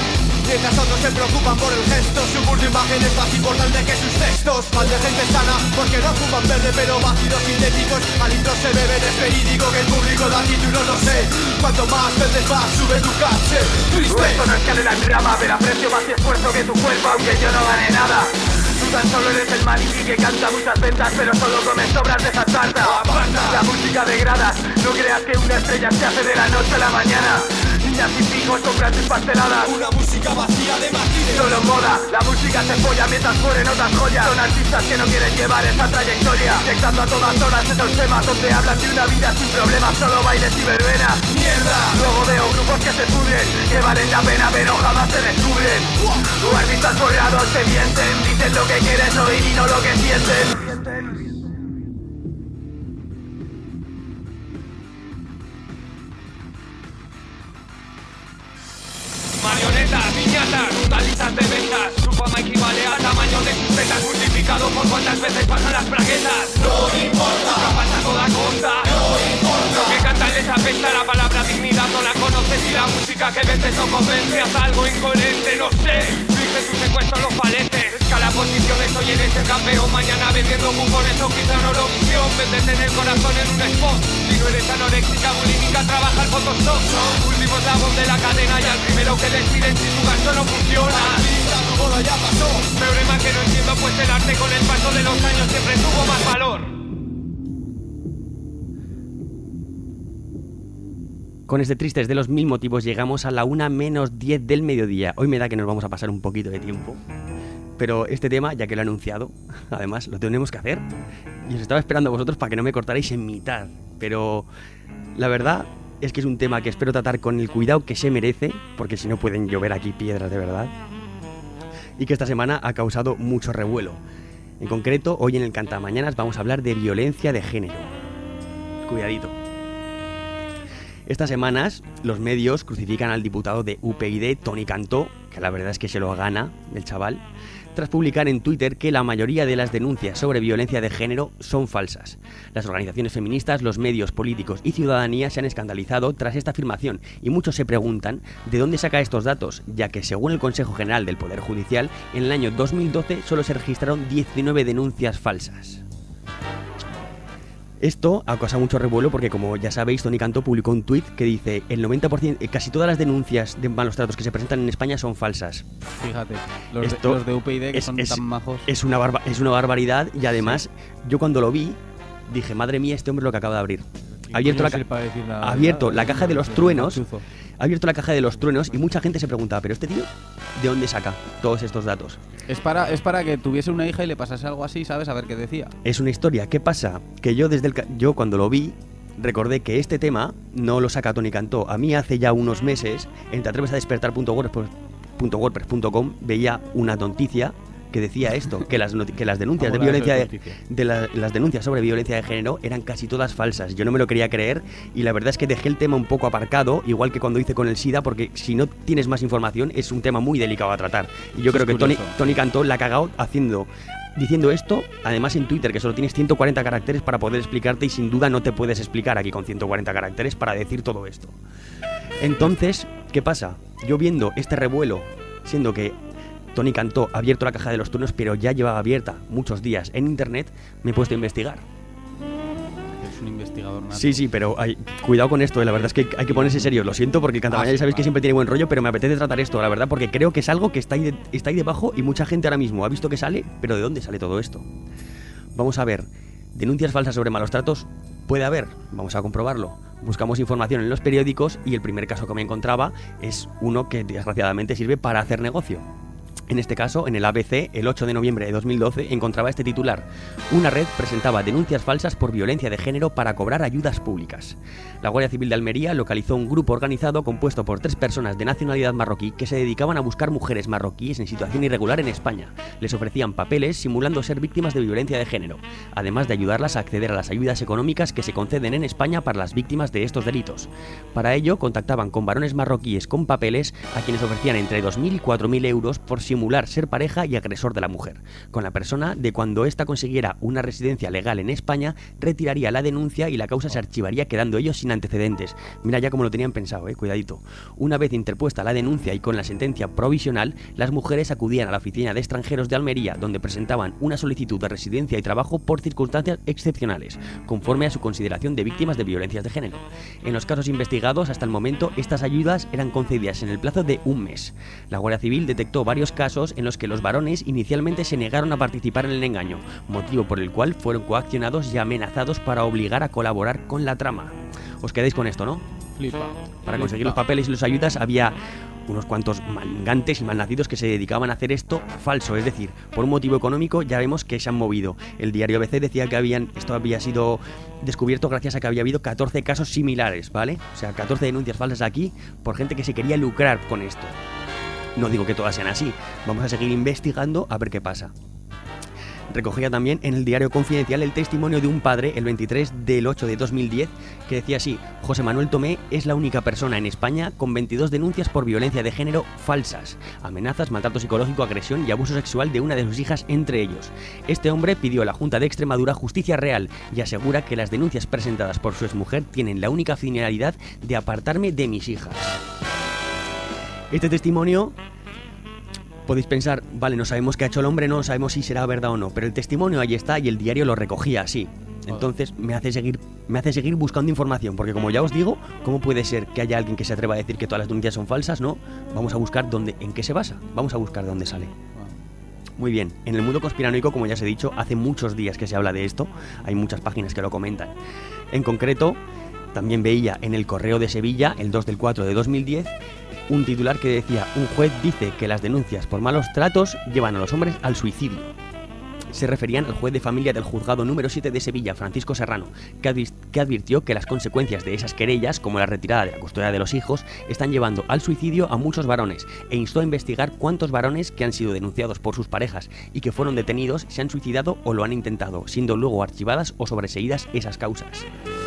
mientras otros se preocupan por el gesto. Su curso de imagen es más importante que sus textos. Mal de gente sana, porque no fuman verde pero bácidos sintéticos. Al litro se beben, es verídico que el público da título, no sé. Cuanto más vendes más, sube tu caché. Triste. Esto no es escalera en drama, pero aprecio más y esfuerzo que tu cuerpo, aunque yo no gane nada. Tú tan solo eres el maniquí que canta muchas ventas, pero solo comes sobras de esa tarta. La música degrada, no creas que una estrella se hace de la noche a la mañana. Niñas y pijos compran tus pasteladas. Una música vacía de matices. Solo moda, la música se folla mientras mueren otras joyas. Son artistas que no quieren llevar esa trayectoria, inyectando a todas horas esos temas donde hablan de una vida sin problemas, solo bailes y verbenas. ¡Mierda! Luego veo grupos que se pudren, que valen la pena pero jamás se descubren. O artistas borrados te mienten, dicen lo que quieres oír y no lo que sienten. Marionetas, piñatas, brutalizas de ventas. Su fama equivale al tamaño de sus tetas, multiplicado por cuántas veces pasan las braguetas. No importa, no pasa a toda costa. No importa, lo que cantan les apesta. La palabra dignidad no la conoces y la música que vendes no convence. Haz algo incoherente, no sé. Dice tu secuestro los paletes. Escala posiciones, hoy eres el campeón, mañana vendiendo bufones o quizá en Eurovisión. Vendes en el corazón en un spot. Si no eres anoréxica, bulímica, trabaja el Photoshop. Último eslabón de la cadena y al primero que les piden si tu gasto no funciona. Tu boda ya pasó. Problema que no entiendo, pues el arte con el paso de los años siempre tuvo más valor. Con este Tristes de los Mil Motivos llegamos a la una menos diez del mediodía. Hoy me da que nos vamos a pasar un poquito de tiempo. Pero este tema, ya que lo he anunciado, además lo tenemos que hacer. Y os estaba esperando a vosotros para que no me cortarais en mitad. Pero la verdad es que es un tema que espero tratar con el cuidado que se merece, porque si no pueden llover aquí piedras de verdad. Y que esta semana ha causado mucho revuelo. En concreto, hoy en el Cantamañanas vamos a hablar de violencia de género. Cuidadito. Estas semanas los medios crucifican al diputado de U P YD, Toni Cantó, que la verdad es que se lo gana el chaval, tras publicar en Twitter que la mayoría de las denuncias sobre violencia de género son falsas. Las organizaciones feministas, los medios políticos y ciudadanía se han escandalizado tras esta afirmación y muchos se preguntan de dónde saca estos datos, ya que según el Consejo General del Poder Judicial, en el año dos mil doce solo se registraron diecinueve denuncias falsas. Esto ha causado mucho revuelo porque, como ya sabéis, Toni Cantó publicó un tuit que dice el noventa por ciento, casi todas las denuncias de malos tratos que se presentan en España son falsas. Fíjate, los, Esto de, los de U P YD que es, son es, tan majos. Es una, barba, es una barbaridad y además sí. Yo cuando lo vi dije, madre mía, este hombre lo que acaba de abrir. Ha abierto, la, ca ha abierto la caja de los truenos, ha abierto la caja de los truenos y mucha gente se preguntaba, pero este tío, ¿de dónde saca todos estos datos? Es para, es para que tuviese una hija y le pasase algo así, ¿sabes? A ver qué decía. Es una historia. ¿Qué pasa? Que yo desde el yo cuando lo vi recordé que este tema no lo saca Toni Cantó. A mí hace ya unos meses, en te atreves a despertar punto wordpress punto com veía una noticia que decía esto, que las, que las denuncias de violencia de, de la, las denuncias sobre violencia de género eran casi todas falsas. Yo no me lo quería creer y la verdad es que dejé el tema un poco aparcado, igual que cuando hice con el SIDA, porque si no tienes más información es un tema muy delicado a tratar. Y yo creo que Toni, Toni Cantó la ha cagado haciendo diciendo esto, además en Twitter, que solo tienes ciento cuarenta caracteres para poder explicarte y sin duda no te puedes explicar aquí con ciento cuarenta caracteres para decir todo esto. Entonces, ¿qué pasa? Yo viendo este revuelo, siendo que Toni Cantó ha abierto la caja de los truenos, pero ya llevaba abierta muchos días en internet, me he puesto a investigar. Es un investigador nato. Sí, sí, pero hay, cuidado con esto, eh, la verdad es que hay que ponerse serio. Lo siento porque el Cantamañana ya sabéis que siempre tiene buen rollo, pero me apetece tratar esto, la verdad, porque creo que es algo que está ahí, de, está ahí debajo y mucha gente ahora mismo ha visto que sale, pero ¿de dónde sale todo esto? Vamos a ver, denuncias falsas sobre malos tratos puede haber, vamos a comprobarlo. Buscamos información en los periódicos y el primer caso que me encontraba es uno que desgraciadamente sirve para hacer negocio. En este caso, en el A B C, el ocho de noviembre de dos mil doce, encontraba este titular. Una red presentaba denuncias falsas por violencia de género para cobrar ayudas públicas. La Guardia Civil de Almería localizó un grupo organizado compuesto por tres personas de nacionalidad marroquí que se dedicaban a buscar mujeres marroquíes en situación irregular en España. Les ofrecían papeles simulando ser víctimas de violencia de género, además de ayudarlas a acceder a las ayudas económicas que se conceden en España para las víctimas de estos delitos. Para ello, contactaban con varones marroquíes con papeles a quienes ofrecían entre dos mil y cuatro mil euros por simular simular ser pareja y agresor de la mujer. Con la persona de cuando ésta consiguiera una residencia legal en España, retiraría la denuncia y la causa se archivaría quedando ellos sin antecedentes. Mira ya como lo tenían pensado, eh, cuidadito. Una vez interpuesta la denuncia y con la sentencia provisional, las mujeres acudían a la oficina de extranjeros de Almería, donde presentaban una solicitud de residencia y trabajo por circunstancias excepcionales, conforme a su consideración de víctimas de violencias de género. En los casos investigados hasta el momento, estas ayudas eran concedidas en el plazo de un mes. La Guardia Civil detectó varios casos en los que los varones inicialmente se negaron a participar en el engaño, motivo por el cual fueron coaccionados y amenazados para obligar a colaborar con la trama. Os quedáis con esto, ¿no? Flipa. Para conseguir los papeles y las ayudas había unos cuantos mangantes y malnacidos que se dedicaban a hacer esto falso, es decir, por un motivo económico ya vemos que se han movido. El diario A B C decía que habían esto había sido descubierto gracias a que había habido catorce casos similares, ¿vale? O sea, catorce denuncias falsas aquí por gente que se quería lucrar con esto. No digo que todas sean así, vamos a seguir investigando a ver qué pasa. Recogía también en el diario Confidencial el testimonio de un padre, el veintitrés del ocho de dos mil diez, que decía así: José Manuel Tomé es la única persona en España con veintidós denuncias por violencia de género falsas, amenazas, maltrato psicológico, agresión y abuso sexual de una de sus hijas entre ellos. Este hombre pidió a la Junta de Extremadura justicia real y asegura que las denuncias presentadas por su exmujer tienen la única finalidad de apartarme de mis hijas. Este testimonio... Podéis pensar, vale, no sabemos qué ha hecho el hombre, no sabemos si será verdad o no, pero el testimonio ahí está y el diario lo recogía así. Entonces me hace seguir me hace seguir buscando información, porque como ya os digo, ¿cómo puede ser que haya alguien que se atreva a decir que todas las denuncias son falsas? No, vamos a buscar dónde, en qué se basa, vamos a buscar de dónde sale. Muy bien, en el mundo conspiranoico, como ya os he dicho, hace muchos días que se habla de esto, hay muchas páginas que lo comentan. En concreto, también veía en el Correo de Sevilla, el dos del cuatro de dos mil diez, un titular que decía: un juez dice que las denuncias por malos tratos llevan a los hombres al suicidio. Se referían al juez de familia del juzgado número siete de Sevilla, Francisco Serrano, que, advi- que advirtió que las consecuencias de esas querellas, como la retirada de la custodia de los hijos, están llevando al suicidio a muchos varones, e instó a investigar cuántos varones que han sido denunciados por sus parejas y que fueron detenidos se han suicidado o lo han intentado, siendo luego archivadas o sobreseídas esas causas.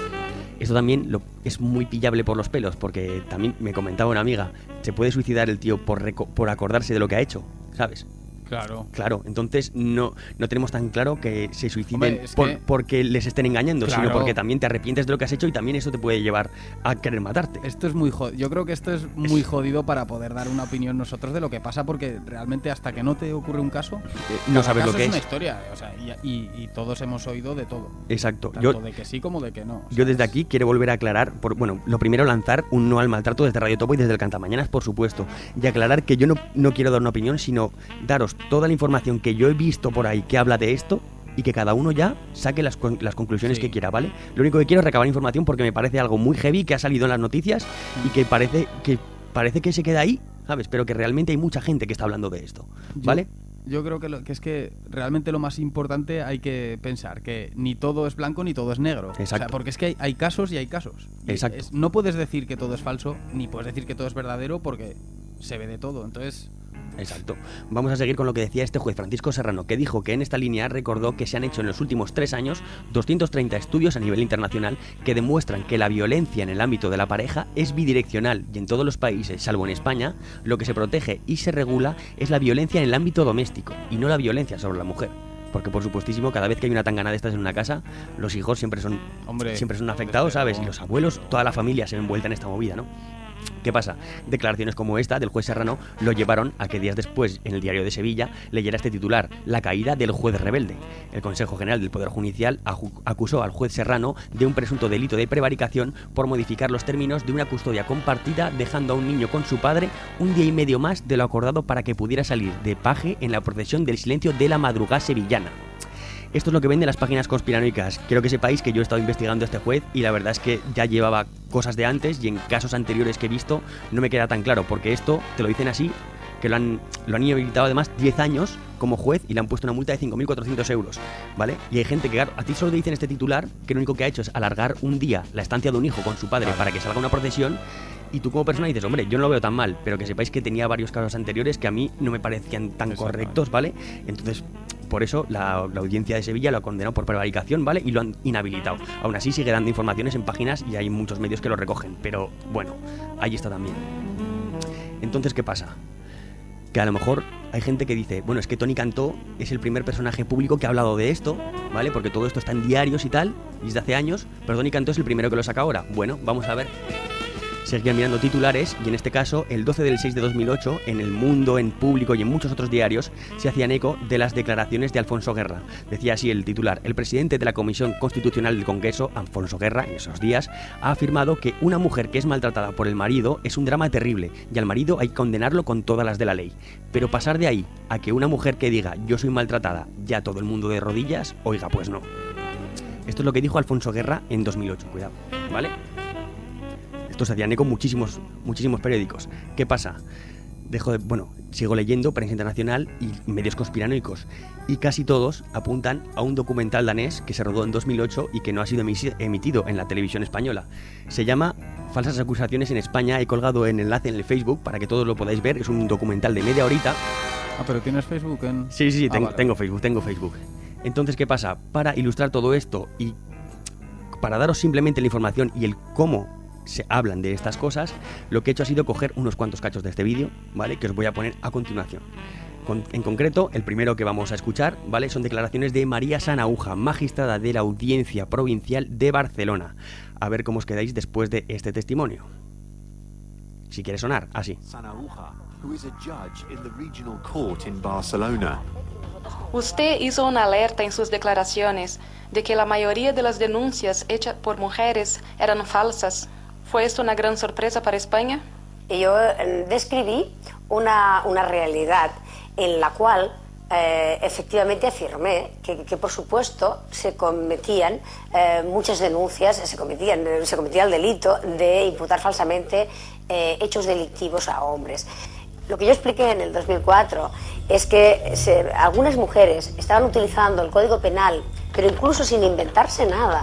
Esto también lo, es muy pillable por los pelos, porque también me comentaba una amiga, se puede suicidar el tío por, reco- por acordarse de lo que ha hecho, ¿sabes? Claro. Claro, entonces no, no tenemos tan claro que se suiciden Hombre, es por, que... porque les estén engañando, Claro. sino porque también te arrepientes de lo que has hecho y también eso te puede llevar a querer matarte. Esto es muy jodido. Yo creo que esto es muy jodido para poder dar una opinión nosotros de lo que pasa, porque realmente hasta que no te ocurre un caso, no cada sabes caso lo que es una es. historia, o sea, y, y- y todos hemos oído de todo. Exacto. Tanto Yo- de que sí como de que no. Yo desde aquí quiero volver a aclarar, por, bueno, lo primero lanzar un no al maltrato desde Radio Topo y desde el Cantamañanas, por supuesto, y aclarar que yo no, no quiero dar una opinión, sino daros toda la información que yo he visto por ahí que habla de esto y que cada uno ya saque las, con- las conclusiones Sí. que quiera, ¿vale? Lo único que quiero es recabar información porque me parece algo muy heavy que ha salido en las noticias y que parece que, parece que se queda ahí, ¿sabes? Pero que realmente hay mucha gente que está hablando de esto, ¿vale? Yo, yo creo que, lo, que es que realmente lo más importante hay que pensar que ni todo es blanco ni todo es negro. Exacto. O sea, porque es que hay, hay casos y hay casos. Y Exacto. es- no puedes decir que todo es falso, ni puedes decir que todo es verdadero, porque se ve de todo. Entonces... Exacto. Vamos a seguir con lo que decía este juez Francisco Serrano, que dijo que en esta línea recordó que se han hecho en los últimos tres años doscientos treinta estudios a nivel internacional que demuestran que la violencia en el ámbito de la pareja es bidireccional y en todos los países, salvo en España, lo que se protege y se regula es la violencia en el ámbito doméstico y no la violencia sobre la mujer. Porque por supuestísimo, cada vez que hay una tangana de estas en una casa, los hijos siempre son, Hombre, siempre son afectados, ¿sabes? Y los abuelos, toda la familia se ve envuelta en esta movida, ¿no? ¿Qué pasa? Declaraciones como esta del juez Serrano lo llevaron a que días después, en el diario de Sevilla, leyera este titular: La caída del juez rebelde. El Consejo General del Poder Judicial aju- acusó al juez Serrano de un presunto delito de prevaricación por modificar los términos de una custodia compartida, dejando a un niño con su padre un día y medio más de lo acordado para que pudiera salir de paje en la procesión del silencio de la madrugada sevillana. Esto es lo que venden las páginas conspiranoicas. Quiero que sepáis que yo he estado investigando a este juez y la verdad es que ya llevaba cosas de antes y en casos anteriores que he visto no me queda tan claro, porque esto te lo dicen así, que lo han, lo han inhabilitado además diez años como juez y le han puesto una multa de cinco mil cuatrocientos euros, ¿vale? Y hay gente que, claro, a ti solo te dicen este titular que lo único que ha hecho es alargar un día la estancia de un hijo con su padre para que salga una procesión. Y tú como persona dices, hombre, yo no lo veo tan mal, pero que sepáis que tenía varios casos anteriores que a mí no me parecían tan correctos, ¿vale? Entonces, por eso la, la audiencia de Sevilla lo ha condenado por prevaricación, ¿vale? Y lo han inhabilitado. Aún así sigue dando informaciones en páginas y hay muchos medios que lo recogen, pero bueno, ahí está también. Entonces, ¿qué pasa? que a lo mejor hay gente que dice, bueno, es que Tony Cantó es el primer personaje público que ha hablado de esto, ¿vale? Porque todo esto está en diarios y tal, y es de hace años, pero Tony Cantó es el primero que lo saca ahora. Bueno, vamos a ver. Seguían mirando titulares y en este caso, el doce del seis de dos mil ocho, en El Mundo, en Público y en muchos otros diarios, se hacían eco de las declaraciones de Alfonso Guerra. Decía así el titular: el presidente de la Comisión Constitucional del Congreso, Alfonso Guerra, en esos días, ha afirmado que una mujer que es maltratada por el marido es un drama terrible y al marido hay que condenarlo con todas las de la ley. Pero pasar de ahí a que una mujer que diga yo soy maltratada, ya todo el mundo de rodillas, oiga, pues no. Esto es lo que dijo Alfonso Guerra en dos mil ocho, cuidado, ¿vale? Esto se hacían eco muchísimos, muchísimos periódicos. ¿Qué pasa? Dejo de, bueno, sigo leyendo prensa internacional y medios conspiranoicos y casi todos apuntan a un documental danés que se rodó en dos mil ocho y que no ha sido emitido en la televisión española. Se llama Falsas acusaciones en España. He colgado el enlace en el Facebook para que todos lo podáis ver. Es un documental de media horita. Ah, pero ¿tienes Facebook en...? Sí, sí, sí, ah, tengo, vale. tengo Facebook, tengo Facebook. Entonces, ¿qué pasa? Para ilustrar todo esto y para daros simplemente la información y el cómo se hablan de estas cosas, lo que he hecho ha sido coger unos cuantos cachos de este vídeo, ¿vale? Que os voy a poner a continuación. Con, en concreto, el primero que vamos a escuchar, ¿vale? Son declaraciones de María Sanahúja, magistrada de la Audiencia Provincial de Barcelona. A ver cómo os quedáis después de este testimonio. Si quiere sonar, así. Sanahúja, who is a judge in the regional court in Barcelona. Usted hizo una alerta en sus declaraciones de que la mayoría de las denuncias hechas por mujeres eran falsas. ¿Fue esto una gran sorpresa para España? Yo eh, describí una, una realidad en la cual eh, efectivamente afirmé que, que por supuesto se cometían eh, muchas denuncias, se, cometían, se cometía el delito de imputar falsamente eh, hechos delictivos a hombres. Lo que yo expliqué en el dos mil cuatro es que se, algunas mujeres estaban utilizando el Código Penal, pero incluso sin inventarse nada,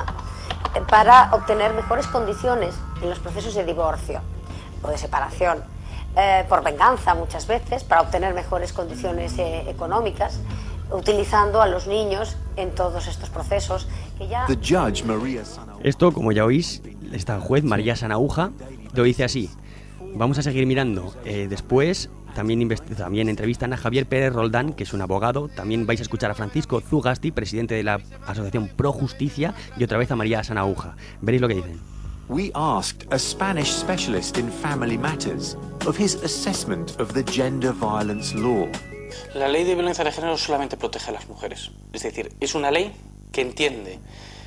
para obtener mejores condiciones en los procesos de divorcio o de separación, eh, por venganza muchas veces, para obtener mejores condiciones eh, económicas, utilizando a los niños en todos estos procesos que ya... The judge, María Sanahúja. Esto, como ya oís, esta juez, María Sanahúja, lo dice así. Vamos a seguir mirando. Eh, después también, también entrevistan a Javier Pérez Roldán, que es un abogado. También vais a escuchar a Francisco Zugasti, presidente de la Asociación Pro Justicia, y otra vez a María Sanahúja. Veréis lo que dicen. We asked a Spanish specialist in family matters of his assessment of the gender violence law. La ley de violencia de género solamente protege a las mujeres. Es decir, es una ley que entiende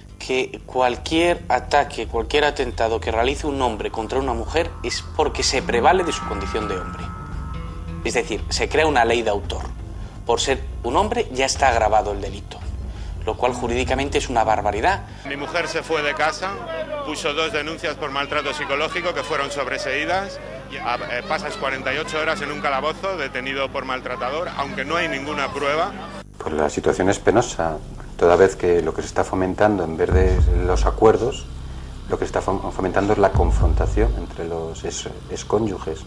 que cualquier ataque, cualquier atentado que realice un hombre contra una mujer es porque se prevale de su condición de hombre. Es decir, se crea una ley de autor. Por ser un hombre ya está agravado el delito, lo cual jurídicamente es una barbaridad. Mi mujer se fue de casa, puso dos denuncias por maltrato psicológico que fueron sobreseídas. Eh, pasas cuarenta y ocho horas en un calabozo detenido por maltratador, aunque no hay ninguna prueba. Pues la situación es penosa, toda vez que lo que se está fomentando en vez de los acuerdos, lo que se está fomentando es la confrontación entre los excónyuges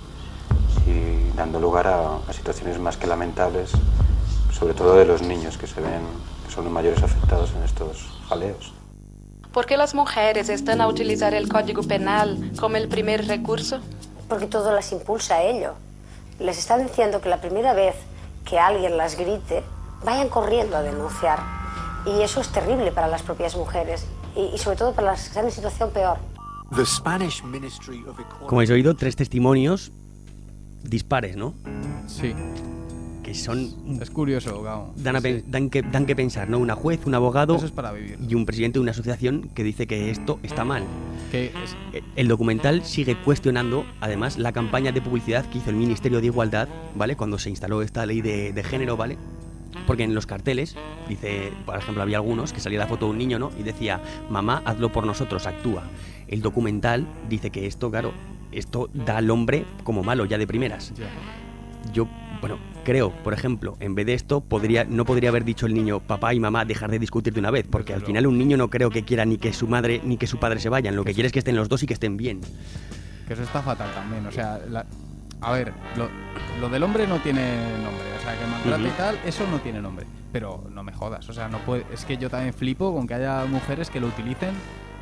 y dando lugar a, a situaciones más que lamentables, sobre todo de los niños que se ven que son los mayores afectados en estos jaleos. ¿Por qué las mujeres están a utilizar el Código Penal como el primer recurso? Porque todo las impulsa a ello. Les está diciendo que la primera vez que alguien las grite, vayan corriendo a denunciar. Y eso es terrible para las propias mujeres y, y sobre todo para las que están en situación peor. The Spanish Ministry of Equality. Como habéis oído, tres testimonios dispares, ¿no? Sí. Que son... Es curioso, Gao. Dan, a sí. pe- dan, que, dan que pensar, ¿no? Una juez, un abogado Eso es para vivir. y un presidente de una asociación que dice que esto está mal. Que es... El documental sigue cuestionando, además, la campaña de publicidad que hizo el Ministerio de Igualdad, ¿vale? Cuando se instaló esta ley de, de género, ¿vale? Porque en los carteles, dice, por ejemplo, había algunos que salía la foto de un niño, ¿no? Y decía, mamá, hazlo por nosotros, actúa. El documental dice que esto, claro, esto da al hombre como malo ya de primeras. Ya. Yo, bueno, creo, por ejemplo, en vez de esto, podría, no podría haber dicho el niño, papá y mamá, dejar de discutir de una vez, porque al final un niño no creo que quiera ni que su madre ni que su padre se vayan, lo que quiere es que estén los dos y que estén bien. Que eso está fatal también, o sea, la... a ver, lo, lo del hombre no tiene nombre, o sea, que maltrate Uh-huh. y tal, eso no tiene nombre, pero no me jodas, o sea, no puede, es que yo también flipo con que haya mujeres que lo utilicen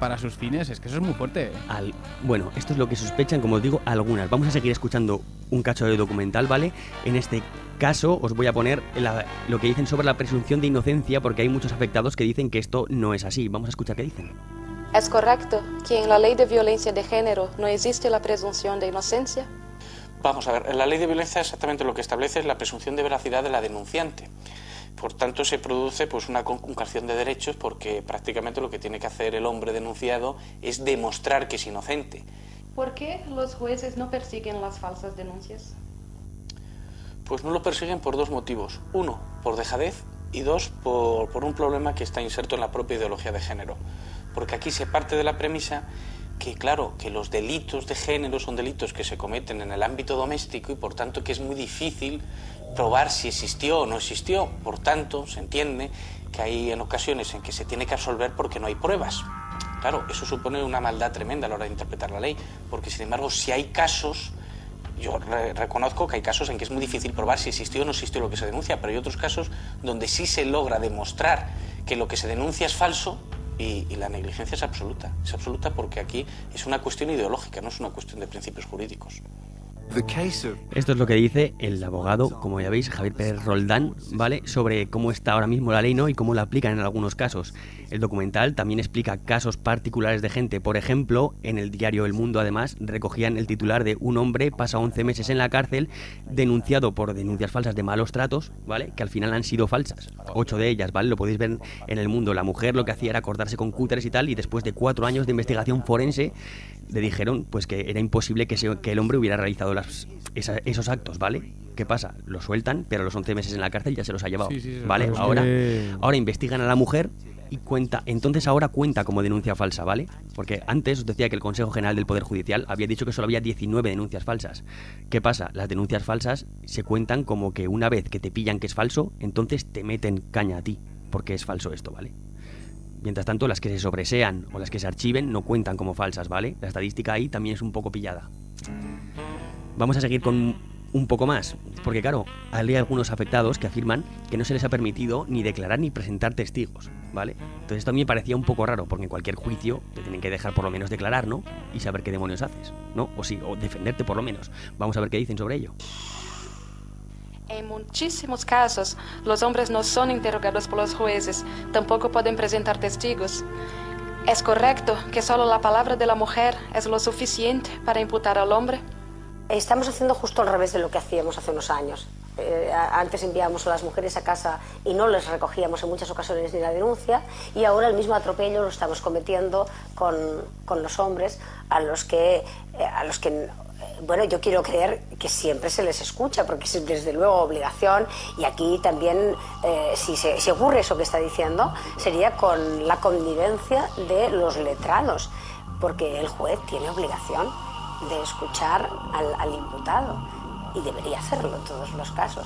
para sus fines, es que eso es muy fuerte. Al, bueno, esto es lo que sospechan, como os digo, algunas. Vamos a seguir escuchando un cacho de documental, ¿vale? En este caso os voy a poner la, lo que dicen sobre la presunción de inocencia, porque hay muchos afectados que dicen que esto no es así. Vamos a escuchar qué dicen. ¿Es correcto que en la ley de violencia de género no existe la presunción de inocencia? Vamos a ver, la ley de violencia exactamente lo que establece es la presunción de veracidad de la denunciante. Por tanto, se produce pues una conculcación de derechos porque prácticamente lo que tiene que hacer el hombre denunciado es demostrar que es inocente. ¿Por qué los jueces no persiguen las falsas denuncias? Pues no lo persiguen por dos motivos. Uno, por dejadez, y dos, por, por un problema que está inserto en la propia ideología de género. Porque aquí se parte de la premisa que, claro, que los delitos de género son delitos que se cometen en el ámbito doméstico y, por tanto, que es muy difícil probar si existió o no existió. Por tanto, se entiende que hay en ocasiones en que se tiene que absolver porque no hay pruebas. Claro, eso supone una maldad tremenda a la hora de interpretar la ley, porque, sin embargo, si hay casos, yo re reconozco que hay casos en que es muy difícil probar si existió o no existió lo que se denuncia, pero hay otros casos donde sí se logra demostrar que lo que se denuncia es falso. Y, y la negligencia es absoluta, es absoluta porque aquí es una cuestión ideológica, no es una cuestión de principios jurídicos. Esto es lo que dice el abogado, como ya veis, Javier Pérez Roldán, ¿vale? Sobre cómo está ahora mismo la ley, ¿no? Y cómo la aplican en algunos casos. El documental también explica casos particulares de gente. Por ejemplo, en el diario El Mundo, además, recogían el titular de un hombre pasa once meses en la cárcel denunciado por denuncias falsas de malos tratos, ¿vale? Que al final han sido falsas. Ocho de ellas, ¿vale? Lo podéis ver en El Mundo. La mujer lo que hacía era cortarse con cúteres y tal, y después de cuatro años de investigación forense le dijeron pues que era imposible que, se, que el hombre hubiera realizado las, esa, esos actos, ¿vale? ¿Qué pasa? Lo sueltan, pero los once meses en la cárcel ya se los ha llevado, sí, sí, ¿vale? claro, Ahora, que... ahora investigan a la mujer y cuenta, entonces ahora cuenta como denuncia falsa, ¿vale? Porque antes os decía que el Consejo General del Poder Judicial había dicho que solo había diecinueve denuncias falsas. ¿Qué pasa? Las denuncias falsas se cuentan como que una vez que te pillan que es falso, entonces te meten caña a ti, porque es falso esto, ¿vale? Mientras tanto, las que se sobresean o las que se archiven no cuentan como falsas, ¿vale? La estadística ahí también es un poco pillada. Vamos a seguir con un poco más, porque claro, hay algunos afectados que afirman que no se les ha permitido ni declarar ni presentar testigos, ¿vale? Entonces esto a mí me parecía un poco raro, porque en cualquier juicio te tienen que dejar por lo menos declarar, ¿no? Y saber qué demonios haces, ¿no? O sí, o defenderte por lo menos. Vamos a ver qué dicen sobre ello. En muchísimos casos, los hombres no son interrogados por los jueces, tampoco pueden presentar testigos. ¿Es correcto que solo la palabra de la mujer es lo suficiente para imputar al hombre? Estamos haciendo justo al revés de lo que hacíamos hace unos años. Eh, antes enviábamos a las mujeres a casa y no les recogíamos en muchas ocasiones ni la denuncia, y ahora el mismo atropello lo estamos cometiendo con, con los hombres, a los que, eh, a los que bueno, yo quiero creer que siempre se les escucha, porque es desde luego obligación, y aquí también, eh, si, se, si ocurre eso que está diciendo, sería con la connivencia de los letrados, porque el juez tiene obligación de escuchar al, al imputado, y debería hacerlo en todos los casos.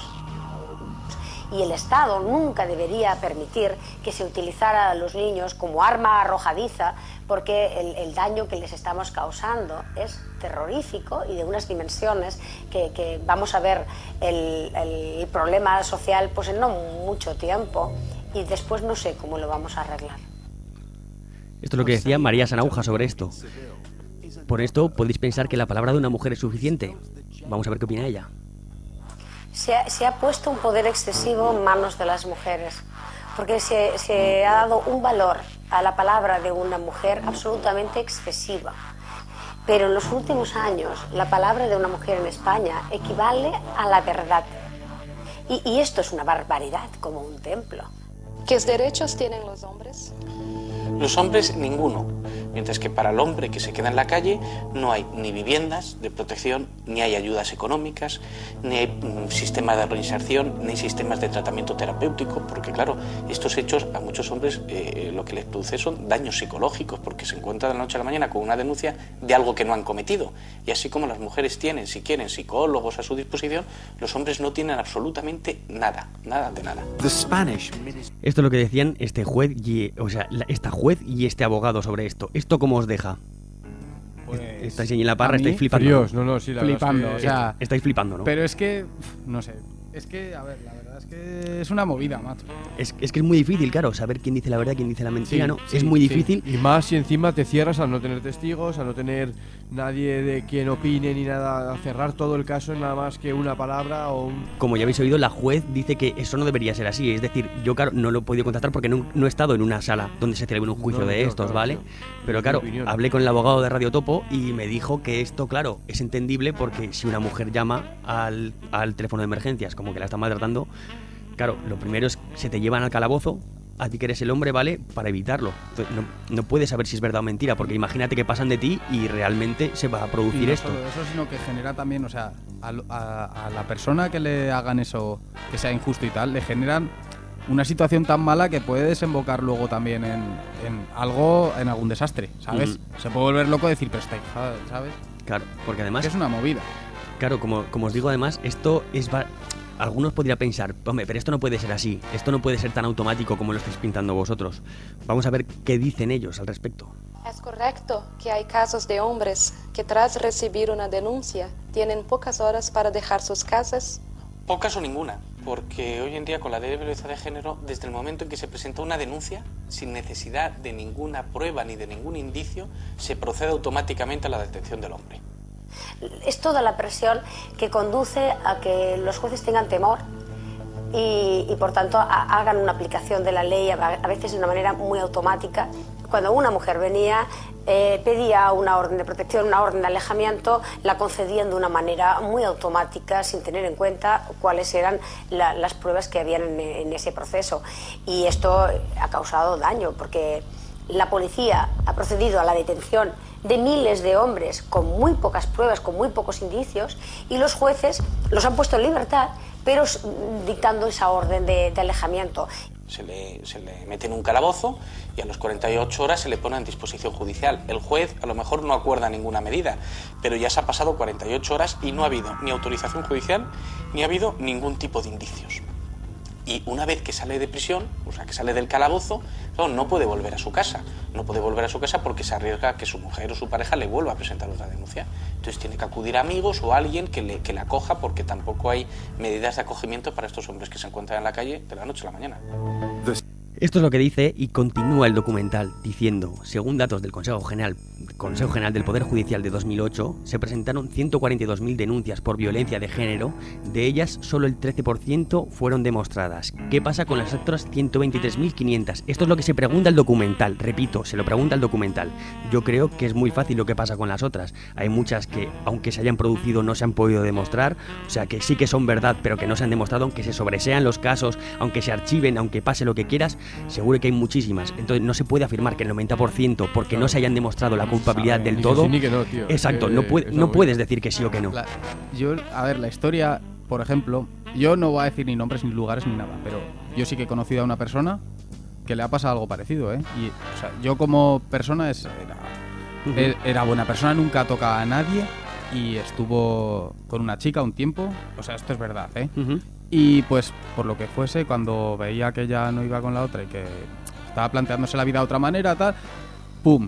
Y el Estado nunca debería permitir que se utilizara a los niños como arma arrojadiza, porque el, el daño que les estamos causando es terrorífico y de unas dimensiones que, que vamos a ver el, el problema social pues en no mucho tiempo, y después no sé cómo lo vamos a arreglar. Esto es lo que decía María Sanauja sobre esto. Por esto podéis pensar que la palabra de una mujer es suficiente. Vamos a ver qué opina ella. Se ha, se ha puesto un poder excesivo en manos de las mujeres, porque se, se ha dado un valor a la palabra de una mujer absolutamente excesiva. Pero en los últimos años, la palabra de una mujer en España equivale a la verdad. Y, y esto es una barbaridad, como un templo. ¿Qué derechos tienen los hombres? Los hombres, ninguno. Mientras que para el hombre que se queda en la calle no hay ni viviendas de protección, ni hay ayudas económicas, ni hay mm, sistemas de reinserción, ni sistemas de tratamiento terapéutico, porque claro, estos hechos a muchos hombres eh, lo que les produce son daños psicológicos, porque se encuentran de la noche a la mañana con una denuncia de algo que no han cometido. Y así como las mujeres tienen, si quieren, psicólogos a su disposición, los hombres no tienen absolutamente nada, nada de nada. Esto es lo que decían este juez y, o sea, esta juez y este abogado sobre esto. ¿Esto cómo os deja? Pues, estáis en la parra, estáis flipando. Fríos, no, no, sí, la flipando, verdad es que... o sea, estáis flipando, ¿no? Pero es que, no sé, es que, a ver, la verdad Es que es una movida, macho. Es, es que es muy difícil, claro, saber quién dice la verdad, quién dice la mentira, Sí, ¿no? sí, es muy sí. difícil. Y más si encima te cierras a no tener testigos, a no tener nadie de quien opine ni nada, a cerrar todo el caso en nada más que una palabra o un... Como ya habéis oído, la juez dice que eso no debería ser así. Es decir, yo, claro, no lo he podido contactar porque no, no he estado en una sala donde se celebre un juicio No, de no, estos, claro, ¿vale? tío. Pero Es claro, mi opinión. hablé con el abogado de Radio Topo y me dijo que esto, claro, es entendible porque si una mujer llama al, al teléfono de emergencias como que la están maltratando, claro, lo primero es que se te llevan al calabozo, a ti que eres el hombre, ¿vale? Para evitarlo. Entonces, no, no puedes saber si es verdad o mentira, porque imagínate que pasan de ti y realmente se va a Y producir no esto. solo eso, sino que genera también, o sea, a, lo- a- a la persona que le hagan eso, que sea injusto y tal, le generan una situación tan mala que puede desembocar luego también en, en algo, en algún desastre, ¿sabes? Ujú. Se puede volver loco y decir, pero esta hija, ¿sabes? Claro, porque además... Que es una movida. Claro, como, como os digo, además, esto es... va- Algunos podrían pensar, hombre, pero esto no puede ser así, esto no puede ser tan automático como lo estáis pintando vosotros. Vamos a ver qué dicen ellos al respecto. Es correcto que hay casos de hombres que tras recibir una denuncia tienen pocas horas para dejar sus casas. Pocas o ninguna, porque hoy en día con la ley de violencia de género, desde el momento en que se presenta una denuncia, sin necesidad de ninguna prueba ni de ningún indicio, se procede automáticamente a la detención del hombre. Es toda la presión que conduce a que los jueces tengan temor y, y por tanto a- hagan una aplicación de la ley a, a veces de una manera muy automática. Cuando una mujer venía, eh, pedía una orden de protección, una orden de alejamiento, la concedían de una manera muy automática sin tener en cuenta cuáles eran la- las pruebas que habían en, en ese proceso. Y esto ha causado daño porque la policía ha procedido a la detención de miles de hombres con muy pocas pruebas, con muy pocos indicios, y los jueces los han puesto en libertad, pero s- dictando esa orden de, de alejamiento. Se le, se le mete en un calabozo y a las cuarenta y ocho horas se le pone en disposición judicial. El juez a lo mejor no acuerda ninguna medida, pero ya se ha pasado cuarenta y ocho horas y no ha habido ni autorización judicial ni ha habido ningún tipo de indicios. Y una vez que sale de prisión, o sea, que sale del calabozo, claro, no puede volver a su casa. No puede volver a su casa porque se arriesga a que su mujer o su pareja le vuelva a presentar otra denuncia. Entonces tiene que acudir a amigos o a alguien que le, que le acoja, porque tampoco hay medidas de acogimiento para estos hombres que se encuentran en la calle de la noche a la mañana. Esto es lo que dice y continúa el documental diciendo, según datos del Consejo General, Consejo General del Poder Judicial de dos mil ocho, se presentaron ciento cuarenta y dos mil denuncias por violencia de género, de ellas solo el trece por ciento fueron demostradas. ¿Qué pasa con las otras ciento veintitrés mil quinientas? Esto es lo que se pregunta el documental, repito, se lo pregunta el documental. Yo creo que es muy fácil lo que pasa con las otras. Hay muchas que, aunque se hayan producido, no se han podido demostrar, o sea que sí que son verdad, pero que no se han demostrado, aunque se sobresean los casos, aunque se archiven, aunque pase lo que quieras. Seguro que hay muchísimas. Entonces no se puede afirmar que el noventa por ciento, porque no se hayan demostrado la culpabilidad del Ni que todo. sí ni que no, tío. Exacto, Es no, que puede- es no muy- puedes decir que sí o que no. La- yo, a ver, la historia, por ejemplo, yo no voy a decir ni nombres, ni lugares, ni nada, pero yo sí que he conocido a una persona que le ha pasado algo parecido, ¿eh? Y, o sea, yo como persona es, era, Ujú. e- era buena persona, nunca tocaba a nadie y estuvo con una chica un tiempo, o sea, esto es verdad, ¿eh? Ujú. Y pues, por lo que fuese, cuando veía que ella no iba con la otra y que estaba planteándose la vida de otra manera, tal, pum,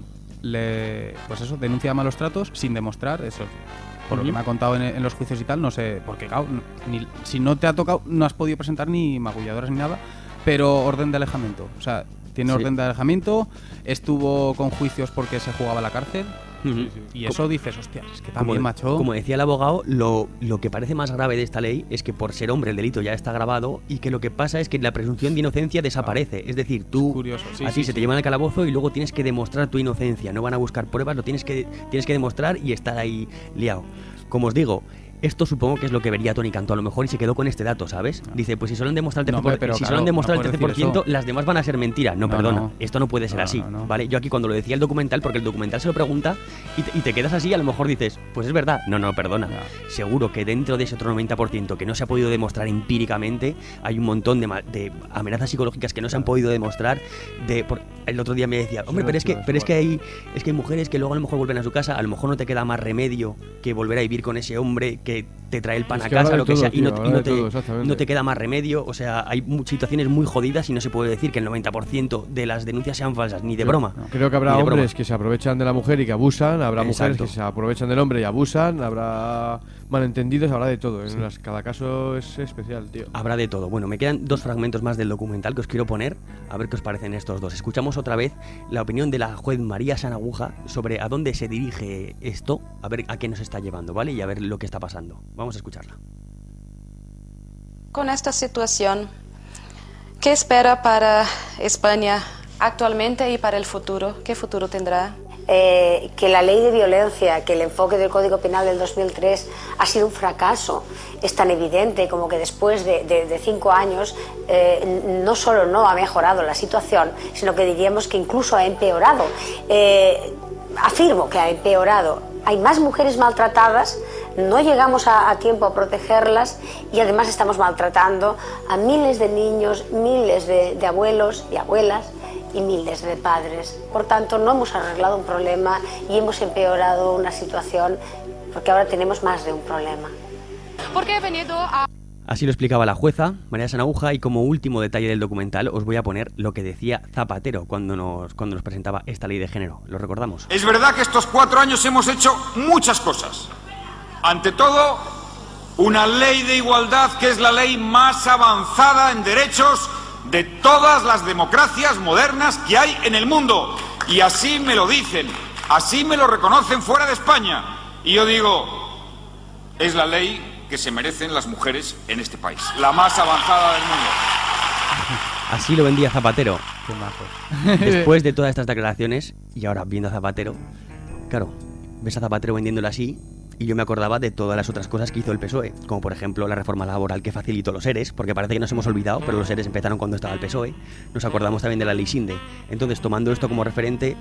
le, pues eso, denuncia malos tratos sin demostrar eso. Por lo Ujú. que me ha contado en, en los juicios y tal, no sé, porque claro, no- ni- si no te ha tocado, no has podido presentar ni magulladoras ni nada, pero orden de alejamiento. O sea, tiene Sí. orden de alejamiento, estuvo con juicios porque se jugaba a la cárcel. Ujú. Y eso dices, hostia, es que Como, también, macho. como decía el abogado, lo, lo que parece más grave de esta ley es que por ser hombre el delito ya está grabado y que lo que pasa es que la presunción de inocencia desaparece. Es decir, tú curioso, sí, a ti sí, se te sí. llevan al calabozo y luego tienes que demostrar tu inocencia. No van a buscar pruebas, lo tienes que, tienes que demostrar y estar ahí liado. Como os digo, esto supongo que es lo que vería Tony Cantó a lo mejor y se quedó con este dato, ¿sabes? Dice, pues si solo han demostrado el No, trece por ciento, hombre, pero si claro, solo han demostrado no el puedes trece por ciento, decir eso. las demás van a ser mentira. No, No, perdona, no. esto no puede ser No, así, no, no. ¿vale? Yo aquí cuando lo decía el documental, porque el documental se lo pregunta y te, y te quedas así, a lo mejor dices, pues es verdad. No, no, perdona. Seguro que dentro de ese otro noventa por ciento que no se ha podido demostrar empíricamente, hay un montón de, ma- de amenazas psicológicas que no se han podido demostrar. De, por- el otro día me decía, hombre, pero es que, pero es que hay, es que hay mujeres que luego a lo mejor vuelven a su casa, a lo mejor no te queda más remedio que volver a vivir con ese hombre que te trae el pan Es a que casa, habla lo de que todo, sea, y no, tío, y habla no de te, todo, exactamente. no te queda más remedio. O sea, hay mu- situaciones muy jodidas y no se puede decir que el noventa por ciento de las denuncias sean falsas, ni de Creo- broma. Creo que habrá Ni de broma. hombres que se aprovechan de la mujer y que abusan, habrá mujeres Exacto. que se aprovechan del hombre y abusan, habrá malentendidos, habrá de todo. En las- cada caso es especial, tío. Habrá de todo. Bueno, me quedan dos fragmentos más del documental que os quiero poner, a ver qué os parecen estos dos. Escuchamos otra vez la opinión de la juez María Sanaguja sobre a dónde se dirige esto, a ver a qué nos está llevando, ¿vale? Y a ver lo que está pasando. Vamos a escucharla. Con esta situación, ¿qué espera para España actualmente y para el futuro? ¿Qué futuro tendrá? Eh, que la ley de violencia, que el enfoque del Código Penal del dos mil tres ha sido un fracaso. Es tan evidente como que después de, de, de cinco años eh, no solo no ha mejorado la situación, sino que diríamos que incluso ha empeorado. Eh, afirmo que ha empeorado. Hay más mujeres maltratadas, no llegamos a, a tiempo a protegerlas y además estamos maltratando a miles de niños, miles de, de abuelos y abuelas y miles de padres. Por tanto, no hemos arreglado un problema y hemos empeorado una situación porque ahora tenemos más de un problema. Porque he venido a... Así lo explicaba la jueza María Sanaguja, y como último detalle del documental os voy a poner lo que decía Zapatero cuando nos, cuando nos presentaba esta ley de género. ¿Lo recordamos? Es verdad que estos cuatro años hemos hecho muchas cosas. Ante todo, una ley de igualdad que es la ley más avanzada en derechos de todas las democracias modernas que hay en el mundo. Y así me lo dicen, así me lo reconocen fuera de España. Y yo digo, es la ley que se merecen las mujeres en este país, la más avanzada del mundo. Así lo vendía Zapatero. Qué majo. Después de todas estas declaraciones, y ahora viendo a Zapatero, claro, ves a Zapatero vendiéndolo así, y yo me acordaba de todas las otras cosas que hizo el P S O E, como por ejemplo la reforma laboral que facilitó los ERES, porque parece que nos hemos olvidado, pero los ERES empezaron cuando estaba el P S O E. Nos acordamos también de la ley Sinde. Entonces, tomando esto como referente,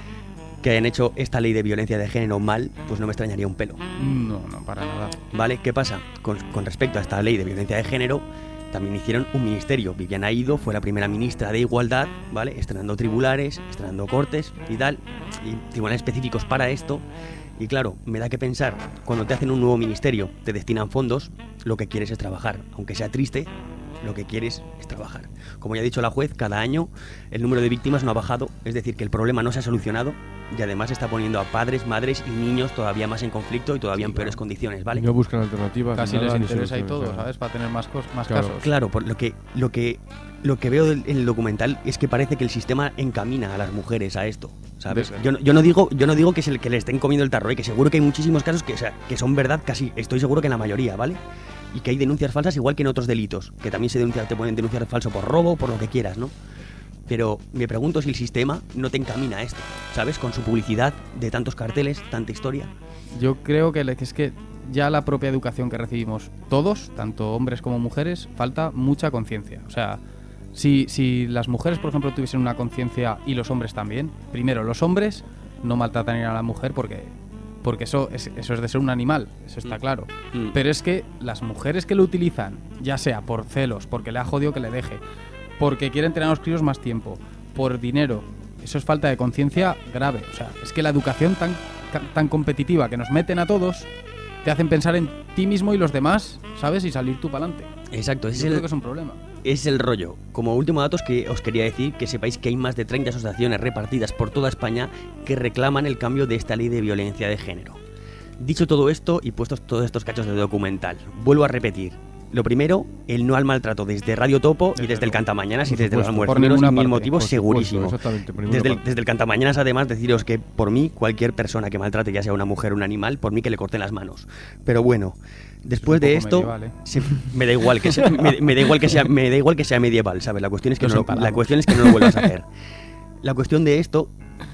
que hayan hecho esta ley de violencia de género mal, pues no me extrañaría un pelo. No, no, para nada. ¿Vale? ¿Qué pasa? Con, con respecto a esta ley de violencia de género, también hicieron un ministerio. Viviana Ido fue la primera ministra de Igualdad, ¿vale? Estrenando tribunales, estrenando cortes y tal, y tribunales específicos para esto. Y claro, me da que pensar, cuando te hacen un nuevo ministerio, te destinan fondos, lo que quieres es trabajar. Aunque sea triste, lo que quieres es trabajar. Como ya ha dicho la juez, cada año el número de víctimas no ha bajado, es decir, que el problema no se ha solucionado y además está poniendo a padres, madres y niños todavía más en conflicto y todavía en peores condiciones, ¿vale? Y no buscan alternativas. Casi ni les nada, ni interesa y soluciones, todo, claro. ¿sabes? Para tener más, cos más Claro. casos. Claro, por lo que lo que lo que veo del- en el documental es que parece que el sistema encamina a las mujeres a esto, ¿sabes? De- Yo, no- yo no digo yo no digo que, se, le- que le estén comiendo el tarro, y que seguro que hay muchísimos casos que, o sea, que son verdad, casi estoy seguro que en la mayoría, ¿vale? Y que hay denuncias falsas igual que en otros delitos, que también se denuncia, te pueden denunciar falso por robo, por lo que quieras, ¿no? Pero me pregunto si el sistema no te encamina a esto, ¿sabes? Con su publicidad de tantos carteles, tanta historia. Yo creo que, le- que es que ya la propia educación que recibimos todos, tanto hombres como mujeres, falta mucha conciencia. O sea, si, si las mujeres, por ejemplo, tuviesen una conciencia y los hombres también, primero, los hombres no maltratarían a la mujer porque, porque eso, es, eso es de ser un animal, eso está claro. Mm. Pero es que las mujeres que lo utilizan, ya sea por celos, porque le ha jodido que le deje, porque quieren tener a los críos más tiempo, por dinero, eso es falta de conciencia grave. O sea, es que la educación tan, tan competitiva que nos meten a todos te hacen pensar en ti mismo y los demás, ¿sabes? Y salir tú para adelante. Exacto, ese Yo es creo el, que es un problema. es el rollo. Como último dato, es que os quería decir que sepáis que hay más de treinta asociaciones repartidas por toda España que reclaman el cambio de esta ley de violencia de género. Dicho todo esto y puestos todos estos cachos de documental, vuelvo a repetir. Lo primero, el no al maltrato desde Radio Topo y desde el Cantamañanas y Por desde los supuesto, por almuerceros, ninguna y mil parte, motivos por supuesto, segurísimo. exactamente, por ninguna Desde el, parte. desde el Cantamañanas, además, deciros que por mí, cualquier persona que maltrate, ya sea una mujer o un animal, por mí que le corten las manos. Pero bueno, después Es un de poco esto, medieval, ¿eh? se- me da igual que sea, me, me da igual que sea, me da igual que sea medieval, ¿sabes? La cuestión es que Nos no, lo- empalamos. la cuestión es que no lo vuelvas a hacer. La cuestión de esto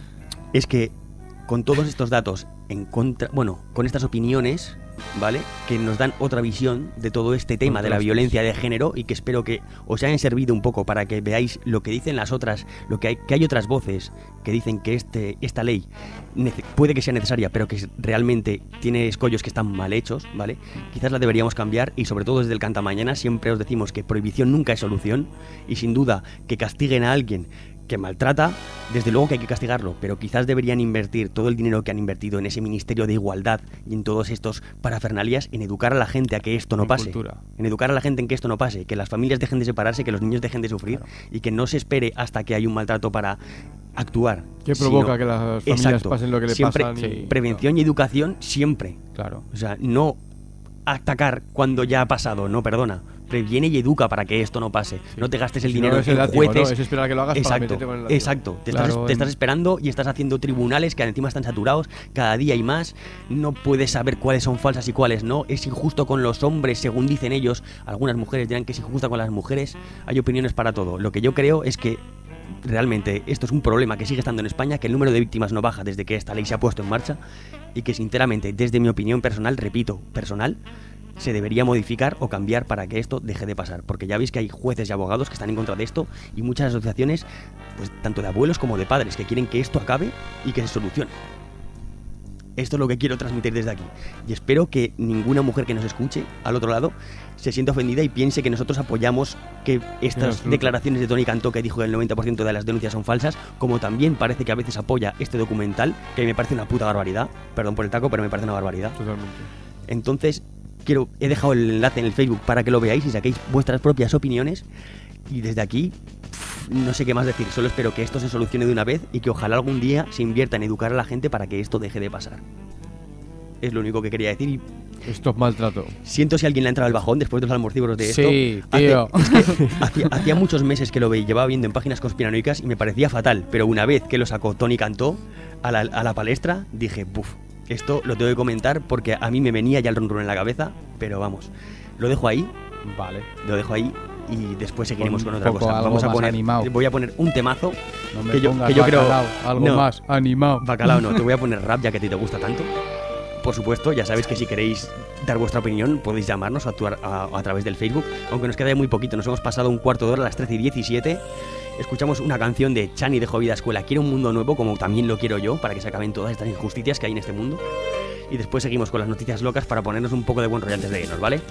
es que con todos estos datos en contra, bueno, con estas opiniones, ¿vale? Que nos dan otra visión de todo este tema de la Contrastes. violencia de género y que espero que os hayan servido un poco para que veáis lo que dicen las otras, lo que hay, que hay otras voces que dicen que este, esta ley nece- puede que sea necesaria, pero que realmente tiene escollos que están mal hechos, ¿vale? Quizás la deberíamos cambiar y sobre todo desde el Cantamañana siempre os decimos que prohibición nunca es solución y sin duda que castiguen a alguien que maltrata, desde luego que hay que castigarlo, pero quizás deberían invertir todo el dinero que han invertido en ese Ministerio de Igualdad y en todos estos parafernalias en educar a la gente a que esto no En pase. cultura. En educar a la gente en que esto no pase, que las familias dejen de separarse, que los niños dejen de sufrir y que no se espere hasta que hay un maltrato para actuar. Que provoca sino- que las familias Exacto. pasen lo que le Siempre, pasan y- sí, prevención y educación siempre. Claro. O sea, no atacar cuando ya ha pasado, no, perdona. Previene y educa para que esto no pase. No te gastes el Si no, dinero es el en látigo, jueces. ¿no? Es esperar a que lo hagas para exacto, meterte con el látigo. exacto. Te, Claro, estás, te en- estás esperando y estás haciendo tribunales que encima están saturados cada día y más. No puedes saber cuáles son falsas y cuáles no. Es injusto con los hombres, según dicen ellos. Algunas mujeres dirán que es injusta con las mujeres. Hay opiniones para todo. Lo que yo creo es que realmente esto es un problema que sigue estando en España, que el número de víctimas no baja desde que esta ley se ha puesto en marcha y que sinceramente, desde mi opinión personal, repito, personal, se debería modificar o cambiar para que esto deje de pasar, porque ya veis que hay jueces y abogados que están en contra de esto y muchas asociaciones, pues tanto de abuelos como de padres, que quieren que esto acabe y que se solucione. Esto es lo que quiero transmitir desde aquí y espero que ninguna mujer que nos escuche al otro lado se sienta ofendida y piense que nosotros apoyamos que estas absoluto. declaraciones de Tony Cantó, que dijo que el noventa por ciento de las denuncias son falsas, como también parece que a veces apoya este documental, que me parece una puta barbaridad, perdón por el taco, pero me parece una barbaridad. Totalmente. Entonces, quiero, he dejado el enlace en el Facebook para que lo veáis y saquéis vuestras propias opiniones. Y desde aquí, pff, no sé qué más decir. Solo espero que esto se solucione de una vez y que ojalá algún día se invierta en educar a la gente para que esto deje de pasar. Es lo único que quería decir y Esto es maltrato. siento si alguien le ha entrado el bajón después de los almorcívoros de esto. Sí, Hace- tío. es que hacía, hacía muchos meses que lo ve- llevaba viendo en páginas conspiranoicas y me parecía fatal. Pero una vez que lo sacó Tony Cantó a la, a la palestra, dije, buf, esto lo tengo que comentar porque a mí me venía ya el run run en la cabeza. Pero vamos, lo dejo ahí. Vale. Lo dejo ahí y después seguiremos Con con, un otra poco cosa. algo Vamos a más poner, animado. voy a poner un temazo No me que yo, pongas que yo creo. bacalao, algo No, más animado. Bacalao no, te voy a poner rap ya que a ti te gusta tanto. Por supuesto, ya sabéis que si queréis dar vuestra opinión podéis llamarnos o actuar a, a través del Facebook, aunque nos queda ya muy poquito, nos hemos pasado un cuarto de hora a las trece y diecisiete. Escuchamos una canción de Chani de Jovida Escuela, Quiero un mundo nuevo, como también lo quiero yo, para que se acaben todas estas injusticias que hay en este mundo. Y después seguimos con las noticias locas para ponernos un poco de buen rollo antes de irnos, ¿vale?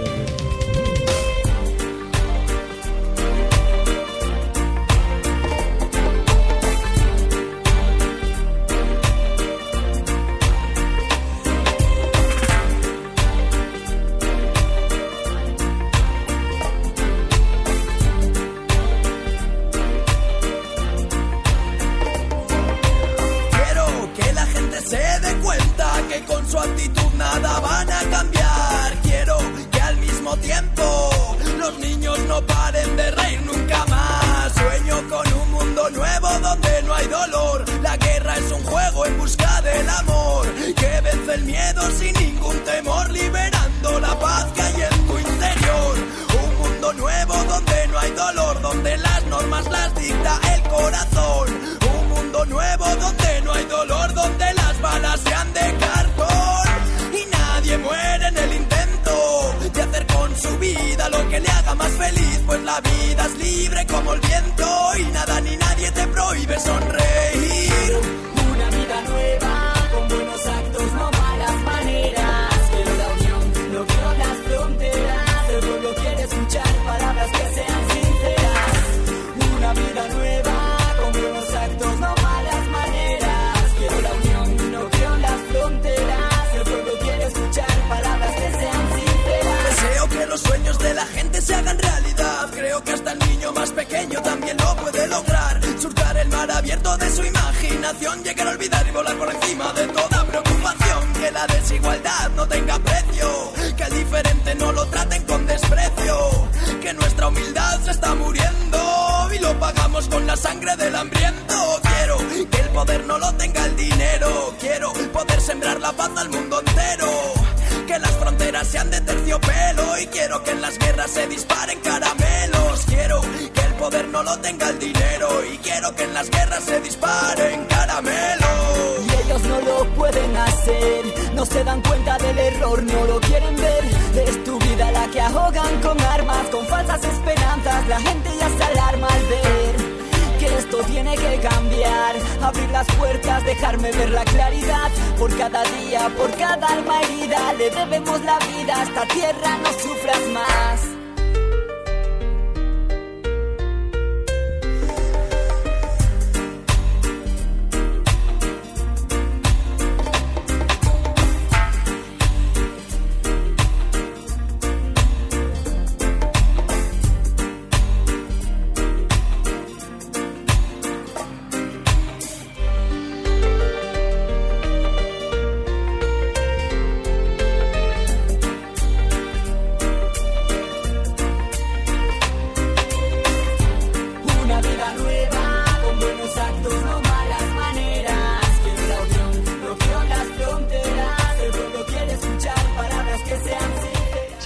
Quiero que la gente se dé cuenta que con su actitud nada van a cambiar. Quiero que al mismo tiempo los niños no paren de reír nunca más. Sueño con un mundo nuevo donde no hay dolor. La guerra es un juego en busca del amor que vence el miedo sin ningún temor, liberando la paz que hay en tu interior. Un mundo nuevo donde no hay dolor, donde las normas las dicta el corazón. Un mundo nuevo donde no hay dolor, donde las balas sean de cartón y nadie muere en el intento de hacer con su vida lo que le haga más feliz, pues la vida es libre como el viento y nada ni nadie te prohíbe sonreír. Una vida nueva, con buenos actos, no malas maneras. Quiero la unión, no quiero las fronteras. El pueblo quiere escuchar palabras que sean sinceras. Una vida nueva, con buenos actos, no malas maneras. Quiero la unión, no quiero las fronteras. El pueblo quiere escuchar palabras que sean sinceras. Deseo que los sueños de la gente se hagan realidad. Creo que hasta el niño más pequeño también lo puede lograr. Surcar el mar abierto de su imaginación, llegar a olvidar y volar por encima de toda preocupación. Que la desigualdad no tenga precio, que el diferente no lo traten con desprecio. Que nuestra humildad se está muriendo y lo pagamos con la sangre del hambriento. Quiero que el poder no lo tenga el dinero. Quiero poder sembrar la paz al mundo entero. Que las fronteras sean de terciopelo y quiero que en las guerras se disparen caramelos. Quiero que el poder no lo tenga el dinero y quiero que en las guerras se disparen caramelos. Y ellos no lo pueden hacer, no se dan cuenta del error, no lo quieren ver. Es tu vida la que ahogan con armas, con falsas esperanzas. La gente ya se alarma al ver que esto tiene que cambiar. Abrir las puertas, dejarme ver la claridad. Por cada día, por cada alma herida, le debemos la vida a esta tierra, no sufras más.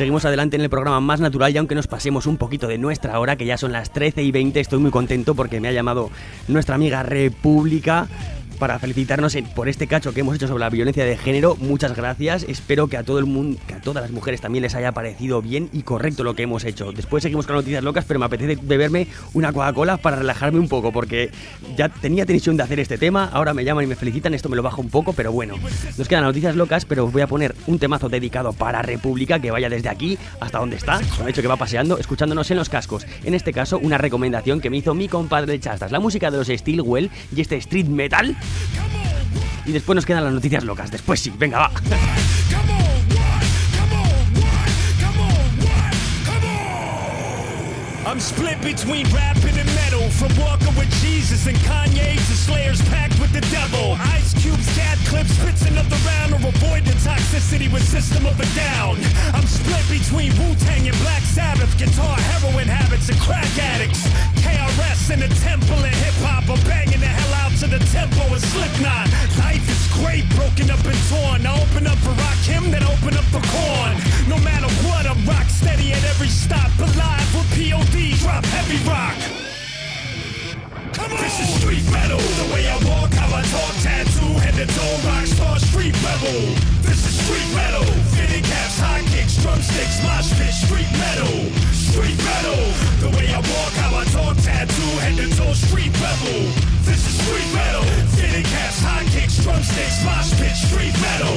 Seguimos adelante en el programa más natural y aunque nos pasemos un poquito de nuestra hora, que ya son las trece y veinte, estoy muy contento porque me ha llamado nuestra amiga República para felicitarnos en- por este cacho que hemos hecho sobre la violencia de género. Muchas gracias. Espero que a todo el mundo, que a todas las mujeres también les haya parecido bien y correcto lo que hemos hecho. Después seguimos con noticias locas, pero me apetece beberme una Coca-Cola para relajarme un poco, porque ya tenía tensión de hacer este tema. Ahora me llaman y me felicitan, esto me lo bajo un poco, pero bueno. Nos quedan noticias locas, pero os voy a poner un temazo dedicado para República, que vaya desde aquí hasta donde está. Me ha dicho que va paseando, escuchándonos en los cascos. En este caso, una recomendación que me hizo mi compadre el Chastas, la música de los Steelwell y este street metal. Y después nos quedan las noticias locas. Después sí, venga, va. I'm split between rapping and metal, from walking with Jesus and Kanye to Slayers packed with the devil. Ice Cube's cat clips, spits another round, or avoid the toxicity with System of a Down. I'm split between Wu-Tang and Black Sabbath, guitar, heroin habits, and crack addicts. K R S in the temple of hip-hop, I'm banging the hell out to the tempo of Slipknot. Life is great, broken up and torn. I open up for Rakim, then open up for Korn. No matter what, I'm rock steady at every stop. Alive with P O D, drop heavy rock. Come on. This is street metal. The way I walk, how I talk, tattoo, head to toe, rock star, street rebel. This is street metal. Fitted caps, high kicks, drumsticks, mosh pit, street metal. Street metal. The way I walk, how I talk, tattoo, head to toe, street rebel. This is street metal. Fitted caps, high kicks, drumsticks, mosh pit, street metal.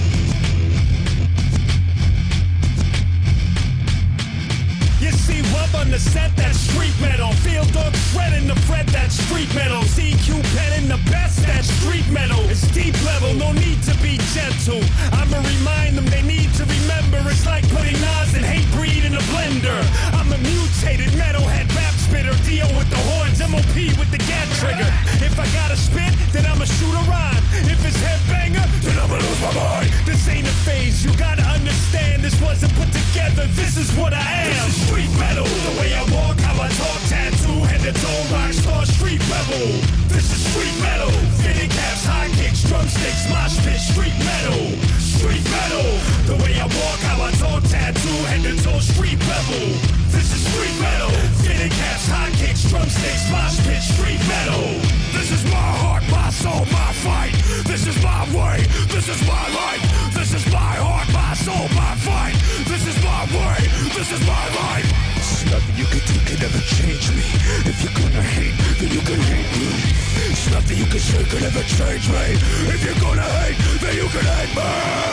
You see Wub on the set, that's street metal. Field dog shredding the fret, that's street metal. C Q penning the best, that's street metal. It's deep level, no need to be gentle. I'ma remind them they need to remember. It's like putting Nas and Hatebreed in a blender. I'm a mutated metalhead rap spitter. Dio with the horns, M O P with the gat trigger. If I gotta spit, then I'ma shoot a rhyme. If it's headbanger, then I'ma lose my mind. This ain't a phase, you gotta understand. This wasn't put together, this is what I am. This is street metal, the way I walk, how I talk, tattoo, head to toe, rock star, street rebel. This is street metal, fitted caps, high kicks, drumsticks, mosh pit, street metal. Street metal, the way I walk, how I talk, tattoo, head to toe, street rebel. This is street metal, fitted caps, high kicks, drumsticks, mosh pit, street metal. This is my heart, my soul, my fight. This is my way, this is my life. This is my heart, my soul, my fight. This is my way, this is my life. There's nothing you can do can ever change me. If you're gonna hate, then you can hate me. There's nothing you can say can ever change me. If you're gonna hate, then you can hate me.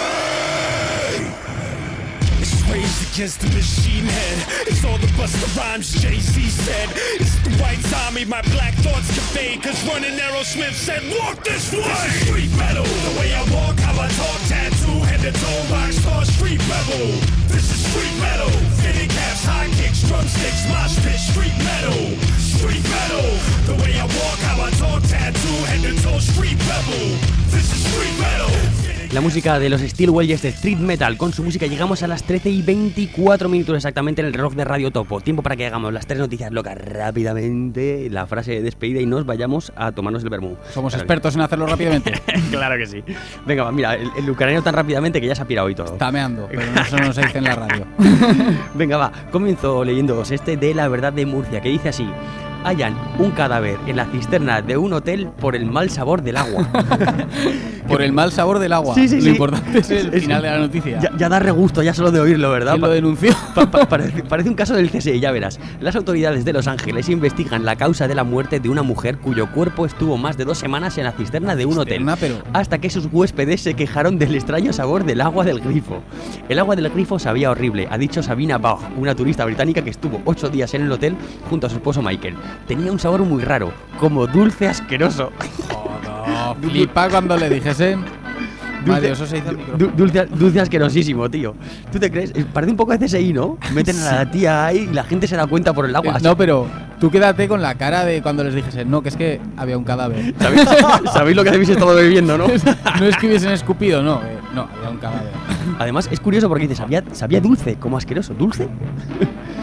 It's raised against the machine head. It's all the Busta Rhymes Jay-Z said. It's the white zombie my black thoughts convey. Cause running Aerosmith said, walk this way. This is street metal. The way I walk, how I talk, tattoo, head to toe, rock star, street rebel. This is street metal. Fitted caps, high kicks, drumsticks, mosh pit, street metal. Street metal. The way I walk, how I talk, tattoo, head to toe, street rebel. This is street metal. La música de los Steelwell y este street metal. Con su música llegamos a las trece y veinticuatro minutos exactamente en el reloj de Radio Topo. Tiempo para que hagamos las tres noticias locas rápidamente, la frase de despedida y nos vayamos a tomarnos el vermú. Somos Claro expertos en hacerlo rápidamente. Claro que sí. Venga, va, mira, el, el ucraniano tan rápidamente que ya se ha pirado y todo. Tameando, pero eso no se dice en la radio. Venga, va, comienzo leyéndoos este de La Verdad de Murcia, que dice así: hallan un cadáver en la cisterna de un hotel por el mal sabor del agua. Por el mal sabor del agua. Sí, sí, Lo sí. importante es el Es- final de la noticia. Ya, ya da regusto, ya solo de oírlo, ¿verdad? ¿Quién lo Pa- denunció? pa- pa- parece, parece un caso del C S I, ya verás. Las autoridades de Los Ángeles investigan la causa de la muerte de una mujer cuyo cuerpo estuvo más de dos semanas en la cisterna de un hotel. Cisterna, pero- Hasta que sus huéspedes se quejaron del extraño sabor del agua del grifo. El agua del grifo sabía horrible, ha dicho Sabina Bach, una turista británica que estuvo ocho días en el hotel junto a su esposo Michael. Tenía un sabor muy raro, como dulce asqueroso. No, flipa cuando le dijesen. Madre, eso se hizo al micrófono. Du- dulce, dulce asquerosísimo, tío. ¿Tú te crees? Eh, Parece un poco de C S I, ¿no? Meten a la tía ahí y la gente se da cuenta por el agua. Eh, No, pero tú quédate con la cara de cuando les dijesen, no, que es que había un cadáver. ¿Sabéis, sabéis lo que habéis estado bebiendo, no? No es que hubiesen escupido, no, eh, no, había un cadáver. Además, es curioso porque dice, sabía, sabía dulce, como asqueroso. ¿Dulce?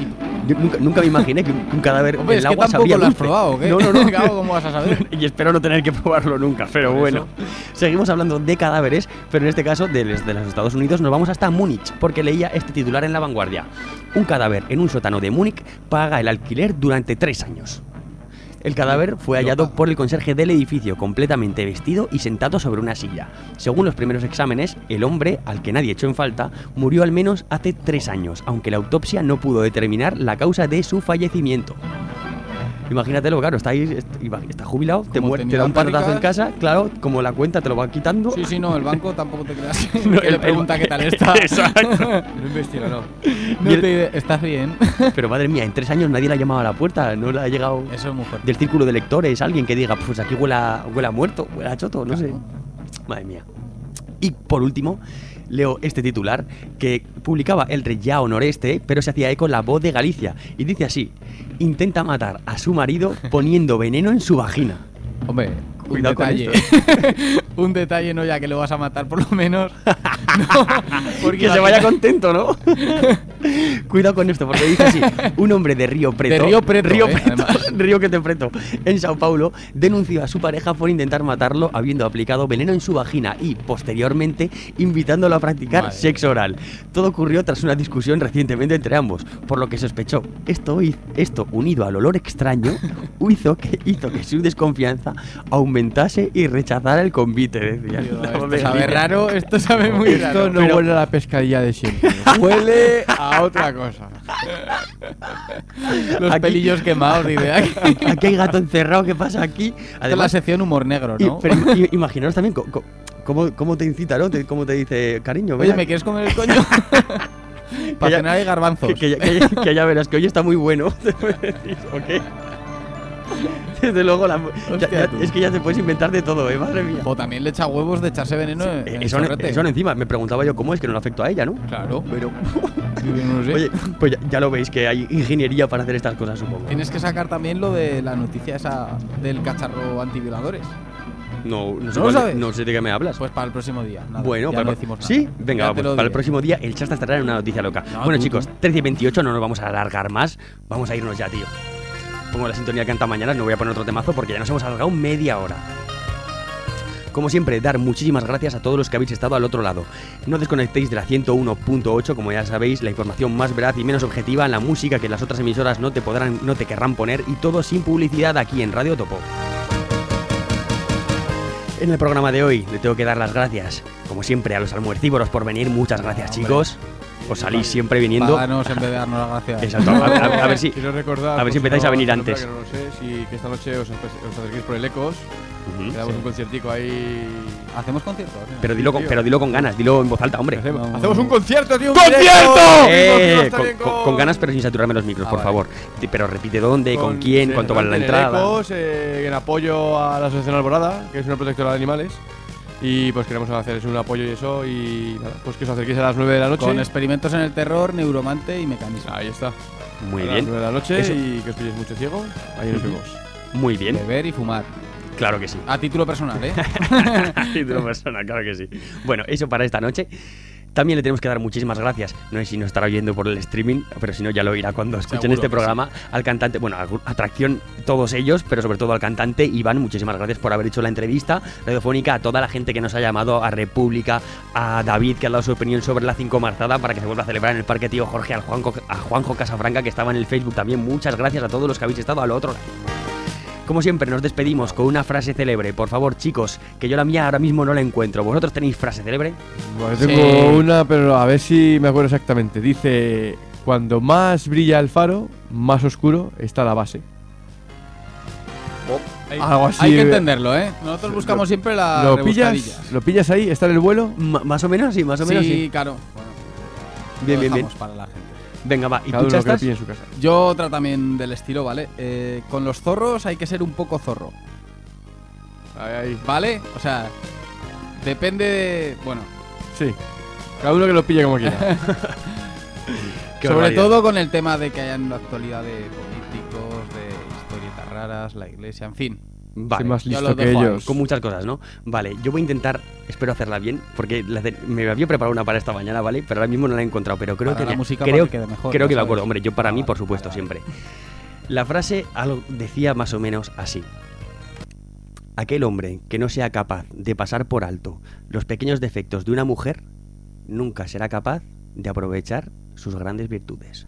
Yo nunca, nunca me imaginé que un, un cadáver Hombre, en es el que agua tampoco sabría lo has dulce. probado, ¿o qué? No, no, no. Claro, ¿cómo vas a saber? Y espero no tener que probarlo nunca, pero Por bueno. Seguimos hablando de cadáveres, pero en este caso de, los- de los Estados Unidos nos vamos hasta Múnich, porque leía este titular en La Vanguardia. Un cadáver en un sótano de Múnich paga el alquiler durante tres años. El cadáver fue hallado por el conserje del edificio, completamente vestido y sentado sobre una silla. Según los primeros exámenes, el hombre, al que nadie echó en falta, murió al menos hace tres años, aunque la autopsia no pudo determinar la causa de su fallecimiento. Imagínatelo, claro, está ahí, está, está jubilado, te, Como muere, te tenía da un patazo en péricas. casa, claro, como la cuenta te lo va quitando. Sí, sí, no, el banco tampoco te creas que No, le el- pregunta el- qué tal está. Exacto. No investiga, no. No Y el- te- estás bien. Pero madre mía, en tres años nadie le ha llamado a la puerta, no le ha llegado Eso es muy fuerte. del círculo de lectores alguien que diga, pues aquí huele a, huele a muerto, huele a choto, no sé. Madre mía. Y por último, leo este titular que publicaba el Rellao Noreste, pero se hacía eco La Voz de Galicia. Y dice así: intenta matar a su marido poniendo veneno en su vagina. Hombre, un Cuidado con detalle. esto. Un detalle, no, ya que lo vas a matar por lo menos. No, porque Que se vaya contento, ¿no? Cuidado con esto, porque dice así: un hombre de Río Preto, De Río Preto, Río eh, Preto, además. Río que te preto, en Sao Paulo, denunció a su pareja por intentar matarlo habiendo aplicado veneno en su vagina y, posteriormente, invitándolo a practicar Madre sexo oral. Todo ocurrió tras una discusión recientemente entre ambos, por lo que sospechó. Esto, hi- esto unido al olor extraño, hizo que, hizo que su desconfianza aumentase y rechazara el convite, decía. Tío, La esto voz de sabe Galicia. raro, esto sabe muy Esto raro. no Pero- huele a la pescadilla de siempre. Huele a otra cosa. Los Aquí- pelillos quemados, dice. Aquí. Aquí hay gato encerrado, ¿qué pasa aquí? Esta es la sección humor negro, y- ¿no? pero i- imaginaos también co- co- cómo, cómo te incita, ¿no? Te- cómo te dice, cariño, Oye, ven ¿me aquí". quieres comer el coño? Que Para ya- cenar hay garbanzos. Que, que ya- que ya- que ya verás que hoy está muy bueno. Te puedes decir, ¿ok? Desde luego, la- ya- Hostia, ya- tú. es que ya te puedes inventar de todo, ¿eh? Madre mía. O también le echa huevos de echarse veneno en Eh, el Eso, no- chorrete. eso no encima, me preguntaba yo cómo es que no le afectó a ella, ¿no? Claro. Pero, Yo no sé. oye, pues ya, ya lo veis que hay ingeniería para hacer estas cosas, supongo. Tienes que sacar también lo de la noticia esa del cacharro antivioladores. No, no, sé ¿No lo cuál- sabes? no sé de qué me hablas. Pues para el próximo día. Nada, Bueno, ya para, no decimos nada. ¿sí? Venga, Ya va, te pues lo para el diré. próximo día el Chasta estará en una noticia loca. No, bueno, tú, chicos, tú. trece y veintiocho, no nos vamos a alargar más. Vamos a irnos ya, tío. Pongo la sintonía que canta mañana, no voy a poner otro temazo porque ya nos hemos alargado media hora. Como siempre, dar muchísimas gracias a todos los que habéis estado al otro lado. No desconectéis de la ciento uno punto ocho, como ya sabéis, la información más veraz y menos objetiva, la música que las otras emisoras no te podrán, no te querrán poner, y todo sin publicidad aquí en Radio Topo. En el programa de hoy le tengo que dar las gracias, como siempre, a los almuercívoros por venir. Muchas gracias, Hombre. chicos. Os salís siempre viniendo. Páganos en vez de darnos las gracias. Exacto. A, a- a ver si, Quiero recordar, a ver si por empezáis no- a venir por no, antes. que no lo sé, si que esta noche os, os acerquéis por el Ecos. Ujú. Que damos Sí. un conciertico ahí. ¿Hacemos conciertos? Pero dilo, con, tío. pero dilo con ganas, dilo en voz alta, hombre. Hacemos, No. hacemos un concierto, tío. un ¡Concierto! directo. Eh, Vamos a con, estar con- con ganas, pero sin saturarme los micros, Ah, por vale. favor. Ti- Pero repite dónde, con, quién, sí, cuánto vale la en el entrada. Ecos, eh, en apoyo a la Asociación Alborada, que es una protectora de animales. Y pues queremos hacerles un apoyo y eso. Y nada, pues que os acerquéis a las nueve de la noche. Con experimentos en el terror, neuromante y mecanismo. Ahí está. Muy a las bien. nueve de la noche Eso- y que os pilléis mucho ciego. Ahí nos vemos. Muy bien. Beber y fumar. Claro que sí. A título personal, ¿eh? Título personal, claro que sí. Bueno, eso para esta noche. También le tenemos que dar muchísimas gracias. No sé si nos estará oyendo por el streaming, pero si no, ya lo oirá cuando escuchen Seguro este que programa. Al cantante, bueno, a Atracción, todos ellos, pero sobre todo al cantante Iván. Muchísimas gracias por haber hecho la entrevista radiofónica. A toda la gente que nos ha llamado, a República, a David, que ha dado su opinión sobre la cinco marzada para que se vuelva a celebrar en el Parque Tío Jorge, al Juanjo, a Juanjo Casafranca, que estaba en el Facebook también. Muchas gracias a todos los que habéis estado al otro lado. Como siempre, nos despedimos con una frase célebre. Por favor, chicos, que yo la mía ahora mismo no la encuentro. ¿Vosotros tenéis frase célebre? Bueno, tengo Sí. una, pero a ver si me acuerdo exactamente. Dice: cuando más brilla el faro, más oscuro está la base. Hay, Algo así. hay que entenderlo, ¿eh? Nosotros buscamos siempre la ¿Lo pillas? rebuscadilla. ¿Lo pillas ahí? ¿Está en el vuelo? M- más o menos, sí, más o menos, Sí, sí. claro. Bueno, Bien, lo bien, bien. dejamos para la gente. Venga, va. ¿Y Cada tú, uno que lo Chastas? pille en su casa. Yo otra también del estilo, ¿vale? Eh, con los zorros hay que ser un poco zorro, Ahí, ahí. ¿vale? O sea, depende de... Bueno, Sí. Cada uno que lo pille como quiera. Qué sobre barbaridad. todo con el tema de que haya en la actualidad de políticos, de historietas raras, la iglesia, en fin. Vale, Soy más yo listo lo que dejo ahí, ellos. con muchas cosas, ¿no? Vale, yo voy a intentar, espero hacerla bien, porque la de- me había preparado una para esta mañana, ¿vale? Pero ahora mismo no la he encontrado, pero creo Para que la música creo, para que quede mejor, creo ya que me sabes. acuerdo, hombre, yo para mí, por supuesto, siempre. La frase algo decía más o menos así: aquel hombre que no sea capaz de pasar por alto los pequeños defectos de una mujer nunca será capaz de aprovechar sus grandes virtudes.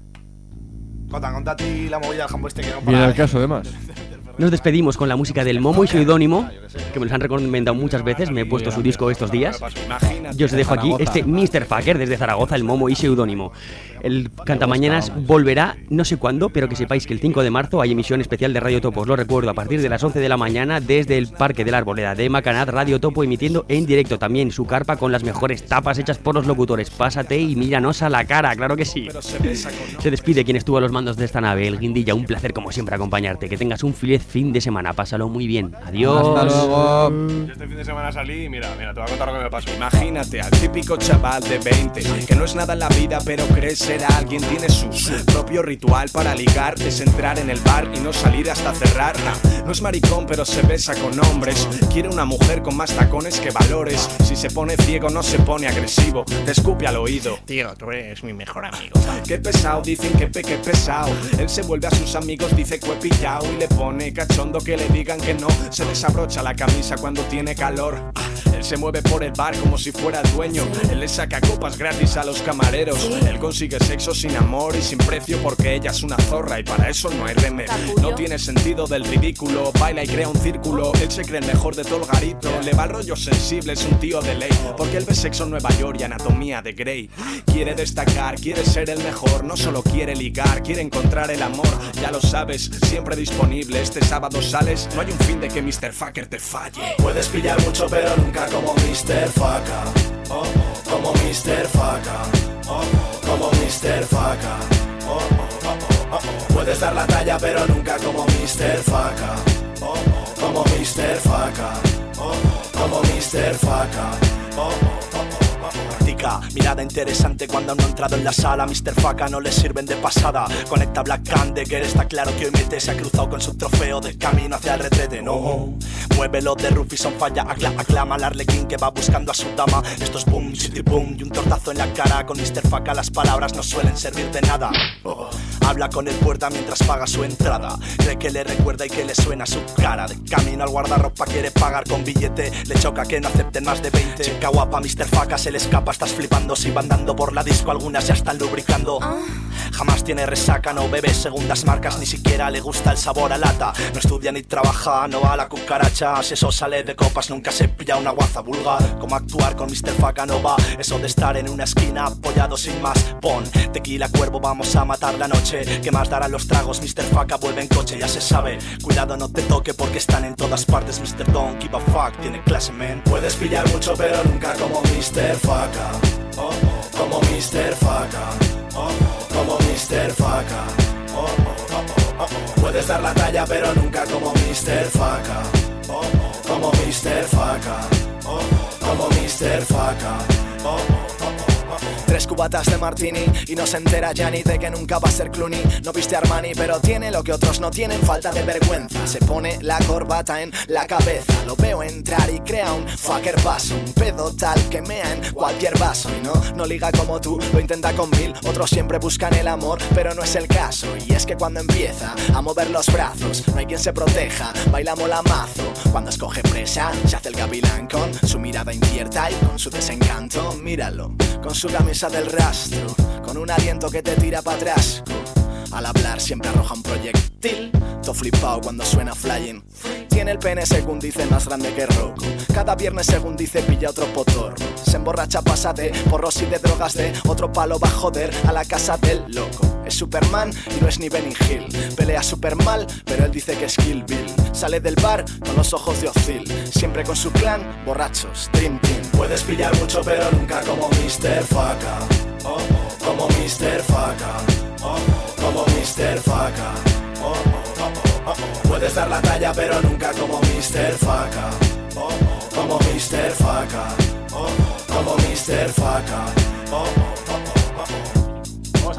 Conta, conta a ti la movida del jambo este que no Viene para. al caso, además. Nos despedimos con la música del Momo y Seudónimo, que me los han recomendado muchas veces, me he puesto su disco estos días. Yo os dejo aquí este mister Fucker desde Zaragoza, el Momo y Seudónimo. El Cantamañanas volverá, no sé cuándo, pero que sepáis que el cinco de marzo hay emisión especial de Radio Topo, os lo recuerdo, a partir de las once de la mañana desde el Parque de la Arboleda de Macanat, Radio Topo emitiendo en directo también su carpa con las mejores tapas hechas por los locutores. Pásate y míranos a la cara, claro que sí. Se despide quien estuvo a los mandos de esta nave, el Guindilla, un placer como siempre acompañarte, que tengas un feliz fin de semana, pásalo muy bien, adiós. Hasta luego. Yo este fin de semana salí y mira, mira, te voy a contar lo que me pasó. Imagínate al típico chaval de veinte que no es nada en la vida pero cree ser alguien. Tiene su, su propio ritual para ligar, es entrar en el bar y no salir hasta cerrar. Nah, no es maricón pero se besa con hombres. Quiere una mujer con más tacones que valores. Si se pone ciego no se pone agresivo, te escupe al oído. Tío, tú eres mi mejor amigo. Qué pesado, dicen que pe, que pesado. Él se vuelve a sus amigos, dice que he pillado y le pone cachondo que le digan que no. Se desabrocha la camisa cuando tiene calor. Él se mueve por el bar como si fuera el dueño. Él le saca copas gratis a los camareros. Él consigue sexo sin amor y sin precio porque ella es una zorra y para eso no hay remedio. No tiene sentido del ridículo, baila y crea un círculo. Él se cree el mejor de todo el garito. Le va el rollo sensible, es un tío de ley. Porque él ve sexo en Nueva York y anatomía de Grey. Quiere destacar, quiere ser el mejor. No solo quiere ligar, quiere encontrar el amor. Ya lo sabes, siempre disponible. Este sábado sales, no hay un fin de que mister Fucker te falle. Puedes pillar mucho pero nunca como mister Fucker. Oh, oh, como mister Fucker. Oh, oh, como mister Fucker. Oh, oh, oh, oh, oh. Puedes dar la talla pero nunca como mister Fucker. Oh, oh, como mister Fucker. Oh, oh, como mister Fucker. Oh, oh, oh, oh. Tica, mirada interesante cuando no ha entrado en la sala. mister Fucker no le sirven de pasada. Conecta Black Candecker, está claro que hoy Mete se ha cruzado con su trofeo del camino hacia el retrete. No, muévelo de Rufus on falla, acla, aclama al arlequín que va buscando a su dama. Esto es boom, city boom y un tortazo en la cara. Con mister Fucker las palabras no suelen servir de nada. Oh, habla con el puerta mientras paga su entrada. Cree que le recuerda y que le suena su cara. De camino al guardarropa quiere pagar con billete. Le choca que no acepten más de veinte. Chica guapa, mister Fucker se le escapa. Estás flipando si van dando por la disco. Algunas ya están lubricando. Jamás tiene resaca, no bebe segundas marcas. Ni siquiera le gusta el sabor a lata. No estudia ni trabaja, no va a la cucaracha. Si eso sale de copas nunca se pilla una guaza vulgar. Como actuar con mister Fucker no va. Eso de estar en una esquina apoyado sin más. Pon tequila cuervo, vamos a matar la noche. ¿Qué más darán los tragos? mister Fucker vuelve en coche, ya se sabe. Cuidado no te toque porque están en todas partes. mister Don't give a fuck, tiene clase, man. Puedes pillar mucho pero nunca como mister Fucker. Oh, oh, como mister Fucker. Oh, oh, como mister Fucker. Oh, oh, oh, oh, oh. Puedes dar la talla pero nunca como mister Fucker. Oh, oh, como mister Fucker. Oh, oh, como mister Fucker. Oh, oh, oh, oh. Tres cubatas de martini y no se entera ya ni de que nunca va a ser Clooney. No viste Armani pero tiene lo que otros no tienen, falta de vergüenza. Se pone la corbata en la cabeza, lo veo entrar y crea un fucker paso. Un pedo tal que mea en cualquier vaso. Y no, no liga como tú, lo intenta con mil. Otros siempre buscan el amor pero no es el caso. Y es que cuando empieza a mover los brazos no hay quien se proteja, baila mola mazo. Cuando escoge presa se hace el gavilán con su mirada incierta y con su desencanto. Míralo, con su camisa del rastro, con un aliento que te tira para atrás. Al hablar siempre arroja un proyectil. To flipao cuando suena flying. Tiene el pene según dice más grande que Rocco. Cada viernes según dice pilla otro potorro. Se emborracha pasa de porros y de drogas de otro palo va a joder a la casa del loco. Es Superman y no es ni Benny Hill. Pelea super mal pero él dice que es Kill Bill. Sale del bar con los ojos de Ozil. Siempre con su clan, borrachos, Dream Team. Puedes pillar mucho pero nunca como mister Fucker. Oh, oh, como mister Fucker. Oh, oh, como mister Fucker. Oh, oh, oh, oh, oh. Puedes dar la talla pero nunca como mister Fucker. Oh, oh, como mister Fucker. Oh, oh, como mister Fucker. Oh, oh, oh, oh, oh. Vamos a con esto.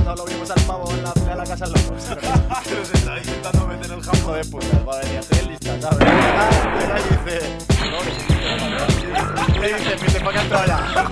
cuando lo vimos al pavo en la fila de la casa locos. Pero se está intentando meter el jambo de puta. Madre mía, estoy lista, ¿sabes? Y dice... No, le dice, me dice, para acá toda.